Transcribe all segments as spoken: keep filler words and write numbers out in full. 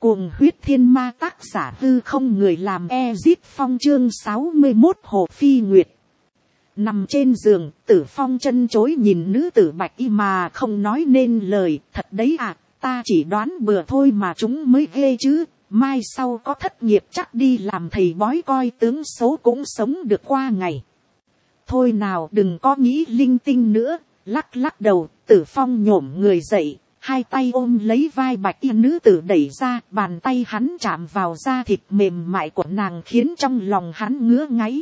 Cuồng huyết thiên ma, tác giả Hư Không Người, làm Ezip Phong, chương sáu mươi mốt Hồ Phi Nguyệt. Nằm trên giường, Tử Phong chân chối nhìn nữ tử bạch y mà không nói nên lời. Thật đấy à, ta chỉ đoán bừa thôi mà chúng mới ghê chứ. Mai sau có thất nghiệp chắc đi làm thầy bói coi tướng số cũng sống được qua ngày. Thôi nào, đừng có nghĩ linh tinh nữa. Lắc lắc đầu, Tử Phong nhổm người dậy, hai tay ôm lấy vai bạch y nữ tử đẩy ra, bàn tay hắn chạm vào da thịt mềm mại của nàng khiến trong lòng hắn ngứa ngáy.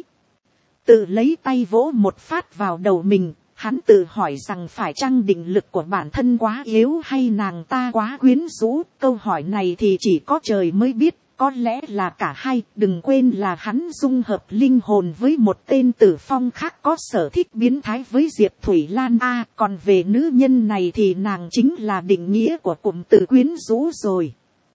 Tự lấy tay vỗ một phát vào đầu mình, hắn tự hỏi rằng phải chăng định lực của bản thân quá yếu hay nàng ta quá quyến rũ. Câu hỏi này thì chỉ có trời mới biết, có lẽ là cả hai. Đừng quên là hắn dung hợp linh hồn với một tên Tử Phong khác có sở thích biến thái với Diệp Thủy Lan a. À, còn về nữ nhân này thì nàng chính là định nghĩa của cụm từ quyến rũ rồi.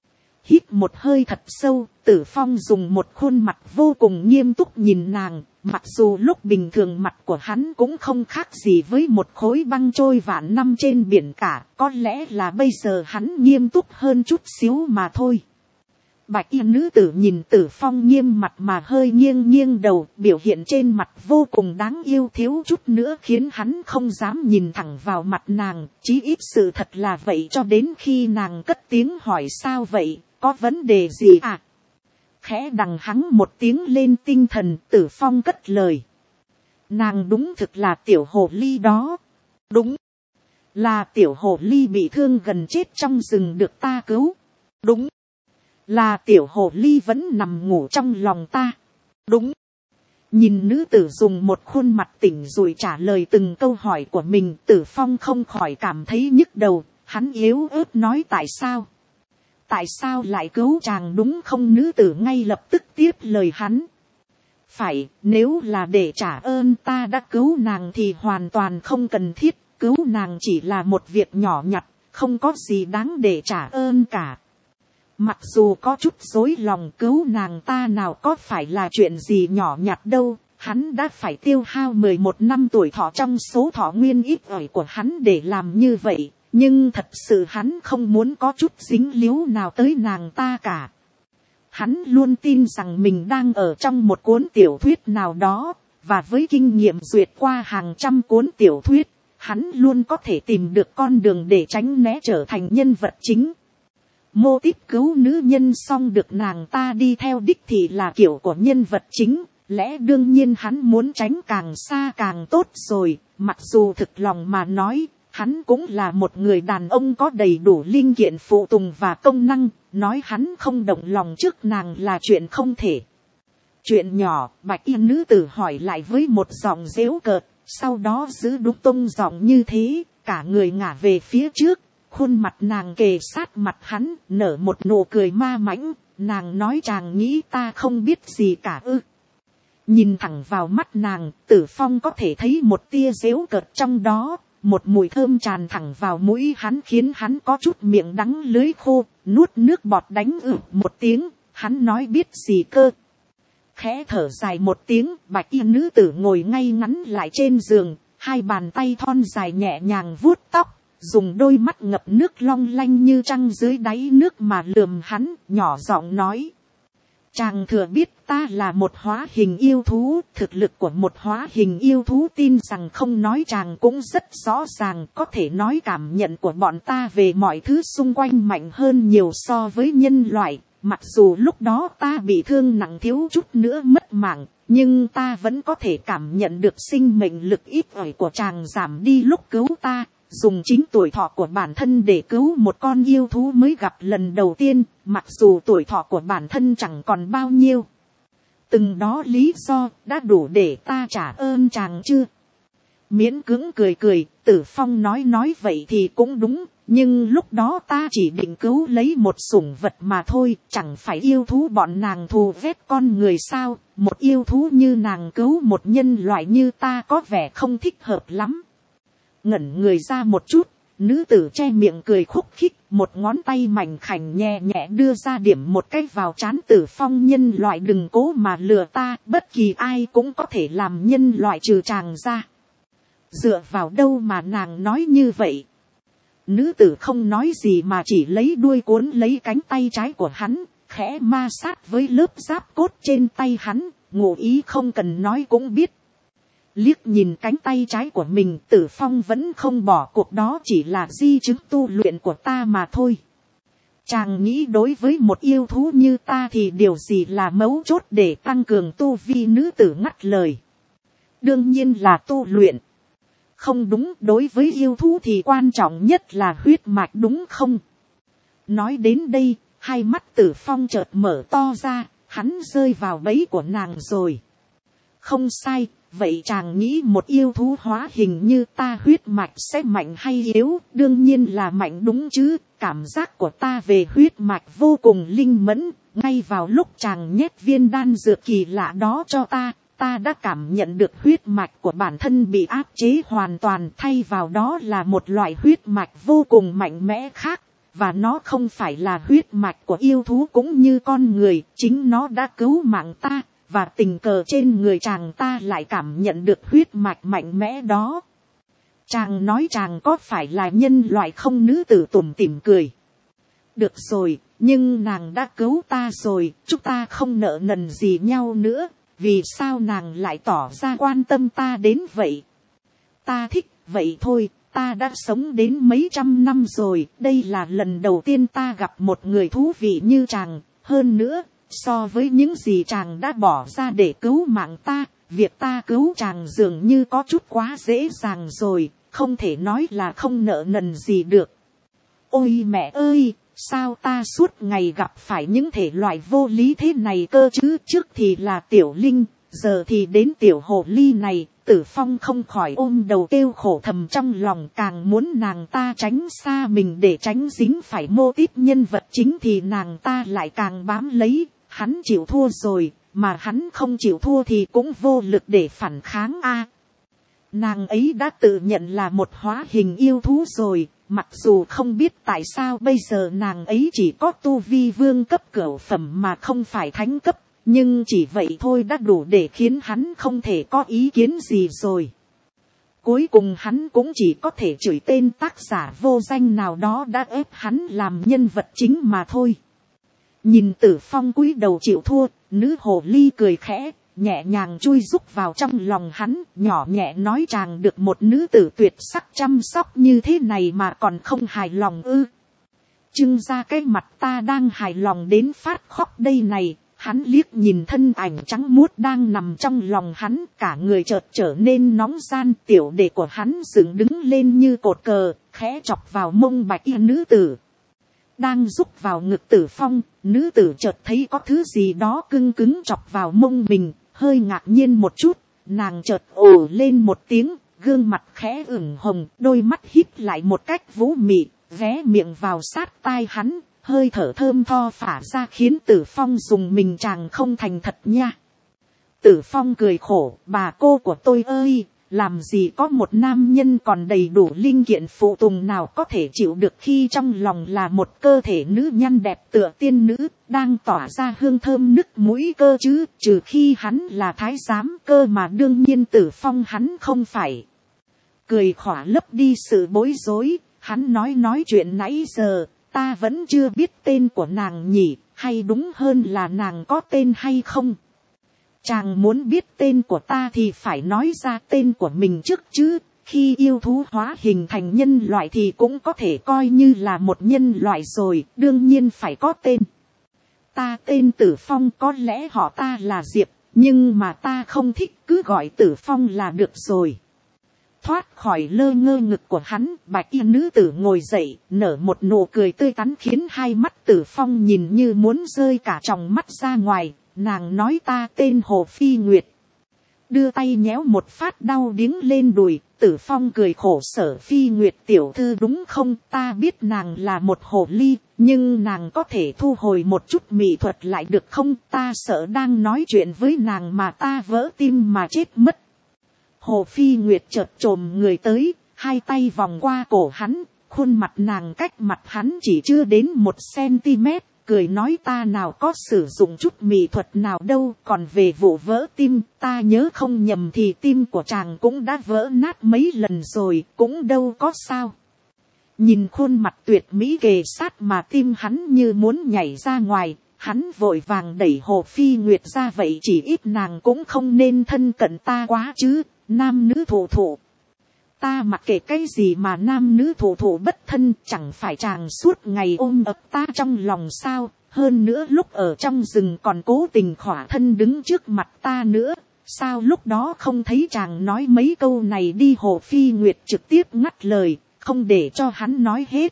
Hít một hơi thật sâu, Tử Phong dùng một khuôn mặt vô cùng nghiêm túc nhìn nàng. Mặc dù lúc bình thường mặt của hắn cũng không khác gì với một khối băng trôi vạn năm trên biển cả, có lẽ là bây giờ hắn nghiêm túc hơn chút xíu mà thôi. Bạch y nữ tử nhìn Tử Phong nghiêm mặt mà hơi nghiêng nghiêng đầu, biểu hiện trên mặt vô cùng đáng yêu, thiếu chút nữa khiến hắn không dám nhìn thẳng vào mặt nàng. Chí ít sự thật là vậy, cho đến khi nàng cất tiếng hỏi sao vậy, có vấn đề gì à? Khẽ đằng hắn một tiếng lên tinh thần, Tử Phong cất lời. Nàng đúng thực là tiểu hồ ly đó. Đúng. Là tiểu hồ ly bị thương gần chết trong rừng được ta cứu. Đúng. Là tiểu hồ ly vẫn nằm ngủ trong lòng ta. Đúng. Nhìn nữ tử dùng một khuôn mặt tỉnh rồi trả lời từng câu hỏi của mình, Tử Phong không khỏi cảm thấy nhức đầu. Hắn yếu ớt nói tại sao? Tại sao lại cứu chàng đúng không? Nữ tử ngay lập tức tiếp lời hắn. Phải, nếu là để trả ơn ta đã cứu nàng thì hoàn toàn không cần thiết. Cứu nàng chỉ là một việc nhỏ nhặt, không có gì đáng để trả ơn cả. Mặc dù có chút rối lòng, cứu nàng ta nào có phải là chuyện gì nhỏ nhặt đâu. Hắn đã phải tiêu hao mười một năm tuổi thọ trong số thọ nguyên ít ỏi của hắn để làm như vậy. Nhưng thật sự hắn không muốn có chút dính líu nào tới nàng ta cả. Hắn luôn tin rằng mình đang ở trong một cuốn tiểu thuyết nào đó, và với kinh nghiệm duyệt qua hàng trăm cuốn tiểu thuyết, hắn luôn có thể tìm được con đường để tránh né trở thành nhân vật chính. Mô típ cứu nữ nhân xong được nàng ta đi theo đích thì là kiểu của nhân vật chính, lẽ đương nhiên hắn muốn tránh càng xa càng tốt rồi. Mặc dù thực lòng mà nói, hắn cũng là một người đàn ông có đầy đủ linh kiện phụ tùng và công năng, nói hắn không động lòng trước nàng là chuyện không thể. Chuyện nhỏ, bạch y nữ tử hỏi lại với một giọng giễu cợt, sau đó giữ đúng tông giọng như thế, cả người ngả về phía trước, khuôn mặt nàng kề sát mặt hắn, nở một nụ cười ma mãnh. Nàng nói chàng nghĩ ta không biết gì cả ư? Nhìn thẳng vào mắt nàng, Tử Phong có thể thấy một tia giễu cợt trong đó. Một mùi thơm tràn thẳng vào mũi hắn khiến hắn có chút miệng đắng lưỡi khô, nuốt nước bọt đánh ử một tiếng. Hắn nói biết gì cơ? Khẽ thở dài một tiếng, bạch y nữ tử ngồi ngay ngắn lại trên giường, hai bàn tay thon dài nhẹ nhàng vuốt tóc, dùng đôi mắt ngập nước long lanh như trăng dưới đáy nước mà lườm hắn, nhỏ giọng nói. Chàng thừa biết ta là một hóa hình yêu thú, thực lực của một hóa hình yêu thú tin rằng không nói chàng cũng rất rõ ràng, có thể nói cảm nhận của bọn ta về mọi thứ xung quanh mạnh hơn nhiều so với nhân loại. Mặc dù lúc đó ta bị thương nặng thiếu chút nữa mất mạng, nhưng ta vẫn có thể cảm nhận được sinh mệnh lực ít ỏi của chàng giảm đi lúc cứu ta. Dùng chính tuổi thọ của bản thân để cứu một con yêu thú mới gặp lần đầu tiên, mặc dù tuổi thọ của bản thân chẳng còn bao nhiêu. Từng đó lý do đã đủ để ta trả ơn chàng chưa? Miễn cưỡng cười cười, Tử Phong nói nói vậy thì cũng đúng, nhưng lúc đó ta chỉ định cứu lấy một sủng vật mà thôi, chẳng phải yêu thú bọn nàng thù ghét con người sao? Một yêu thú như nàng cứu một nhân loại như ta có vẻ không thích hợp lắm. Ngẩn người ra một chút, nữ tử che miệng cười khúc khích, một ngón tay mảnh khảnh nhẹ nhẹ đưa ra điểm một cái vào trán Tử Phong. Nhân loại đừng cố mà lừa ta, bất kỳ ai cũng có thể làm nhân loại trừ chàng ra. Dựa vào đâu mà nàng nói như vậy? nữ tử không nói gì mà chỉ lấy đuôi cuốn lấy cánh tay trái của hắn, khẽ ma sát với lớp giáp cốt trên tay hắn, ngụ ý không cần nói cũng biết. Liếc nhìn cánh tay trái của mình, Tử Phong vẫn không bỏ cuộc, đó chỉ là di chứng tu luyện của ta mà thôi. Chàng nghĩ đối với một yêu thú như ta thì điều gì là mấu chốt để tăng cường tu vi? Nữ tử ngắt lời. Đương nhiên là tu luyện. Không đúng, đối với yêu thú thì quan trọng nhất là huyết mạch, đúng không? Nói đến đây, hai mắt Tử Phong chợt mở to ra, hắn rơi vào bẫy của nàng rồi. Không sai, vậy chàng nghĩ một yêu thú hóa hình như ta huyết mạch sẽ mạnh hay yếu? Đương nhiên là mạnh đúng chứ, cảm giác của ta về huyết mạch vô cùng linh mẫn, ngay vào lúc chàng nhét viên đan dược kỳ lạ đó cho ta, ta đã cảm nhận được huyết mạch của bản thân bị áp chế hoàn toàn, thay vào đó là một loại huyết mạch vô cùng mạnh mẽ khác, và nó không phải là huyết mạch của yêu thú cũng như con người, chính nó đã cứu mạng ta, và tình cờ trên người chàng ta lại cảm nhận được huyết mạch mạnh mẽ đó. Chàng nói chàng có phải là nhân loại không? Nữ tử tủm tỉm cười. Được rồi, nhưng nàng đã cứu ta rồi, chúng ta không nợ nần gì nhau nữa, vì sao nàng lại tỏ ra quan tâm ta đến vậy? Ta thích, vậy thôi, ta đã sống đến mấy trăm năm rồi, đây là lần đầu tiên ta gặp một người thú vị như chàng, hơn nữa, so với những gì chàng đã bỏ ra để cứu mạng ta, việc ta cứu chàng dường như có chút quá dễ dàng rồi, không thể nói là không nợ nần gì được. Ôi mẹ ơi, sao ta suốt ngày gặp phải những thể loại vô lý thế này cơ chứ? Trước thì là tiểu linh, giờ thì đến tiểu hồ ly này. Tử Phong không khỏi ôm đầu kêu khổ thầm trong lòng, càng muốn nàng ta tránh xa mình để tránh dính phải mô típ nhân vật chính thì nàng ta lại càng bám lấy. Hắn chịu thua rồi, mà hắn không chịu thua thì cũng vô lực để phản kháng a. Nàng ấy đã tự nhận là một hóa hình yêu thú rồi, mặc dù không biết tại sao bây giờ nàng ấy chỉ có tu vi vương cấp cửu phẩm mà không phải thánh cấp, nhưng chỉ vậy thôi đã đủ để khiến hắn không thể có ý kiến gì rồi. Cuối cùng hắn cũng chỉ có thể chửi tên tác giả vô danh nào đó đã ép hắn làm nhân vật chính mà thôi. Nhìn Tử Phong cúi đầu chịu thua, nữ hồ ly cười khẽ, nhẹ nhàng chui rúc vào trong lòng hắn, nhỏ nhẹ nói chàng được một nữ tử tuyệt sắc chăm sóc như thế này mà còn không hài lòng ư? Trưng ra cái mặt ta đang hài lòng đến phát khóc đây này. Hắn liếc nhìn thân ảnh trắng muốt đang nằm trong lòng hắn, cả người chợt trở nên nóng gian, tiểu đệ của hắn dựng đứng lên như cột cờ, khẽ chọc vào mông bạch y nữ tử. Đang rúc vào ngực Tử Phong, nữ tử chợt thấy có thứ gì đó cưng cứng chọc vào mông mình, hơi ngạc nhiên một chút, nàng chợt ồ lên một tiếng, gương mặt khẽ ửng hồng, đôi mắt híp lại một cách vũ mị, ghé miệng vào sát tai hắn. Hơi thở thơm tho phả ra khiến Tử Phong dùng mình, chàng không thành thật nha. Tử Phong cười khổ, bà cô của tôi ơi, làm gì có một nam nhân còn đầy đủ linh kiện phụ tùng nào có thể chịu được khi trong lòng là một cơ thể nữ nhân đẹp tựa tiên nữ, đang tỏa ra hương thơm nức mũi cơ chứ, trừ khi hắn là thái giám cơ mà đương nhiên Tử Phong hắn không phải. Cười khỏa lấp đi sự bối rối, hắn nói nói chuyện nãy giờ. Ta vẫn chưa biết tên của nàng nhỉ, hay đúng hơn là nàng có tên hay không? Chàng muốn biết tên của ta thì phải nói ra tên của mình trước chứ, khi yêu thú hóa hình thành nhân loại thì cũng có thể coi như là một nhân loại rồi, đương nhiên phải có tên. Ta tên Tử Phong, có lẽ họ ta là Diệp, nhưng mà ta không thích, cứ gọi Tử Phong là được rồi. Thoát khỏi lơ ngơ ngực của hắn, bạch y nữ tử ngồi dậy, nở một nụ cười tươi tắn khiến hai mắt Tử Phong nhìn như muốn rơi cả tròng mắt ra ngoài. Nàng nói ta tên Hồ Phi Nguyệt. Đưa tay nhéo một phát đau điếng lên đùi, Tử Phong cười khổ sở. Phi Nguyệt tiểu thư đúng không? Ta biết nàng là một hồ ly, nhưng nàng có thể thu hồi một chút mỹ thuật lại được không? Ta sợ đang nói chuyện với nàng mà ta vỡ tim mà chết mất. Hồ Phi Nguyệt chợt chồm người tới, hai tay vòng qua cổ hắn, khuôn mặt nàng cách mặt hắn chỉ chưa đến một cm, cười nói ta nào có sử dụng chút mỹ thuật nào đâu, còn về vụ vỡ tim, ta nhớ không nhầm thì tim của chàng cũng đã vỡ nát mấy lần rồi, cũng đâu có sao. Nhìn khuôn mặt tuyệt mỹ kề sát mà tim hắn như muốn nhảy ra ngoài, hắn vội vàng đẩy Hồ Phi Nguyệt ra, vậy chỉ ít nàng cũng không nên thân cận ta quá chứ, nam nữ thủ thủ. Ta mặc kệ cái gì mà nam nữ thủ thủ bất thân, chẳng phải chàng suốt ngày ôm ấp ta trong lòng sao, hơn nữa lúc ở trong rừng còn cố tình khỏa thân đứng trước mặt ta nữa, sao lúc đó không thấy chàng nói mấy câu này đi. Hồ Phi Nguyệt trực tiếp ngắt lời, không để cho hắn nói hết.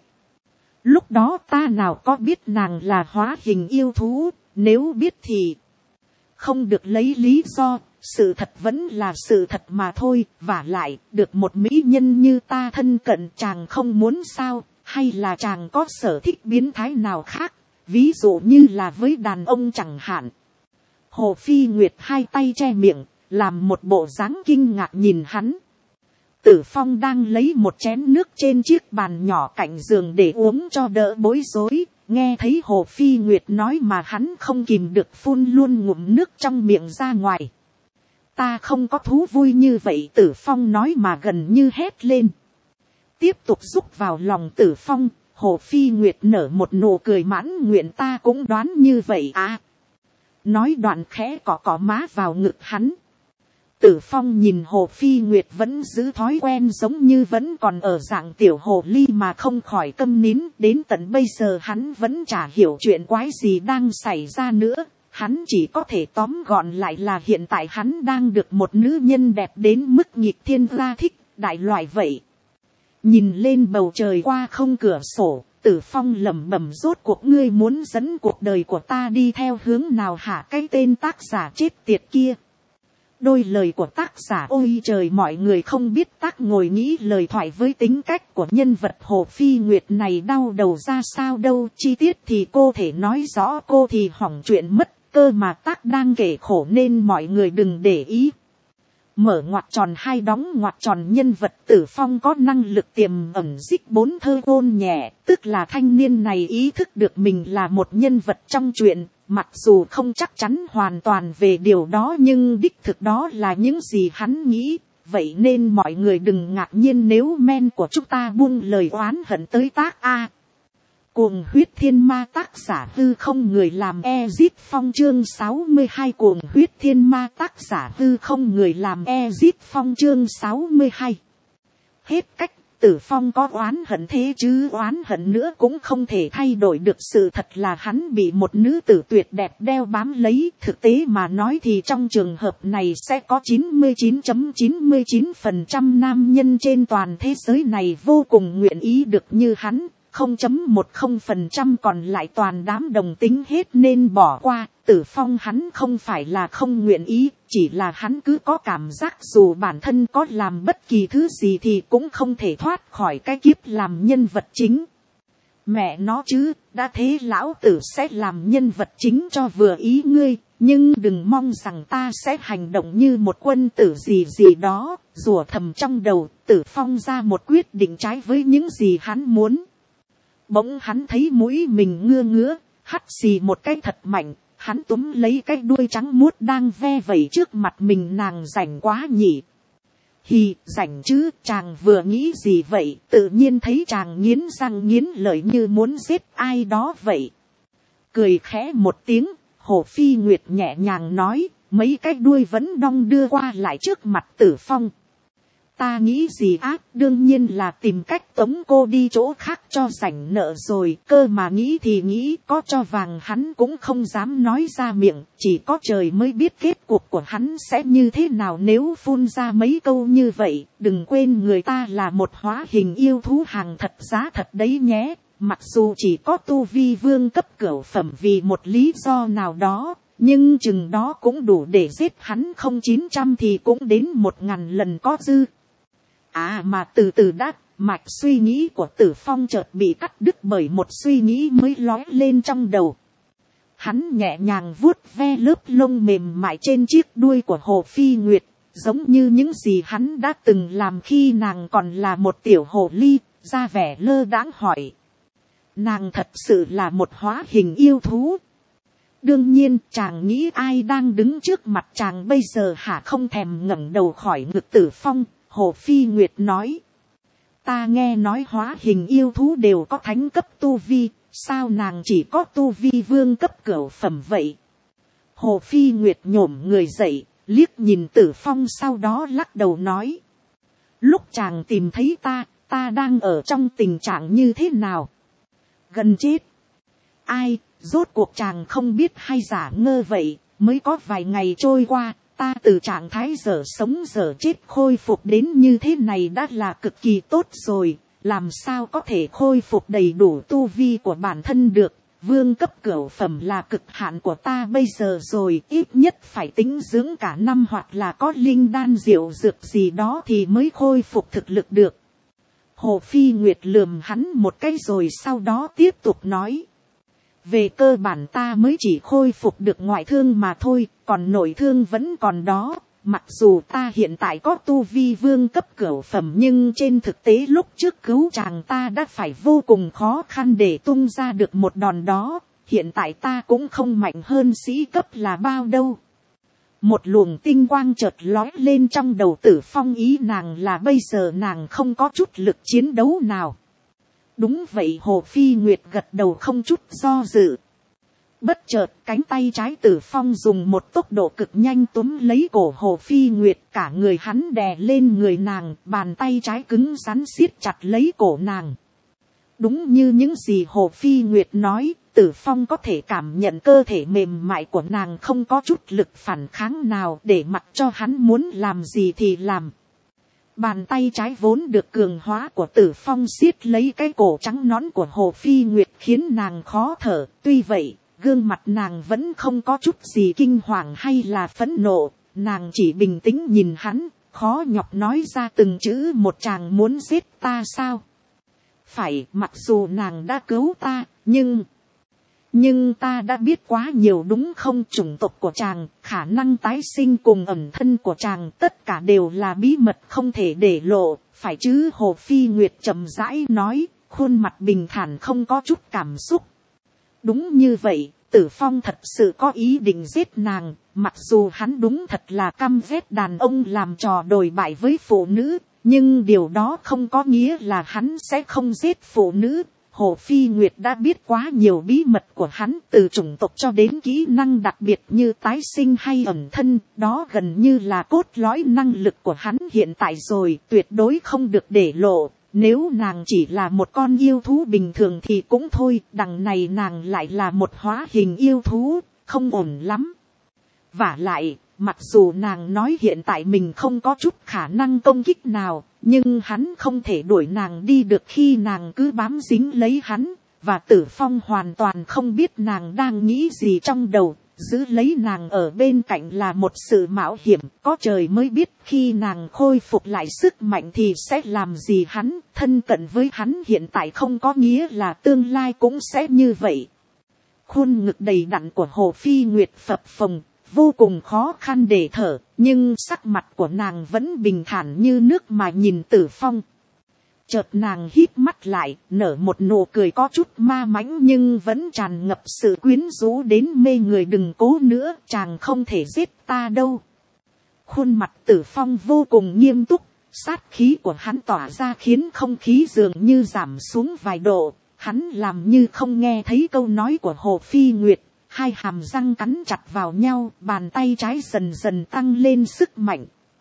Lúc đó ta nào có biết nàng là hóa hình yêu thú, nếu biết thì không được lấy lý do, sự thật vẫn là sự thật mà thôi, vả lại được một mỹ nhân như ta thân cận chàng không muốn sao, hay là chàng có sở thích biến thái nào khác, ví dụ như là với đàn ông chẳng hạn. Hồ Phi Nguyệt hai tay che miệng, làm một bộ dáng kinh ngạc nhìn hắn. Tử Phong đang lấy một chén nước trên chiếc bàn nhỏ cạnh giường để uống cho đỡ bối rối, nghe thấy Hồ Phi Nguyệt nói mà hắn không kìm được phun luôn ngụm nước trong miệng ra ngoài. Ta không có thú vui như vậy, Tử Phong nói mà gần như hét lên. Tiếp tục rúc vào lòng Tử Phong, Hồ Phi Nguyệt nở một nụ cười mãn nguyện, ta cũng đoán như vậy à. Nói đoạn khẽ cọ cọ má vào ngực hắn. Tử Phong nhìn Hồ Phi Nguyệt vẫn giữ thói quen giống như vẫn còn ở dạng tiểu hồ ly mà không khỏi câm nín. Đến tận bây giờ hắn vẫn chả hiểu chuyện quái gì đang xảy ra nữa. Hắn chỉ có thể tóm gọn lại là hiện tại hắn đang được một nữ nhân đẹp đến mức nghịch thiên gia thích, đại loại vậy. Nhìn lên bầu trời qua không cửa sổ, Tử Phong lẩm bẩm, rốt cuộc ngươi muốn dẫn cuộc đời của ta đi theo hướng nào hả cái tên tác giả chết tiệt kia. Đôi lời của tác giả ôi trời, mọi người không biết tác ngồi nghĩ lời thoại với tính cách của nhân vật Hồ Phi Nguyệt này đau đầu ra sao đâu. Chi tiết thì cô thể nói rõ, cô thì hỏng chuyện mất, cơ mà tác đang kể khổ nên mọi người đừng để ý. Mở ngoặc tròn hai đóng ngoặc tròn, nhân vật Tử Phong có năng lực tiềm ẩn dích bốn thơ ôn nhẹ, tức là thanh niên này ý thức được mình là một nhân vật trong truyện. Mặc dù không chắc chắn hoàn toàn về điều đó nhưng đích thực đó là những gì hắn nghĩ. Vậy nên mọi người đừng ngạc nhiên nếu men của chúng ta buông lời oán hận tới tác A. Cuồng huyết thiên ma, tác giả Hư Không, người làm Ezit Phong, chương sáu mươi hai. Cuồng huyết thiên ma, tác giả Hư Không, người làm Ezit Phong, chương sáu mươi hai. Hết cách. Tử Phong có oán hận thế chứ oán hận nữa cũng không thể thay đổi được sự thật là hắn bị một nữ tử tuyệt đẹp đeo bám lấy. Thực tế mà nói thì trong trường hợp này sẽ có chín mươi chín phẩy chín mươi chín phần trăm nam nhân trên toàn thế giới này vô cùng nguyện ý được như hắn. không phẩy mười phần trăm còn lại toàn đám đồng tính hết nên bỏ qua. Tử Phong hắn không phải là không nguyện ý, chỉ là hắn cứ có cảm giác dù bản thân có làm bất kỳ thứ gì thì cũng không thể thoát khỏi cái kiếp làm nhân vật chính. Mẹ nó chứ, đã thế lão tử sẽ làm nhân vật chính cho vừa ý ngươi, nhưng đừng mong rằng ta sẽ hành động như một quân tử gì gì đó. Rủa thầm trong đầu, Tử Phong ra một quyết định trái với những gì hắn muốn. Bỗng hắn thấy mũi mình ngưa ngứa, hắt xì một cái thật mạnh. Hắn túm lấy cái đuôi trắng muốt đang ve vẩy trước mặt mình, nàng rảnh quá nhỉ. Hì, rảnh chứ, chàng vừa nghĩ gì vậy, tự nhiên thấy chàng nghiến răng nghiến lợi như muốn giết ai đó vậy. Cười khẽ một tiếng, Hồ Phi Nguyệt nhẹ nhàng nói, mấy cái đuôi vẫn đong đưa qua lại trước mặt Tử Phong. Ta nghĩ gì ác, đương nhiên là tìm cách tống cô đi chỗ khác cho rảnh nợ rồi, cơ mà nghĩ thì nghĩ, có cho vàng hắn cũng không dám nói ra miệng, chỉ có trời mới biết kết cục của hắn sẽ như thế nào nếu phun ra mấy câu như vậy. Đừng quên người ta là một hóa hình yêu thú hàng thật giá thật đấy nhé, mặc dù chỉ có tu vi vương cấp cửu phẩm vì một lý do nào đó, nhưng chừng đó cũng đủ để giết hắn. Không chín trăm thì cũng đến một ngàn lần có dư. À mà từ từ đã, mạch suy nghĩ của Tử Phong chợt bị cắt đứt bởi một suy nghĩ mới lóe lên trong đầu. Hắn nhẹ nhàng vuốt ve lớp lông mềm mại trên chiếc đuôi của Hồ Phi Nguyệt, giống như những gì hắn đã từng làm khi nàng còn là một tiểu hồ ly, ra vẻ lơ đãng hỏi. Nàng thật sự là một hóa hình yêu thú. Đương nhiên chàng nghĩ ai đang đứng trước mặt chàng bây giờ hả? Không thèm ngẩng đầu khỏi ngực Tử Phong, Hồ Phi Nguyệt nói. ta nghe nói hóa hình yêu thú đều có thánh cấp tu vi, sao nàng chỉ có tu vi vương cấp cửu phẩm vậy? Hồ Phi Nguyệt nhổm người dậy, liếc nhìn Tử Phong, sau đó lắc đầu nói. Lúc chàng tìm thấy ta, ta đang ở trong tình trạng như thế nào? Gần chết. Ai, rốt cuộc chàng không biết hay giả ngơ vậy, mới có vài ngày trôi qua, ta từ trạng thái dở sống dở chết khôi phục đến như thế này đã là cực kỳ tốt rồi, làm sao có thể khôi phục đầy đủ tu vi của bản thân được. Vương cấp cửu phẩm là cực hạn của ta bây giờ rồi, ít nhất phải tính dưỡng cả năm hoặc là có linh đan diệu dược gì đó thì mới khôi phục thực lực được. Hồ Phi Nguyệt lườm hắn một cái rồi sau đó tiếp tục nói. Về cơ bản ta mới chỉ khôi phục được ngoại thương mà thôi, còn nội thương vẫn còn đó. Mặc dù ta hiện tại có tu vi vương cấp cửu phẩm nhưng trên thực tế lúc trước cứu chàng ta đã phải vô cùng khó khăn để tung ra được một đòn đó. Hiện tại ta cũng không mạnh hơn sĩ cấp là bao đâu. Một luồng tinh quang chợt lói lên trong đầu Tử Phong, ý nàng là bây giờ nàng không có chút lực chiến đấu nào. Đúng vậy, Hồ Phi Nguyệt gật đầu không chút do dự. Bất chợt cánh tay trái Tử Phong dùng một tốc độ cực nhanh túm lấy cổ Hồ Phi Nguyệt, cả người hắn đè lên người nàng, bàn tay trái cứng rắn siết chặt lấy cổ nàng. Đúng như những gì Hồ Phi Nguyệt nói, Tử Phong có thể cảm nhận cơ thể mềm mại của nàng không có chút lực phản kháng nào, để mặc cho hắn muốn làm gì thì làm. Bàn tay trái vốn được cường hóa của Tử Phong siết lấy cái cổ trắng nõn của Hồ Phi Nguyệt khiến nàng khó thở. Tuy vậy, gương mặt nàng vẫn không có chút gì kinh hoàng hay là phẫn nộ. Nàng chỉ bình tĩnh nhìn hắn, khó nhọc nói ra từng chữ một. Chàng muốn giết ta sao? Phải, mặc dù nàng đã cứu ta, nhưng... Nhưng ta đã biết quá nhiều đúng không? Chủng tộc của chàng, khả năng tái sinh cùng ẩn thân của chàng tất cả đều là bí mật không thể để lộ, phải chứ? Hồ Phi Nguyệt chậm rãi nói, khuôn mặt bình thản không có chút cảm xúc. Đúng như vậy, Tử Phong thật sự có ý định giết nàng, mặc dù hắn đúng thật là căm ghét đàn ông làm trò đồi bại với phụ nữ, nhưng điều đó không có nghĩa là hắn sẽ không giết phụ nữ. Hồ Phi Nguyệt đã biết quá nhiều bí mật của hắn, từ chủng tộc cho đến kỹ năng đặc biệt như tái sinh hay ẩn thân, đó gần như là cốt lõi năng lực của hắn hiện tại rồi, tuyệt đối không được để lộ. Nếu nàng chỉ là một con yêu thú bình thường thì cũng thôi, đằng này nàng lại là một hóa hình yêu thú, không ổn lắm. Vả lại, mặc dù nàng nói hiện tại mình không có chút khả năng công kích nào, nhưng hắn không thể đuổi nàng đi được khi nàng cứ bám dính lấy hắn, và Tử Phong hoàn toàn không biết nàng đang nghĩ gì trong đầu. Giữ lấy nàng ở bên cạnh là một sự mạo hiểm, có trời mới biết khi nàng khôi phục lại sức mạnh thì sẽ làm gì hắn. Thân cận với hắn hiện tại không có nghĩa là tương lai cũng sẽ như vậy. Khuôn ngực đầy đặn của Hồ Phi Nguyệt phập phồng, vô cùng khó khăn để thở, nhưng sắc mặt của nàng vẫn bình thản như nước mà nhìn Tử Phong. Chợt nàng híp mắt lại, nở một nụ cười có chút ma mãnh nhưng vẫn tràn ngập sự quyến rũ đến mê người. Đừng cố nữa, chàng không thể giết ta đâu. Khuôn mặt Tử Phong vô cùng nghiêm túc, sát khí của hắn tỏa ra khiến không khí dường như giảm xuống vài độ. Hắn làm như không nghe thấy câu nói của Hồ Phi Nguyệt, hai hàm răng cắn chặt vào nhau, bàn tay trái dần dần tăng lên sức mạnh.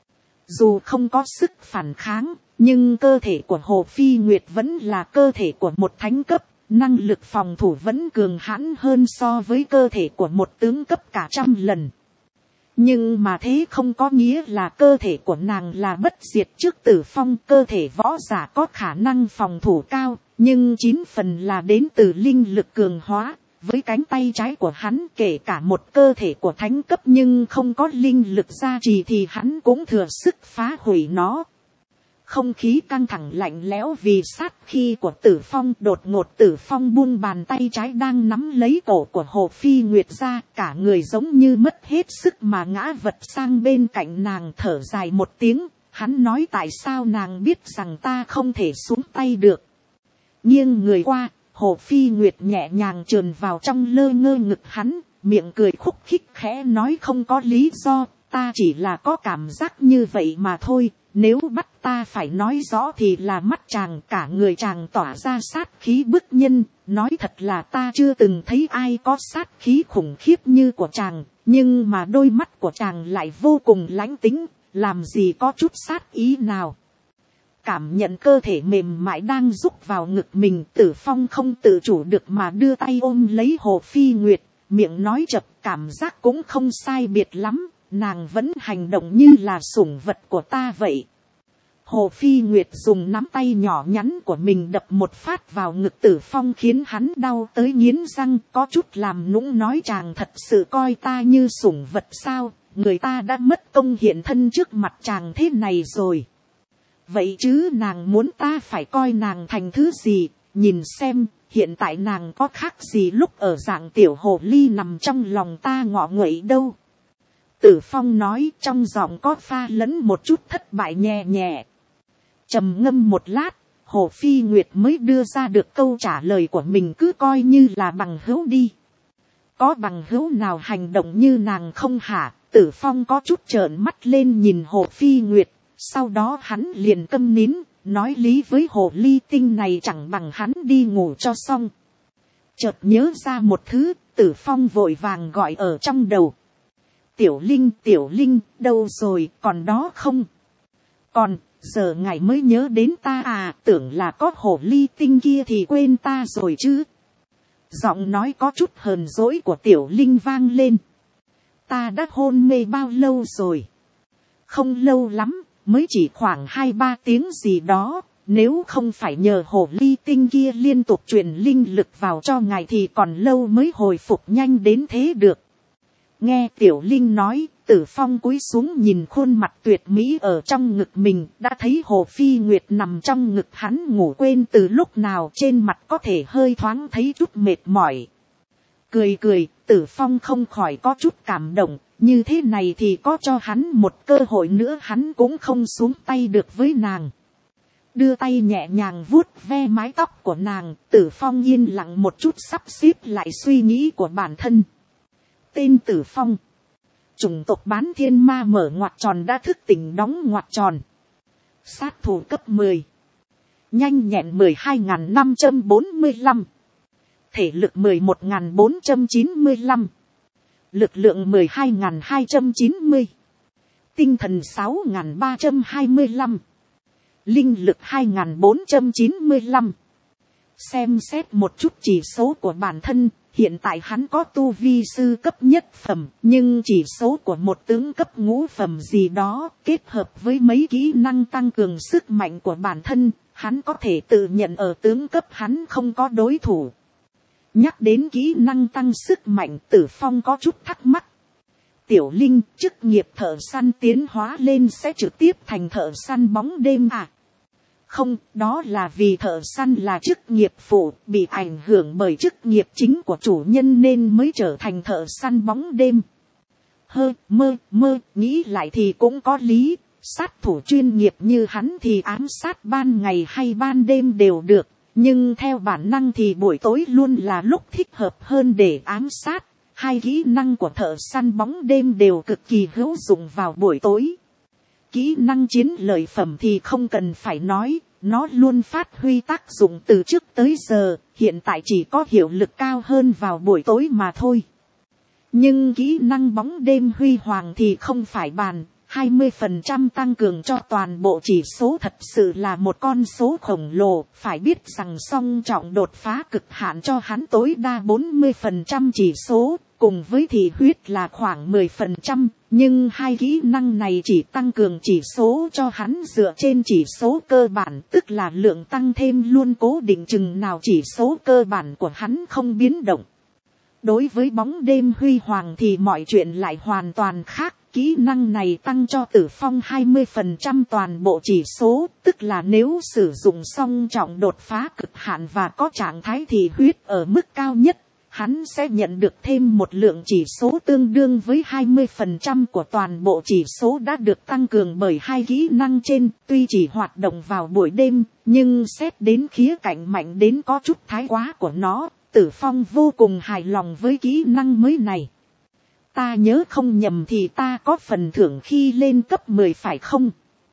Dù không có sức phản kháng, nhưng cơ thể của Hồ Phi Nguyệt vẫn là cơ thể của một thánh cấp, năng lực phòng thủ vẫn cường hãn hơn so với cơ thể của một tướng cấp cả trăm lần. Nhưng mà thế không có nghĩa là cơ thể của nàng là bất diệt trước Tử Phong. Cơ thể võ giả có khả năng phòng thủ cao, nhưng chín phần là đến từ linh lực cường hóa. Với cánh tay trái của hắn, kể cả một cơ thể của thánh cấp nhưng không có linh lực gia trì thì hắn cũng thừa sức phá hủy nó. Không khí căng thẳng lạnh lẽo vì sát khí của Tử Phong. Đột ngột Tử Phong buông bàn tay trái đang nắm lấy cổ của Hồ Phi Nguyệt ra, cả người giống như mất hết sức mà ngã vật sang bên cạnh nàng, thở dài một tiếng. Hắn nói tại sao nàng biết rằng ta không thể xuống tay được. Nghiêng người qua, Hồ Phi Nguyệt nhẹ nhàng trườn vào trong lơ ngơ ngực hắn, miệng cười khúc khích khẽ nói không có lý do, ta chỉ là có cảm giác như vậy mà thôi. Nếu bắt ta phải nói rõ thì là mắt chàng, cả người chàng tỏa ra sát khí bức nhân. Nói thật là ta chưa từng thấy ai có sát khí khủng khiếp như của chàng. Nhưng mà đôi mắt của chàng lại vô cùng lãnh tĩnh, làm gì có chút sát ý nào. Cảm nhận cơ thể mềm mại đang rúc vào ngực mình, Tử Phong không tự chủ được mà đưa tay ôm lấy Hồ Phi Nguyệt, miệng nói chập, cảm giác cũng không sai biệt lắm, nàng vẫn hành động như là sủng vật của ta vậy. Hồ Phi Nguyệt dùng nắm tay nhỏ nhắn của mình đập một phát vào ngực Tử Phong khiến hắn đau tới nghiến răng, có chút làm nũng nói chàng thật sự coi ta như sủng vật sao, người ta đã mất công hiện thân trước mặt chàng thế này rồi. Vậy chứ nàng muốn ta phải coi nàng thành thứ gì, nhìn xem, hiện tại nàng có khác gì lúc ở dạng tiểu hồ ly nằm trong lòng ta ngọ nguậy đâu. Tử Phong nói, trong giọng có pha lẫn một chút thất bại nhẹ nhẹ. Trầm ngâm một lát, Hồ Phi Nguyệt mới đưa ra được câu trả lời của mình, cứ coi như là bằng hữu đi. Có bằng hữu nào hành động như nàng không hả? Tử Phong có chút trợn mắt lên nhìn Hồ Phi Nguyệt. Sau đó hắn liền câm nín, nói lý với hồ ly tinh này chẳng bằng hắn đi ngủ cho xong. Chợt nhớ ra một thứ, Tử Phong vội vàng gọi ở trong đầu. Tiểu Linh, Tiểu Linh, đâu rồi, còn đó không? Còn, giờ ngài mới nhớ đến ta à, tưởng là có hồ ly tinh kia thì quên ta rồi chứ. Giọng nói có chút hờn dỗi của Tiểu Linh vang lên. Ta đã hôn mê bao lâu rồi? Không lâu lắm. Mới chỉ khoảng hai ba tiếng gì đó, nếu không phải nhờ hồ ly tinh kia liên tục truyền linh lực vào cho ngài thì còn lâu mới hồi phục nhanh đến thế được. Nghe Tiểu Linh nói, Tử Phong cúi xuống nhìn khuôn mặt tuyệt mỹ ở trong ngực mình, đã thấy Hồ Phi Nguyệt nằm trong ngực hắn ngủ quên từ lúc nào, trên mặt có thể hơi thoáng thấy chút mệt mỏi. Cười cười, Tử Phong không khỏi có chút cảm động. Như thế này thì có cho hắn một cơ hội nữa hắn cũng không xuống tay được với nàng. Đưa tay nhẹ nhàng vuốt ve mái tóc của nàng, Tử Phong yên lặng một chút sắp xếp lại suy nghĩ của bản thân. Tên Tử Phong. Chủng tộc bán thiên ma mở ngoặc tròn đã thức tỉnh đóng ngoặc tròn. Sát thủ cấp mười. Nhanh nhẹn mười hai nghìn năm trăm bốn mươi lăm. Thể lực mười một nghìn bốn trăm chín mươi lăm. Lực lượng mười hai nghìn hai trăm chín mươi. Tinh thần sáu nghìn ba trăm hai mươi lăm. Linh lực hai nghìn bốn trăm chín mươi lăm. Xem xét một chút chỉ số của bản thân, hiện tại hắn có tu vi sư cấp nhất phẩm, nhưng chỉ số của một tướng cấp ngũ phẩm gì đó, kết hợp với mấy kỹ năng tăng cường sức mạnh của bản thân, hắn có thể tự nhận ở tướng cấp hắn không có đối thủ. Nhắc đến kỹ năng tăng sức mạnh, Tử Phong có chút thắc mắc. Tiểu Linh, chức nghiệp thợ săn tiến hóa lên sẽ trực tiếp thành thợ săn bóng đêm à? Không, đó là vì thợ săn là chức nghiệp phụ, bị ảnh hưởng bởi chức nghiệp chính của chủ nhân nên mới trở thành thợ săn bóng đêm. Hơ, mơ, mơ, nghĩ lại thì cũng có lý, sát thủ chuyên nghiệp như hắn thì ám sát ban ngày hay ban đêm đều được. Nhưng theo bản năng thì buổi tối luôn là lúc thích hợp hơn để ám sát. Hai kỹ năng của thợ săn bóng đêm đều cực kỳ hữu dụng vào buổi tối. Kỹ năng chiến lợi phẩm thì không cần phải nói, nó luôn phát huy tác dụng từ trước tới giờ, hiện tại chỉ có hiệu lực cao hơn vào buổi tối mà thôi. Nhưng kỹ năng bóng đêm huy hoàng thì không phải bàn. hai mươi phần trăm tăng cường cho toàn bộ chỉ số thật sự là một con số khổng lồ, phải biết rằng song trọng đột phá cực hạn cho hắn tối đa bốn mươi phần trăm chỉ số, cùng với thị huyết là khoảng mười phần trăm, nhưng hai kỹ năng này chỉ tăng cường chỉ số cho hắn dựa trên chỉ số cơ bản, tức là lượng tăng thêm luôn cố định chừng nào chỉ số cơ bản của hắn không biến động. Đối với bóng đêm huy hoàng thì mọi chuyện lại hoàn toàn khác. Kỹ năng này tăng cho Tử Phong hai mươi phần trăm toàn bộ chỉ số, tức là nếu sử dụng song trọng đột phá cực hạn và có trạng thái thị huyết ở mức cao nhất, hắn sẽ nhận được thêm một lượng chỉ số tương đương với hai mươi phần trăm của toàn bộ chỉ số đã được tăng cường bởi hai kỹ năng trên. Tuy chỉ hoạt động vào buổi đêm, nhưng xét đến khía cạnh mạnh đến có chút thái quá của nó, Tử Phong vô cùng hài lòng với kỹ năng mới này. Ta nhớ không nhầm thì ta có phần thưởng khi lên cấp mười phải không?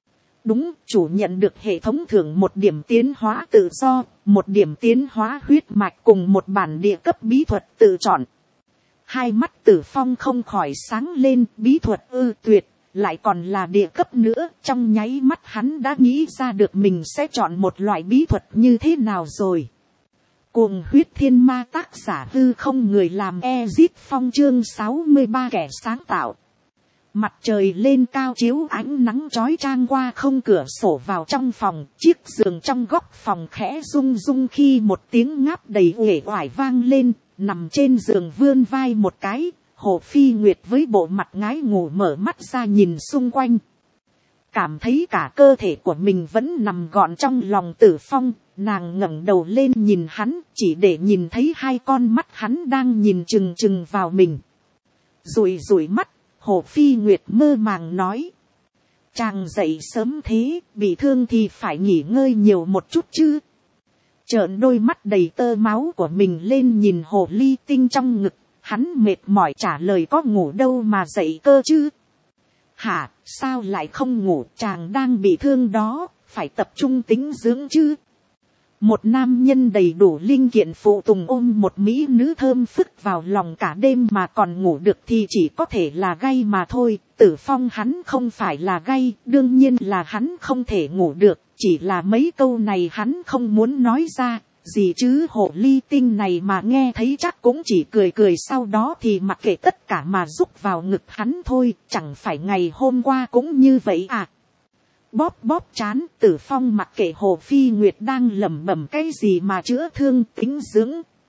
Đúng, chủ nhận được hệ thống thưởng một điểm tiến hóa tự do, một điểm tiến hóa huyết mạch cùng một bản địa cấp bí thuật tự chọn. Hai mắt Tử Phong không khỏi sáng lên, bí thuật ư tuyệt, lại còn là địa cấp nữa. Trong nháy mắt hắn đã nghĩ ra được mình sẽ chọn một loại bí thuật như thế nào rồi. Cuồng huyết thiên ma, tác giả hư không người làm, Ezit Phong chương sáu mươi ba kẻ sáng tạo. Mặt trời lên cao chiếu ánh nắng chói chang qua không cửa sổ vào trong phòng, chiếc giường trong góc phòng khẽ rung rung khi một tiếng ngáp đầy uể oải vang lên. Nằm trên giường vươn vai một cái, Hồ Phi Nguyệt với bộ mặt ngái ngủ mở mắt ra nhìn xung quanh. Cảm thấy cả cơ thể của mình vẫn nằm gọn trong lòng Tử Phong, nàng ngẩng đầu lên nhìn hắn, chỉ để nhìn thấy hai con mắt hắn đang nhìn chừng chừng vào mình. Rủi rủi mắt, Hồ Phi Nguyệt mơ màng nói. Chàng dậy sớm thế, bị thương thì phải nghỉ ngơi nhiều một chút chứ. Trợn đôi mắt đầy tơ máu của mình lên nhìn Hồ Ly Tinh trong ngực, hắn mệt mỏi trả lời, có ngủ đâu mà dậy cơ chứ. Hả, sao lại không ngủ, chàng đang bị thương đó, phải tập trung tĩnh dưỡng chứ. Một nam nhân đầy đủ linh kiện phụ tùng ôm một mỹ nữ thơm phức vào lòng cả đêm mà còn ngủ được thì chỉ có thể là gay mà thôi. Tử Phong hắn không phải là gay, đương nhiên là hắn không thể ngủ được, chỉ là mấy câu này hắn không muốn nói ra. Gì chứ, Hồ Ly Tinh này mà nghe thấy chắc cũng chỉ cười cười, sau đó thì mặc kệ tất cả mà rúc vào ngực hắn thôi. Chẳng phải ngày hôm qua cũng như vậy à. Bóp bóp chán, Tử Phong mặc kệ Hồ Phi Nguyệt đang lẩm bẩm cái gì mà chữa thương tĩnh dưỡng.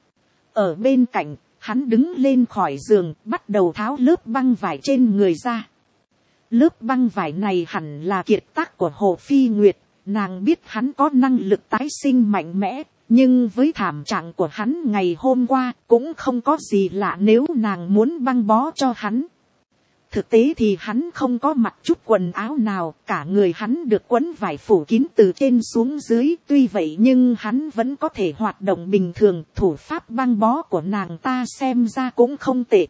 Ở bên cạnh, hắn đứng lên khỏi giường, bắt đầu tháo lớp băng vải trên người ra. Lớp băng vải này hẳn là kiệt tác của Hồ Phi Nguyệt, nàng biết hắn có năng lực tái sinh mạnh mẽ, nhưng với thảm trạng của hắn ngày hôm qua cũng không có gì lạ nếu nàng muốn băng bó cho hắn. Thực tế thì hắn không có mặc chút quần áo nào, cả người hắn được quấn vải phủ kín từ trên xuống dưới. Tuy vậy nhưng hắn vẫn có thể hoạt động bình thường, thủ pháp băng bó của nàng ta xem ra cũng không tệ.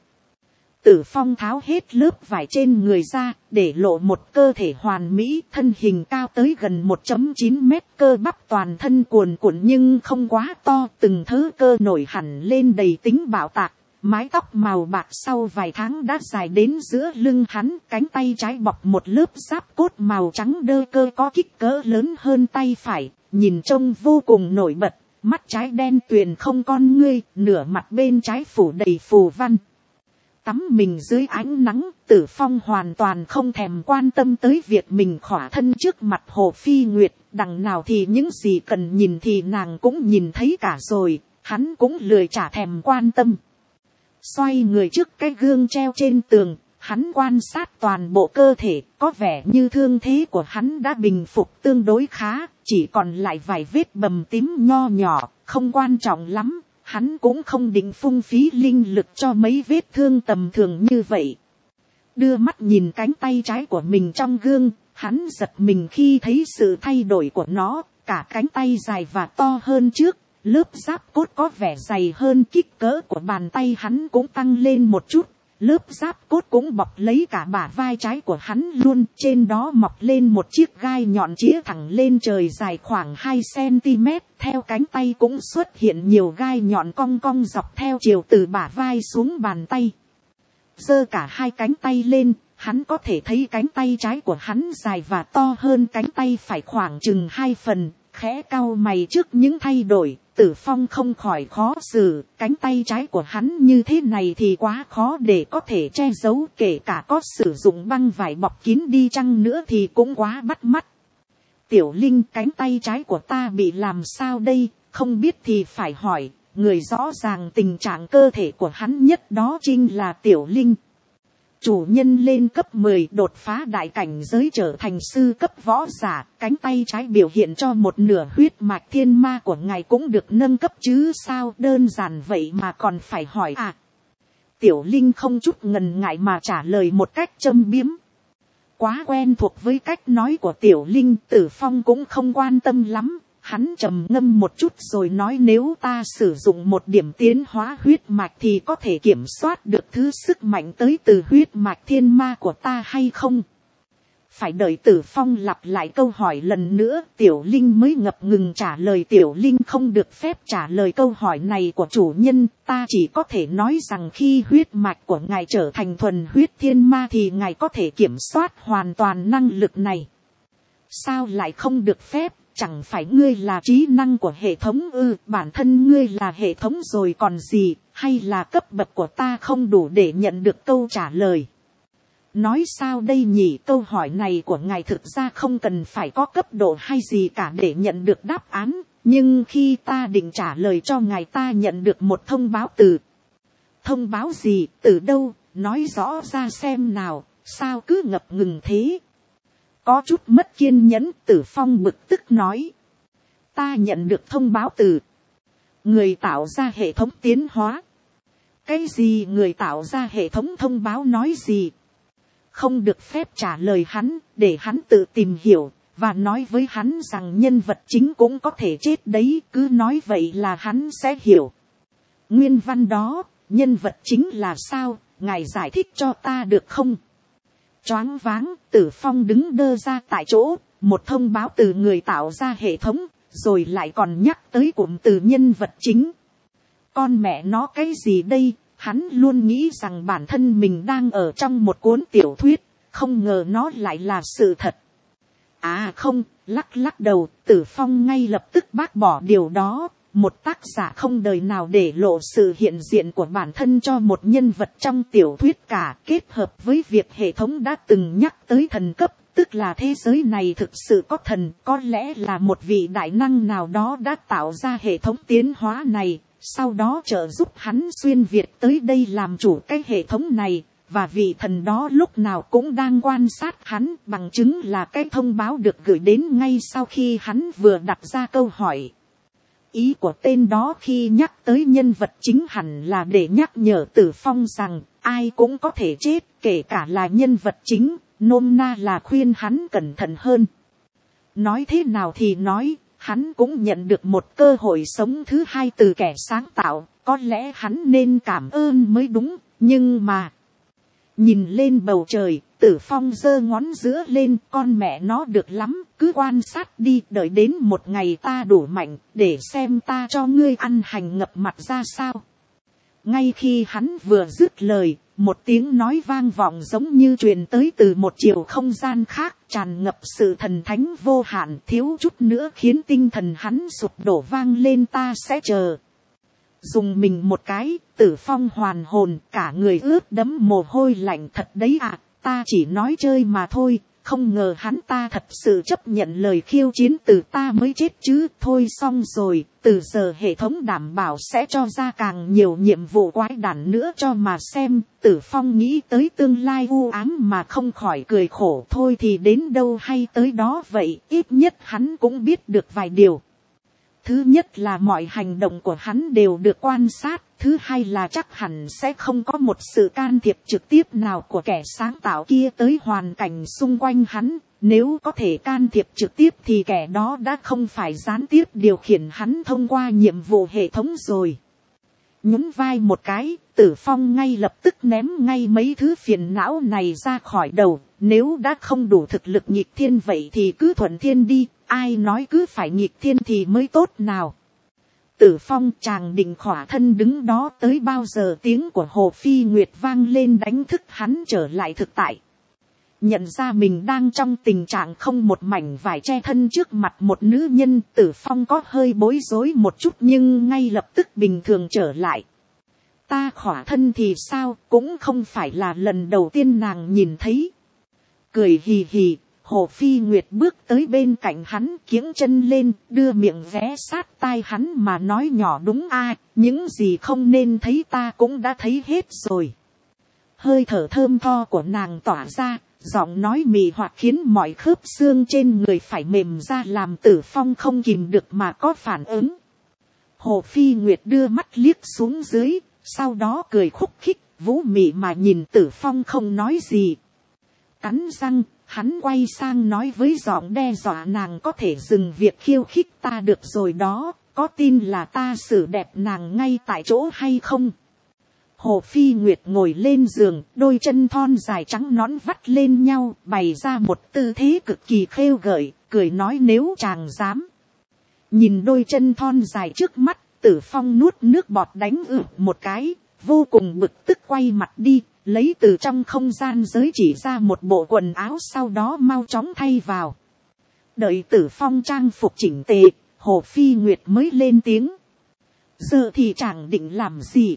Tử Phong tháo hết lớp vải trên người ra, để lộ một cơ thể hoàn mỹ, thân hình cao tới gần một phẩy chín mét, cơ bắp toàn thân cuồn cuộn nhưng không quá to, từng thớ cơ nổi hẳn lên đầy tính bạo tạc. Mái tóc màu bạc sau vài tháng đã dài đến giữa lưng hắn, cánh tay trái bọc một lớp giáp cốt màu trắng đơ cơ có kích cỡ lớn hơn tay phải, nhìn trông vô cùng nổi bật, mắt trái đen tuyền không con ngươi, nửa mặt bên trái phủ đầy phù văn. Tắm mình dưới ánh nắng, Tử Phong hoàn toàn không thèm quan tâm tới việc mình khỏa thân trước mặt Hồ Phi Nguyệt, đằng nào thì những gì cần nhìn thì nàng cũng nhìn thấy cả rồi, hắn cũng lười chả thèm quan tâm. Xoay người trước cái gương treo trên tường, hắn quan sát toàn bộ cơ thể, có vẻ như thương thế của hắn đã bình phục tương đối khá, chỉ còn lại vài vết bầm tím nho nhỏ, không quan trọng lắm, hắn cũng không định phung phí linh lực cho mấy vết thương tầm thường như vậy. Đưa mắt nhìn cánh tay trái của mình trong gương, hắn giật mình khi thấy sự thay đổi của nó, cả cánh tay dài và to hơn trước. Lớp giáp cốt có vẻ dày hơn, kích cỡ của bàn tay hắn cũng tăng lên một chút. Lớp giáp cốt cũng bọc lấy cả bả vai trái của hắn luôn. Trên đó mọc lên một chiếc gai nhọn chĩa thẳng lên trời dài khoảng hai xăng ti mét. Theo cánh tay cũng xuất hiện nhiều gai nhọn cong cong dọc theo chiều từ bả vai xuống bàn tay. Giơ cả hai cánh tay lên, hắn có thể thấy cánh tay trái của hắn dài và to hơn cánh tay phải khoảng chừng hai phần. Khẽ cau mày trước những thay đổi, Tử Phong không khỏi khó xử, cánh tay trái của hắn như thế này thì quá khó để có thể che giấu, kể cả có sử dụng băng vải bọc kín đi chăng nữa thì cũng quá bắt mắt. Tiểu Linh, cánh tay trái của ta bị làm sao đây, không biết thì phải hỏi, người rõ ràng tình trạng cơ thể của hắn nhất đó chính là Tiểu Linh. Chủ nhân lên cấp mười đột phá đại cảnh giới trở thành sư cấp võ giả, cánh tay trái biểu hiện cho một nửa huyết mạch thiên ma của ngài cũng được nâng cấp chứ sao, đơn giản vậy mà còn phải hỏi à. Tiểu Linh không chút ngần ngại mà trả lời một cách châm biếm. Quá quen thuộc với cách nói của Tiểu Linh, Tử Phong cũng không quan tâm lắm. Hắn trầm ngâm một chút rồi nói, nếu ta sử dụng một điểm tiến hóa huyết mạch thì có thể kiểm soát được thứ sức mạnh tới từ huyết mạch thiên ma của ta hay không? phải đợi Tử Phong lặp lại câu hỏi lần nữa, Tiểu Linh mới ngập ngừng trả lời. Tiểu Linh không được phép trả lời câu hỏi này của chủ nhân, ta chỉ có thể nói rằng khi huyết mạch của ngài trở thành thuần huyết thiên ma thì ngài có thể kiểm soát hoàn toàn năng lực này. Sao lại không được phép? Chẳng phải ngươi là trí năng của hệ thống ư? Bản thân ngươi là hệ thống rồi còn gì, hay là cấp bậc của ta không đủ để nhận được câu trả lời? Nói sao đây nhỉ? Câu hỏi này của ngài thực ra không cần phải có cấp độ hay gì cả để nhận được đáp án, nhưng khi ta định trả lời cho ngài ta nhận được một thông báo từ. Thông báo gì? Từ đâu? Nói rõ ra xem nào, sao cứ ngập ngừng thế? Có chút mất kiên nhẫn, Tử Phong bực tức nói. Ta nhận được thông báo từ người tạo ra hệ thống tiến hóa. Cái gì? Người tạo ra hệ thống thông báo nói gì? Không được phép trả lời hắn, để hắn tự tìm hiểu, và nói với hắn rằng nhân vật chính cũng có thể chết đấy, cứ nói vậy là hắn sẽ hiểu. Nguyên văn đó, nhân vật chính là sao, ngài giải thích cho ta được không? Choáng váng, Tử Phong đứng đơ ra tại chỗ, một thông báo từ người tạo ra hệ thống, rồi lại còn nhắc tới cụm từ nhân vật chính. Con mẹ nó cái gì đây? Hắn luôn nghĩ rằng bản thân mình đang ở trong một cuốn tiểu thuyết, không ngờ nó lại là sự thật. À không, lắc lắc đầu, Tử Phong ngay lập tức bác bỏ điều đó. Một tác giả không đời nào để lộ sự hiện diện của bản thân cho một nhân vật trong tiểu thuyết cả, kết hợp với việc hệ thống đã từng nhắc tới thần cấp, tức là thế giới này thực sự có thần, có lẽ là một vị đại năng nào đó đã tạo ra hệ thống tiến hóa này, sau đó trợ giúp hắn xuyên việt tới đây làm chủ cái hệ thống này, và vị thần đó lúc nào cũng đang quan sát hắn, bằng chứng là cái thông báo được gửi đến ngay sau khi hắn vừa đặt ra câu hỏi. Ý của tên đó khi nhắc tới nhân vật chính hẳn là để nhắc nhở Tử Phong rằng ai cũng có thể chết, kể cả là nhân vật chính, nôm na là khuyên hắn cẩn thận hơn. Nói thế nào thì nói, hắn cũng nhận được một cơ hội sống thứ hai từ kẻ sáng tạo, có lẽ hắn nên cảm ơn mới đúng, nhưng mà... Nhìn lên bầu trời, Tử Phong giơ ngón giữa lên, con mẹ nó được lắm, cứ quan sát đi, đợi đến một ngày ta đủ mạnh, để xem ta cho ngươi ăn hành ngập mặt ra sao. Ngay khi hắn vừa dứt lời, một tiếng nói vang vọng giống như truyền tới từ một chiều không gian khác, tràn ngập sự thần thánh vô hạn, thiếu chút nữa khiến tinh thần hắn sụp đổ, vang lên ta sẽ chờ. Dùng mình một cái, Tử Phong hoàn hồn, cả người ướt đẫm mồ hôi lạnh. Thật đấy à, ta chỉ nói chơi mà thôi, không ngờ hắn ta thật sự chấp nhận lời khiêu chiến từ ta mới chết chứ. Thôi xong rồi, từ giờ hệ thống đảm bảo sẽ cho ra càng nhiều nhiệm vụ quái đản nữa cho mà xem. Tử Phong nghĩ tới tương lai u ám mà không khỏi cười khổ. Thôi thì đến đâu hay tới đó vậy, ít nhất hắn cũng biết được vài điều. Thứ nhất là mọi hành động của hắn đều được quan sát. Thứ hai là chắc hẳn sẽ không có một sự can thiệp trực tiếp nào của kẻ sáng tạo kia tới hoàn cảnh xung quanh hắn. Nếu có thể can thiệp trực tiếp thì kẻ đó đã không phải gián tiếp điều khiển hắn thông qua nhiệm vụ hệ thống rồi. Nhún vai một cái, Tử Phong ngay lập tức ném ngay mấy thứ phiền não này ra khỏi đầu. Nếu đã không đủ thực lực nghịch thiên vậy thì cứ thuận thiên đi. Ai nói cứ phải nghịch thiên thì mới tốt nào. Tử Phong chàng định khỏa thân đứng đó tới bao giờ tiếng của Hồ Phi Nguyệt vang lên đánh thức hắn trở lại thực tại. Nhận ra mình đang trong tình trạng không một mảnh vải che thân trước mặt một nữ nhân, Tử Phong có hơi bối rối một chút nhưng ngay lập tức bình thường trở lại. Ta khỏa thân thì sao, cũng không phải là lần đầu tiên nàng nhìn thấy. Cười hì hì. Hồ Phi Nguyệt bước tới bên cạnh hắn, kiếng chân lên, đưa miệng ghé sát tai hắn mà nói nhỏ đúng a, những gì không nên thấy ta cũng đã thấy hết rồi. Hơi thở thơm tho của nàng tỏa ra, giọng nói mị hoặc khiến mọi khớp xương trên người phải mềm ra làm Tử Phong không kìm được mà có phản ứng. Hồ Phi Nguyệt đưa mắt liếc xuống dưới, sau đó cười khúc khích, vũ mị mà nhìn Tử Phong không nói gì. Cắn răng, hắn quay sang nói với giọng đe dọa nàng có thể dừng việc khiêu khích ta được rồi đó, có tin là ta xử đẹp nàng ngay tại chỗ hay không? Hồ Phi Nguyệt ngồi lên giường, đôi chân thon dài trắng nõn vắt lên nhau, bày ra một tư thế cực kỳ khêu gợi, cười nói nếu chàng dám. Nhìn đôi chân thon dài trước mắt, Tử Phong nuốt nước bọt đánh ử một cái, vô cùng bực tức quay mặt đi, lấy từ trong không gian giới chỉ ra một bộ quần áo, sau đó mau chóng thay vào. Đợi Tử Phong trang phục chỉnh tề, Hồ Phi Nguyệt mới lên tiếng. Giờ thì chàng định làm gì?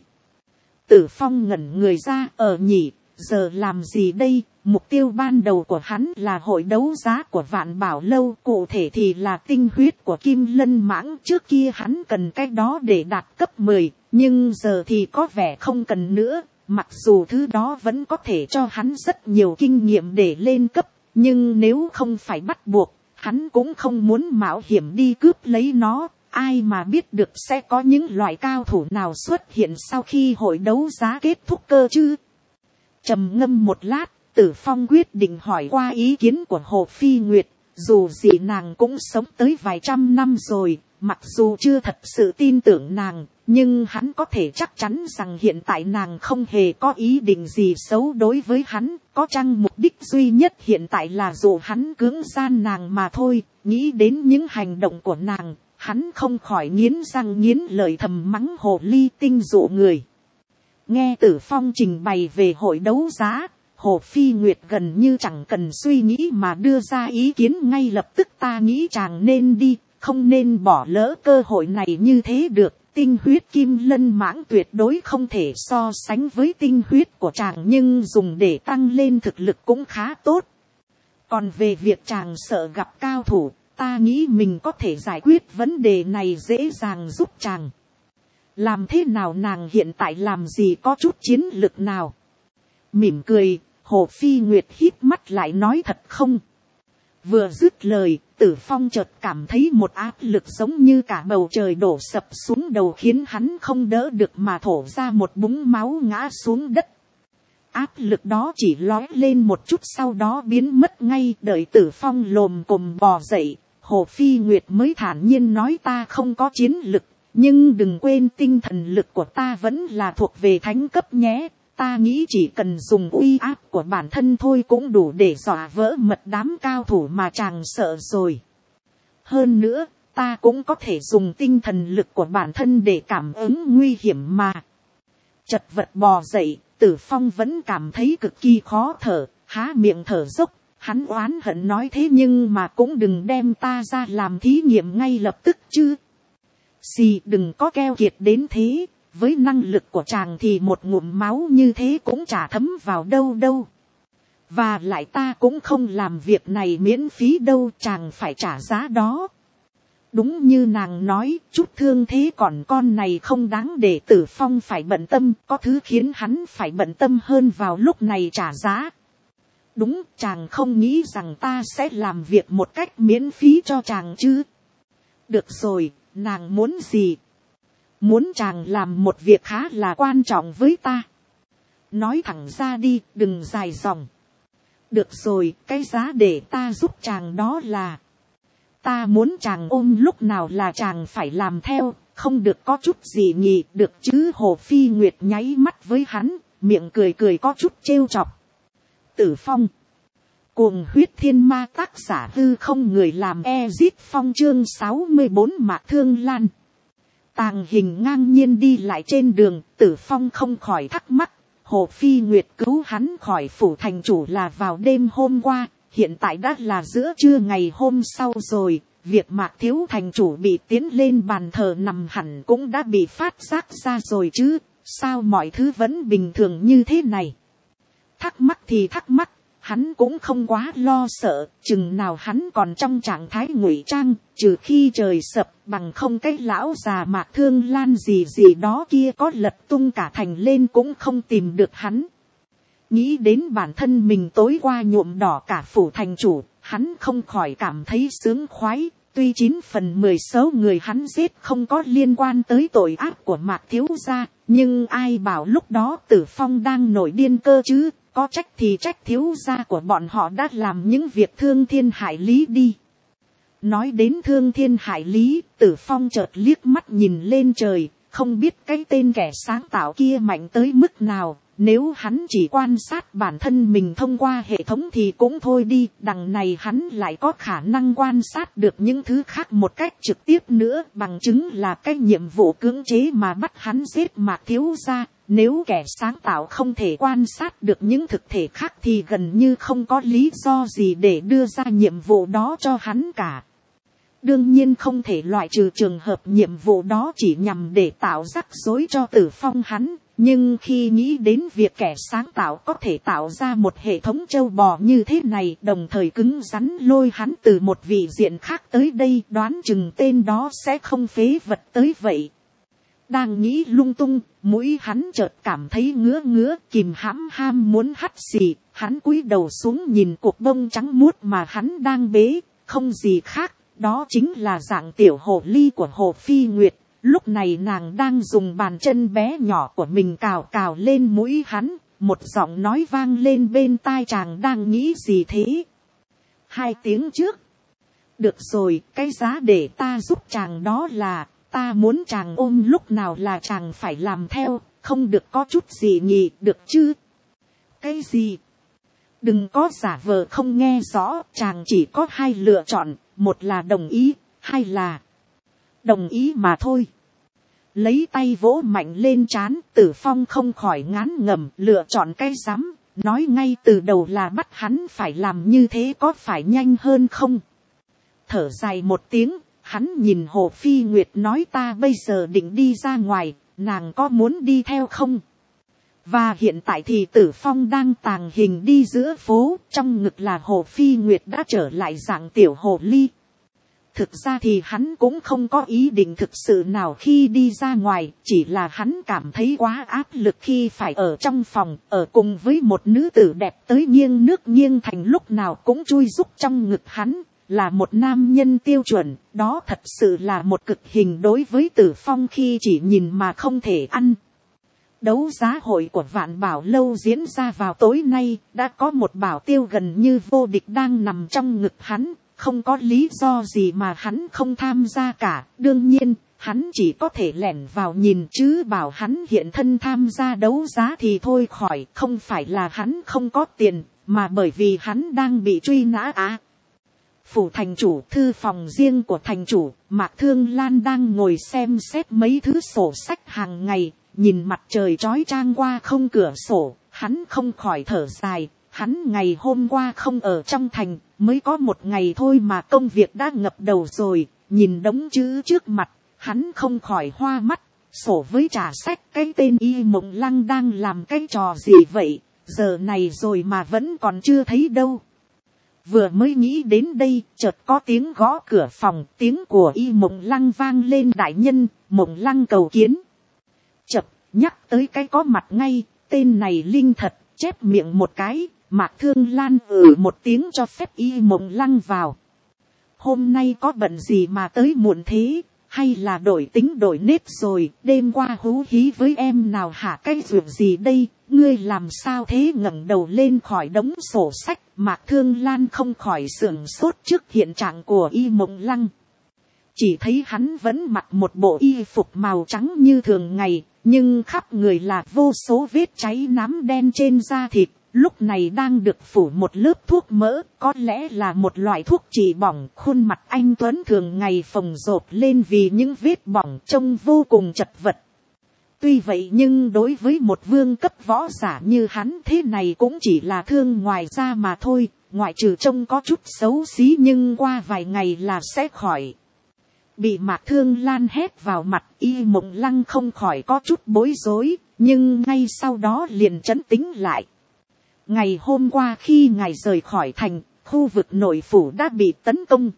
Tử Phong ngẩn người ra, ở nhỉ, giờ làm gì đây? Mục tiêu ban đầu của hắn là hội đấu giá của Vạn Bảo Lâu, cụ thể thì là tinh huyết của Kim Lân Mãng. Trước kia hắn cần cái đó để đạt cấp mười, nhưng giờ thì có vẻ không cần nữa. Mặc dù thứ đó vẫn có thể cho hắn rất nhiều kinh nghiệm để lên cấp, nhưng nếu không phải bắt buộc, hắn cũng không muốn mạo hiểm đi cướp lấy nó. Ai mà biết được sẽ có những loại cao thủ nào xuất hiện sau khi hội đấu giá kết thúc cơ chứ? Trầm ngâm một lát, Tử Phong quyết định hỏi qua ý kiến của Hồ Phi Nguyệt. Dù gì nàng cũng sống tới vài trăm năm rồi, mặc dù chưa thật sự tin tưởng nàng, nhưng hắn có thể chắc chắn rằng hiện tại nàng không hề có ý định gì xấu đối với hắn. Có chăng mục đích duy nhất hiện tại là dụ hắn cưỡng gian nàng mà thôi. Nghĩ đến những hành động của nàng, hắn không khỏi nghiến răng nghiến lợi thầm mắng hồ ly tinh dụ người. Nghe Tử Phong trình bày về hội đấu giá, Hồ Phi Nguyệt gần như chẳng cần suy nghĩ mà đưa ra ý kiến ngay lập tức. Ta nghĩ chàng nên đi, không nên bỏ lỡ cơ hội này như thế được. Tinh huyết Kim Lân Mãng tuyệt đối không thể so sánh với tinh huyết của chàng, nhưng dùng để tăng lên thực lực cũng khá tốt. Còn về việc chàng sợ gặp cao thủ, ta nghĩ mình có thể giải quyết vấn đề này dễ dàng giúp chàng. Làm thế nào? Nàng hiện tại làm gì có chút chiến lực nào? Mỉm cười, Hồ Phi Nguyệt híp mắt lại nói thật không? Vừa dứt lời, Tử Phong chợt cảm thấy một áp lực giống như cả bầu trời đổ sập xuống đầu, khiến hắn không đỡ được mà thổ ra một búng máu ngã xuống đất. Áp lực đó chỉ lóe lên một chút sau đó biến mất ngay. Đợi Tử Phong lồm cồm bò dậy, Hồ Phi Nguyệt mới thản nhiên nói ta không có chiến lực, nhưng đừng quên tinh thần lực của ta vẫn là thuộc về thánh cấp nhé. Ta nghĩ chỉ cần dùng uy áp của bản thân thôi cũng đủ để dọa vỡ mật đám cao thủ mà chàng sợ rồi. Hơn nữa, ta cũng có thể dùng tinh thần lực của bản thân để cảm ứng nguy hiểm mà. Chật vật bò dậy, Tử Phong vẫn cảm thấy cực kỳ khó thở, há miệng thở dốc. Hắn oán hận nói thế nhưng mà cũng đừng đem ta ra làm thí nghiệm ngay lập tức chứ. Xì, đừng có keo kiệt đến thế. Với năng lực của chàng thì một ngụm máu như thế cũng chả thấm vào đâu đâu. Và lại ta cũng không làm việc này miễn phí đâu, chàng phải trả giá đó. Đúng như nàng nói, chút thương thế còn con này không đáng để Tử Phong phải bận tâm. Có thứ khiến hắn phải bận tâm hơn vào lúc này trả giá. Đúng, chàng không nghĩ rằng ta sẽ làm việc một cách miễn phí cho chàng chứ? Được rồi, nàng muốn gì? Muốn chàng làm một việc khá là quan trọng với ta. Nói thẳng ra đi, đừng dài dòng. Được rồi, cái giá để ta giúp chàng đó là, ta muốn chàng ôm lúc nào là chàng phải làm theo, không được có chút gì nhỉ, được chứ? Hồ Phi Nguyệt nháy mắt với hắn, miệng cười cười có chút trêu chọc. Tử Phong, Cuồng Huyết Thiên Ma, tác giả hư không, người làm Ezit Phong, chương sáu mươi bốn Mạc Thương Lan. Tàng Hình ngang nhiên đi lại trên đường, Tử Phong không khỏi thắc mắc. Hồ Phi Nguyệt cứu hắn khỏi phủ thành chủ là vào đêm hôm qua, hiện tại đã là giữa trưa ngày hôm sau rồi. Việc Mạc thiếu thành chủ bị tiến lên bàn thờ nằm hẳn cũng đã bị phát giác ra rồi chứ, sao mọi thứ vẫn bình thường như thế này? Thắc mắc thì thắc mắc, hắn cũng không quá lo sợ, chừng nào hắn còn trong trạng thái ngụy trang, trừ khi trời sập, bằng không cái lão già Mạc Thương Lan gì gì đó kia có lật tung cả thành lên cũng không tìm được hắn. Nghĩ đến bản thân mình tối qua nhuộm đỏ cả phủ thành chủ, hắn không khỏi cảm thấy sướng khoái. Tuy chín phần mười số người hắn giết không có liên quan tới tội ác của Mạc thiếu gia, nhưng ai bảo lúc đó Tử Phong đang nổi điên cơ chứ? Có trách thì trách thiếu gia của bọn họ đã làm những việc thương thiên hại lý đi. Nói đến thương thiên hại lý, Tử Phong chợt liếc mắt nhìn lên trời, không biết cái tên kẻ sáng tạo kia mạnh tới mức nào. Nếu hắn chỉ quan sát bản thân mình thông qua hệ thống thì cũng thôi đi, đằng này hắn lại có khả năng quan sát được những thứ khác một cách trực tiếp nữa, bằng chứng là cái nhiệm vụ cưỡng chế mà bắt hắn giết Mạc thiếu gia. Nếu kẻ sáng tạo không thể quan sát được những thực thể khác thì gần như không có lý do gì để đưa ra nhiệm vụ đó cho hắn cả. Đương nhiên không thể loại trừ trường hợp nhiệm vụ đó chỉ nhằm để tạo rắc rối cho Tử Phong hắn. Nhưng khi nghĩ đến việc kẻ sáng tạo có thể tạo ra một hệ thống trâu bò như thế này, đồng thời cứng rắn lôi hắn từ một vị diện khác tới đây, đoán chừng tên đó sẽ không phế vật tới vậy. Đang nghĩ lung tung, mũi hắn chợt cảm thấy ngứa ngứa, kìm hãm ham muốn hắt xì. Hắn cúi đầu xuống nhìn cục bông trắng muốt mà hắn đang bế, không gì khác, đó chính là dạng tiểu hồ ly của Hồ Phi Nguyệt. Lúc này nàng đang dùng bàn chân bé nhỏ của mình cào cào lên mũi hắn, một giọng nói vang lên bên tai chàng đang nghĩ gì thế. Hai tiếng trước. Được rồi, cái giá để ta giúp chàng đó là, ta muốn chàng ôm lúc nào là chàng phải làm theo, không được có chút gì nhỉ, được chứ? Cái gì? Đừng có giả vờ không nghe rõ, chàng chỉ có hai lựa chọn, một là đồng ý, hai là đồng ý mà thôi. Lấy tay vỗ mạnh lên trán, Tử Phong không khỏi ngán ngẩm, lựa chọn cái rắm, nói ngay từ đầu là bắt hắn phải làm như thế có phải nhanh hơn không? Thở dài một tiếng, hắn nhìn Hồ Phi Nguyệt nói ta bây giờ định đi ra ngoài, nàng có muốn đi theo không? Và hiện tại thì Tử Phong đang tàng hình đi giữa phố, trong ngực là Hồ Phi Nguyệt đã trở lại dạng tiểu hồ ly. Thực ra thì hắn cũng không có ý định thực sự nào khi đi ra ngoài, chỉ là hắn cảm thấy quá áp lực khi phải ở trong phòng, ở cùng với một nữ tử đẹp tới nghiêng nước nghiêng thành lúc nào cũng chui rúc trong ngực hắn, là một nam nhân tiêu chuẩn, đó thật sự là một cực hình đối với Tử Phong khi chỉ nhìn mà không thể ăn. Đấu giá hội của Vạn Bảo Lâu diễn ra vào tối nay, đã có một bảo tiêu gần như vô địch đang nằm trong ngực hắn. Không có lý do gì mà hắn không tham gia cả. Đương nhiên, hắn chỉ có thể lẻn vào nhìn chứ bảo hắn hiện thân tham gia đấu giá thì thôi khỏi. Không phải là hắn không có tiền, mà bởi vì hắn đang bị truy nã á. Phủ thành chủ, thư phòng riêng của thành chủ, Mạc Thương Lan đang ngồi xem xét mấy thứ sổ sách hàng ngày. Nhìn mặt trời chói chang qua không cửa sổ, hắn không khỏi thở dài. Hắn ngày hôm qua không ở trong thành, mới có một ngày thôi mà công việc đã ngập đầu rồi. Nhìn đống chữ trước mặt, hắn không khỏi hoa mắt. Sổ với trả sách, cái tên Y Mộng Lăng đang làm cái trò gì vậy? Giờ này rồi mà vẫn còn chưa thấy đâu. Vừa mới nghĩ đến đây, chợt có tiếng gõ cửa phòng, tiếng của Y Mộng Lăng vang lên. Đại nhân, Mộng Lăng cầu kiến. Chập, nhắc tới cái có mặt ngay, tên này linh thật, chép miệng một cái. Mạc Thương Lan ừ một tiếng cho phép Y Mộng Lăng vào. Hôm nay có bận gì mà tới muộn thế, hay là đổi tính đổi nết rồi, đêm qua hú hí với em nào hả? Cái việc gì đây, ngươi làm sao thế? Ngẩng đầu lên khỏi đống sổ sách, Mạc Thương Lan không khỏi sửng sốt trước hiện trạng của Y Mộng Lăng. Chỉ thấy hắn vẫn mặc một bộ y phục màu trắng như thường ngày, nhưng khắp người là vô số vết cháy nám đen trên da thịt. Lúc này đang được phủ một lớp thuốc mỡ, có lẽ là một loại thuốc trị bỏng. Khuôn mặt anh Tuấn thường ngày phồng rộp lên vì những vết bỏng trông vô cùng chật vật. Tuy vậy nhưng đối với một vương cấp võ giả như hắn, thế này cũng chỉ là thương ngoài da mà thôi. Ngoại trừ trông có chút xấu xí nhưng qua vài ngày là sẽ khỏi. Bị Mạc Thương Lan hét vào mặt, Y Mộng Lăng không khỏi có chút bối rối, nhưng ngay sau đó liền trấn tĩnh lại. Ngày hôm qua khi ngài rời khỏi thành, khu vực nội phủ đã bị tấn công.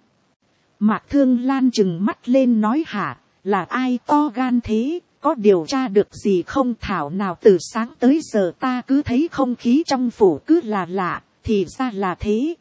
Mạc Thương Lan trừng mắt lên nói hả, là ai to gan thế, có điều tra được gì không? Thảo nào từ sáng tới giờ ta cứ thấy không khí trong phủ cứ là lạ, thì ra là thế.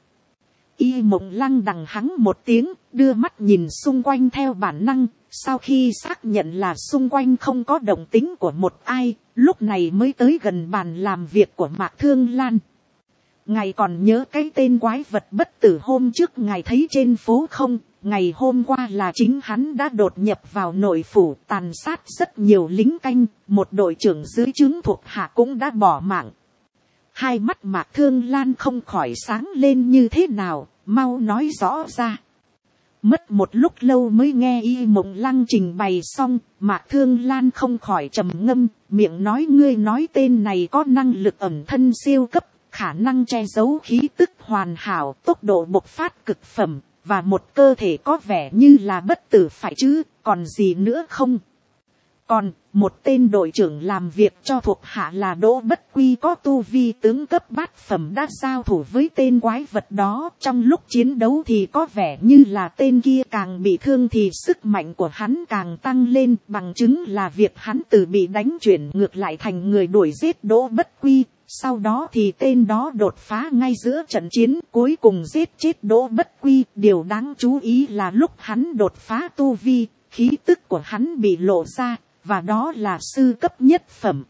Y Mộng Lăng đằng hắng một tiếng, đưa mắt nhìn xung quanh theo bản năng, sau khi xác nhận là xung quanh không có động tĩnh của một ai, lúc này mới tới gần bàn làm việc của Mạc Thương Lan. Ngài còn nhớ cái tên quái vật bất tử hôm trước ngài thấy trên phố không? ngày hôm qua là chính hắn đã đột nhập vào nội phủ tàn sát rất nhiều lính canh, một đội trưởng dưới trướng thuộc hạ cũng đã bỏ mạng. Hai mắt Mạc Thương Lan không khỏi sáng lên như thế nào, mau nói rõ ra. Mất một lúc lâu mới nghe Y Mộng Lăng trình bày xong, Mạc Thương Lan không khỏi trầm ngâm, miệng nói ngươi nói tên này có năng lực ẩn thân siêu cấp, khả năng che giấu khí tức hoàn hảo, tốc độ bộc phát cực phẩm, và một cơ thể có vẻ như là bất tử phải chứ, còn gì nữa không? Còn, một tên đội trưởng làm việc cho thuộc hạ là Đỗ Bất Quy có tu vi tướng cấp bát phẩm đã giao thủ với tên quái vật đó. Trong lúc chiến đấu thì có vẻ như là tên kia càng bị thương thì sức mạnh của hắn càng tăng lên, bằng chứng là việc hắn từ bị đánh chuyển ngược lại thành người đuổi giết Đỗ Bất Quy. Sau đó thì tên đó đột phá ngay giữa trận chiến, cuối cùng giết chết Đỗ Bất Quy. Điều đáng chú ý là lúc hắn đột phá tu vi, khí tức của hắn bị lộ ra, và đó là sư cấp nhất phẩm.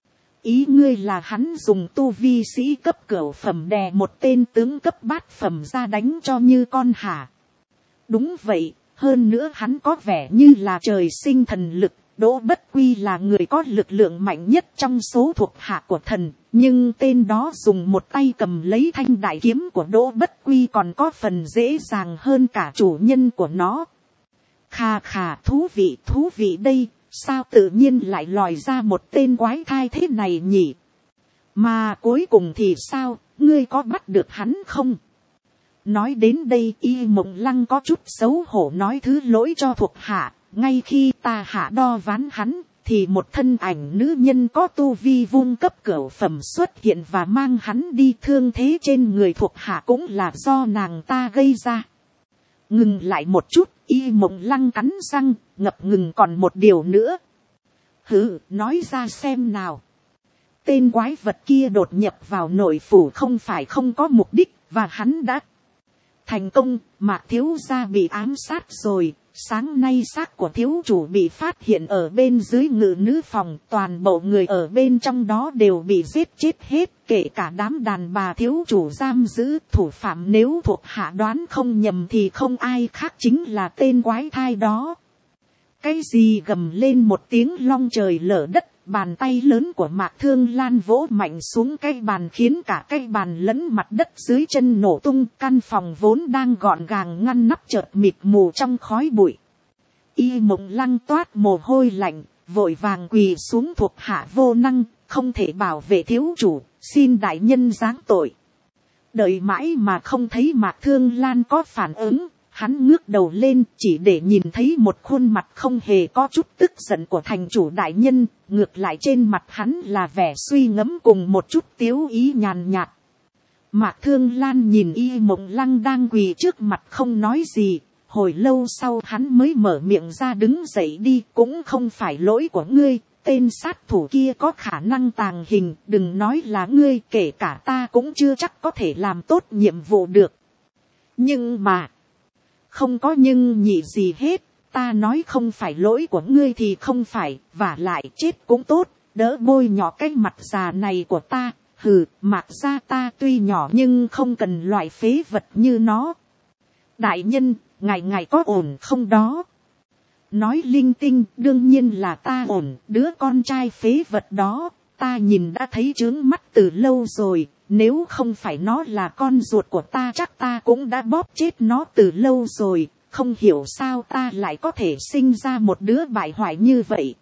Ý ngươi là hắn dùng tu vi sĩ cấp cửu phẩm đè một tên tướng cấp bát phẩm ra đánh cho như con hả? Đúng vậy, hơn nữa hắn có vẻ như là trời sinh thần lực. Đỗ Bất Quy là người có lực lượng mạnh nhất trong số thuộc hạ của thần, nhưng tên đó dùng một tay cầm lấy thanh đại kiếm của Đỗ Bất Quy còn có phần dễ dàng hơn cả chủ nhân của nó. Khà khà, thú vị thú vị đây, sao tự nhiên lại lòi ra một tên quái thai thế này nhỉ? Mà cuối cùng thì sao, ngươi có bắt được hắn không? Nói đến đây Y Mộng Lăng có chút xấu hổ nói thứ lỗi cho thuộc hạ. Ngay khi ta hạ đo ván hắn, thì một thân ảnh nữ nhân có tu vi vung cấp cửu phẩm xuất hiện và mang hắn đi. Thương thế trên người thuộc hạ cũng là do nàng ta gây ra. Ngừng lại một chút, Y Mộng Lăng cắn răng, ngập ngừng còn một điều nữa. Hứ, nói ra xem nào. Tên quái vật kia đột nhập vào nội phủ không phải không có mục đích, và hắn đã thành công. Mạc thiếu gia bị ám sát rồi. Sáng nay xác của thiếu chủ bị phát hiện ở bên dưới ngự nữ phòng, toàn bộ người ở bên trong đó đều bị giết chết hết, kể cả đám đàn bà thiếu chủ giam giữ. Thủ phạm nếu thuộc hạ đoán không nhầm thì không ai khác chính là tên quái thai đó. Cái gì gầm lên một tiếng long trời lở đất, bàn tay lớn của Mạc Thương Lan vỗ mạnh xuống cái bàn khiến cả cái bàn lẫn mặt đất dưới chân nổ tung. Căn phòng vốn đang gọn gàng ngăn nắp chợt mịt mù trong khói bụi. Y Mộng Lăng toát mồ hôi lạnh, vội vàng quỳ xuống thuộc hạ vô năng, không thể bảo vệ thiếu chủ, xin đại nhân giáng tội. Đợi mãi mà không thấy Mạc Thương Lan có phản ứng. Hắn ngước đầu lên chỉ để nhìn thấy một khuôn mặt không hề có chút tức giận của thành chủ đại nhân, ngược lại trên mặt hắn là vẻ suy ngẫm cùng một chút tiếu ý nhàn nhạt. Mạc Thương Lan nhìn Y Mộng Lăng đang quỳ trước mặt không nói gì, hồi lâu sau hắn mới mở miệng ra đứng dậy đi. Cũng không phải lỗi của ngươi, tên sát thủ kia có khả năng tàng hình, đừng nói là ngươi, kể cả ta cũng chưa chắc có thể làm tốt nhiệm vụ được. Nhưng mà không có nhưng nhị gì hết, ta nói không phải lỗi của ngươi thì không phải, và lại chết cũng tốt, đỡ bôi nhỏ cái mặt già này của ta. Hừ, Mạc gia ta tuy nhỏ nhưng không cần loại phế vật như nó. Đại nhân, ngài ngài có ổn không đó? Nói linh tinh, đương nhiên là ta ổn, đứa con trai phế vật đó, ta nhìn đã thấy chướng mắt từ lâu rồi. Nếu không phải nó là con ruột của ta chắc ta cũng đã bóp chết nó từ lâu rồi. Không hiểu sao ta lại có thể sinh ra một đứa bại hoại như vậy.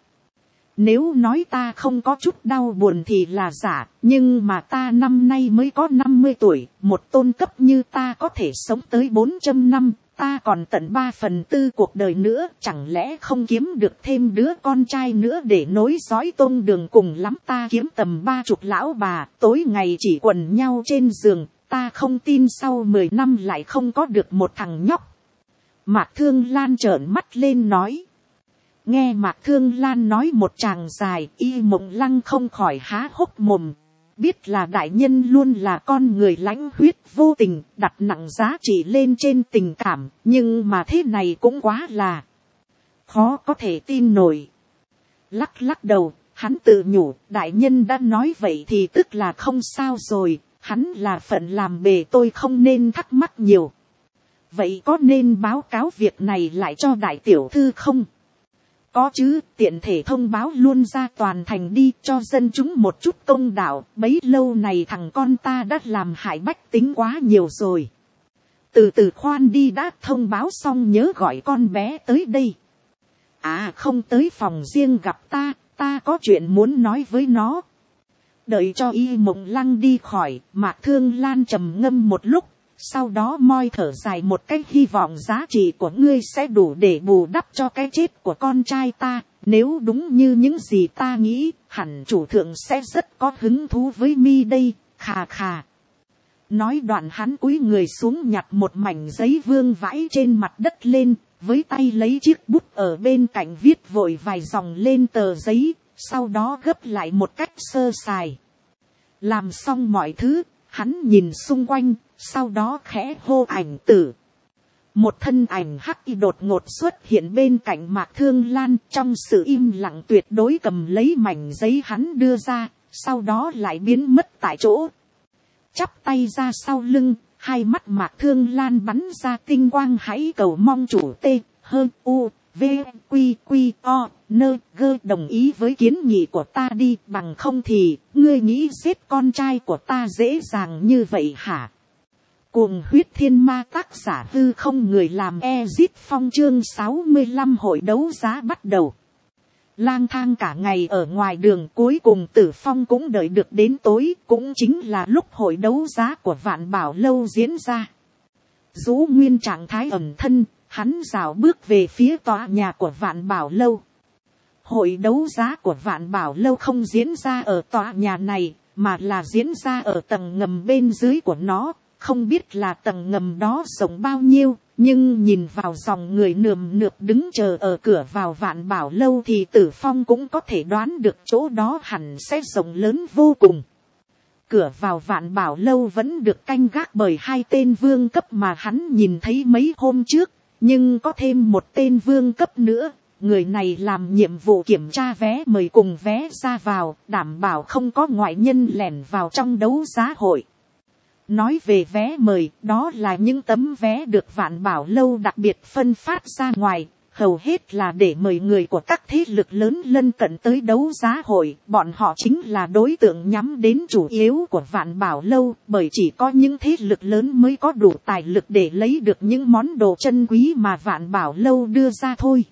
Nếu nói ta không có chút đau buồn thì là giả. Nhưng mà ta năm nay mới có năm mươi tuổi. Một tôn cấp như ta có thể sống tới bốn trăm năm. Ta còn tận ba phần tư cuộc đời nữa. Chẳng lẽ không kiếm được thêm đứa con trai nữa để nối dõi tôn đường, cùng lắm ta kiếm tầm ba chục lão bà. Tối ngày chỉ quần nhau trên giường. Ta không tin sau mười năm lại không có được một thằng nhóc. Mạc Thương Lan trợn mắt lên nói. Nghe Mạc Thương Lan nói một tràng dài, Y Mộng Lăng không khỏi há hốc mồm. Biết là đại nhân luôn là con người lãnh huyết vô tình, đặt nặng giá trị lên trên tình cảm, nhưng mà thế này cũng quá là khó có thể tin nổi. Lắc lắc đầu, hắn tự nhủ, đại nhân đã nói vậy thì tức là không sao rồi, hắn là phận làm bề tôi không nên thắc mắc nhiều. vậy có nên báo cáo việc này lại cho đại tiểu thư không? Có chứ, tiện thể thông báo luôn ra toàn thành đi, cho dân chúng một chút công đạo. Bấy lâu này thằng con ta đã làm hại bách tính quá nhiều rồi. Từ từ khoan đi, đã thông báo xong nhớ gọi con bé tới đây. À không, tới phòng riêng gặp ta, ta có chuyện muốn nói với nó. Đợi cho Y Mộng Lăng đi khỏi, Mạc Thương Lan trầm ngâm một lúc, sau đó moi thở dài một cách, hy vọng giá trị của ngươi sẽ đủ để bù đắp cho cái chết của con trai ta. Nếu đúng như những gì ta nghĩ, hẳn chủ thượng sẽ rất có hứng thú với mi đây, khà khà. Nói đoạn hắn cúi người xuống nhặt một mảnh giấy vương vãi trên mặt đất lên, với tay lấy chiếc bút ở bên cạnh viết vội vài dòng lên tờ giấy, sau đó gấp lại một cách sơ sài. Làm xong mọi thứ, hắn nhìn xung quanh, sau đó khẽ hô ảnh tử. Một thân ảnh hắc y đột ngột xuất hiện bên cạnh Mạc Thương Lan, trong sự im lặng tuyệt đối cầm lấy mảnh giấy hắn đưa ra, sau đó lại biến mất tại chỗ. Chắp tay ra sau lưng, hai mắt Mạc Thương Lan bắn ra tinh quang, hãy cầu mong chủ tê, hơn u, v, quy quy o, nơ gơ đồng ý với kiến nghị của ta đi, bằng không thì, ngươi nghĩ giết con trai của ta dễ dàng như vậy hả? Cuồng huyết thiên ma, tác giả hư không, người làm Ezit Phong, chương sáu mươi lăm hội đấu giá bắt đầu. Lang thang cả ngày ở ngoài đường, cuối cùng Tử Phong cũng đợi được đến tối, cũng chính là lúc hội đấu giá của Vạn Bảo Lâu diễn ra. Dũ Nguyên trạng thái ẩn thân, hắn rảo bước về phía tòa nhà của Vạn Bảo Lâu. Hội đấu giá của Vạn Bảo Lâu không diễn ra ở tòa nhà này, mà là diễn ra ở tầng ngầm bên dưới của nó. Không biết là tầng ngầm đó rộng bao nhiêu, nhưng nhìn vào dòng người nườm nượp đứng chờ ở cửa vào Vạn Bảo Lâu thì Tử Phong cũng có thể đoán được chỗ đó hẳn sẽ rộng lớn vô cùng. Cửa vào Vạn Bảo Lâu vẫn được canh gác bởi hai tên vương cấp mà hắn nhìn thấy mấy hôm trước, nhưng có thêm một tên vương cấp nữa. Người này làm nhiệm vụ kiểm tra vé mời cùng vé ra vào, đảm bảo không có ngoại nhân lẻn vào trong đấu giá hội. Nói về vé mời, đó là những tấm vé được Vạn Bảo Lâu đặc biệt phân phát ra ngoài, hầu hết là để mời người của các thế lực lớn lân cận tới đấu giá hội. Bọn họ chính là đối tượng nhắm đến chủ yếu của Vạn Bảo Lâu, bởi chỉ có những thế lực lớn mới có đủ tài lực để lấy được những món đồ chân quý mà Vạn Bảo Lâu đưa ra thôi.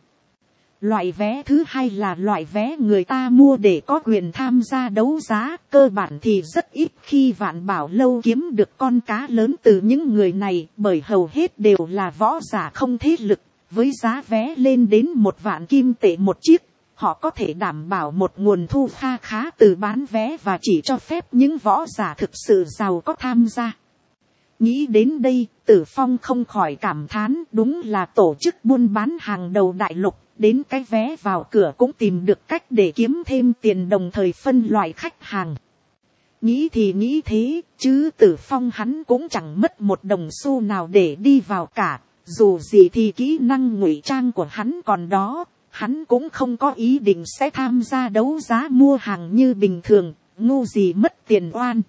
Loại vé thứ hai là loại vé người ta mua để có quyền tham gia đấu giá, cơ bản thì rất ít khi Vạn Bảo Lâu kiếm được con cá lớn từ những người này, bởi hầu hết đều là võ giả không thế lực, với giá vé lên đến một vạn kim tệ một chiếc, họ có thể đảm bảo một nguồn thu kha khá từ bán vé và chỉ cho phép những võ giả thực sự giàu có tham gia. Nghĩ đến đây, Tử Phong không khỏi cảm thán, đúng là tổ chức buôn bán hàng đầu đại lục. Đến cái vé vào cửa cũng tìm được cách để kiếm thêm tiền, đồng thời phân loại khách hàng. Nghĩ thì nghĩ thế, chứ Tử Phong hắn cũng chẳng mất một đồng xu nào để đi vào cả. Dù gì thì kỹ năng ngụy trang của hắn còn đó, hắn cũng không có ý định sẽ tham gia đấu giá mua hàng như bình thường, ngu gì mất tiền oan.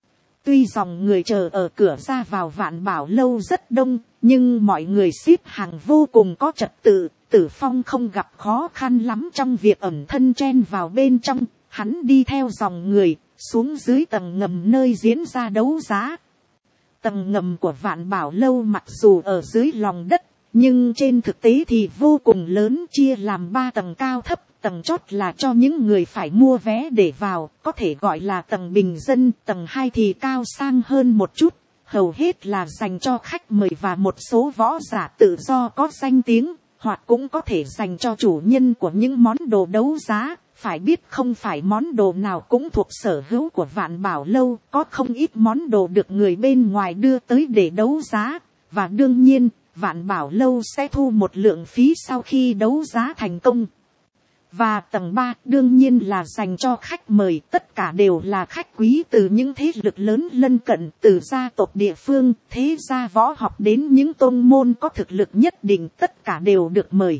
Tuy dòng người chờ ở cửa ra vào Vạn Bảo Lâu rất đông, nhưng mọi người xếp hàng vô cùng có trật tự. Tử Phong không gặp khó khăn lắm trong việc ẩn thân chen vào bên trong, hắn đi theo dòng người, xuống dưới tầng ngầm nơi diễn ra đấu giá. Tầng ngầm của Vạn Bảo Lâu mặc dù ở dưới lòng đất, nhưng trên thực tế thì vô cùng lớn, chia làm ba tầng cao thấp. Tầng chót là cho những người phải mua vé để vào, có thể gọi là tầng bình dân. Tầng hai thì cao sang hơn một chút, hầu hết là dành cho khách mời và một số võ giả tự do có danh tiếng, hoặc cũng có thể dành cho chủ nhân của những món đồ đấu giá. Phải biết không phải món đồ nào cũng thuộc sở hữu của Vạn Bảo Lâu, có không ít món đồ được người bên ngoài đưa tới để đấu giá, và đương nhiên, Vạn Bảo Lâu sẽ thu một lượng phí sau khi đấu giá thành công. Và tầng ba đương nhiên là dành cho khách mời, tất cả đều là khách quý từ những thế lực lớn lân cận, từ gia tộc địa phương, thế gia võ học đến những tôn môn có thực lực nhất định, tất cả đều được mời.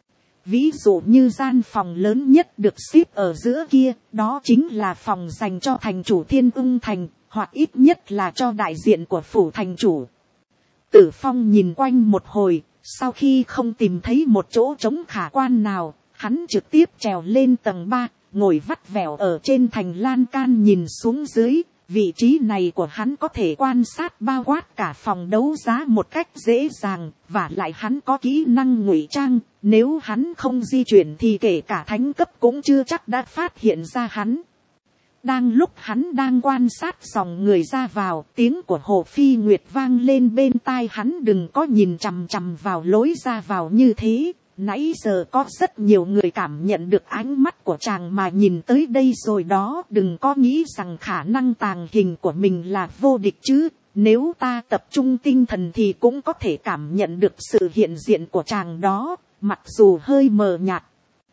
Ví dụ như gian phòng lớn nhất được xếp ở giữa kia, đó chính là phòng dành cho thành chủ Thiên Ưng Thành, hoặc ít nhất là cho đại diện của phủ thành chủ. Tử Phong nhìn quanh một hồi, sau khi không tìm thấy một chỗ trống khả quan nào, hắn trực tiếp trèo lên tầng ba, ngồi vắt vẻo ở trên thành lan can nhìn xuống dưới. Vị trí này của hắn có thể quan sát bao quát cả phòng đấu giá một cách dễ dàng, và lại hắn có kỹ năng ngụy trang, nếu hắn không di chuyển thì kể cả thánh cấp cũng chưa chắc đã phát hiện ra hắn. Đang lúc hắn đang quan sát dòng người ra vào, tiếng của Hồ Phi Nguyệt vang lên bên tai hắn, đừng có nhìn chằm chằm vào lối ra vào như thế. Nãy giờ có rất nhiều người cảm nhận được ánh mắt của chàng mà nhìn tới đây rồi đó, đừng có nghĩ rằng khả năng tàng hình của mình là vô địch chứ. Nếu ta tập trung tinh thần thì cũng có thể cảm nhận được sự hiện diện của chàng đó, mặc dù hơi mờ nhạt.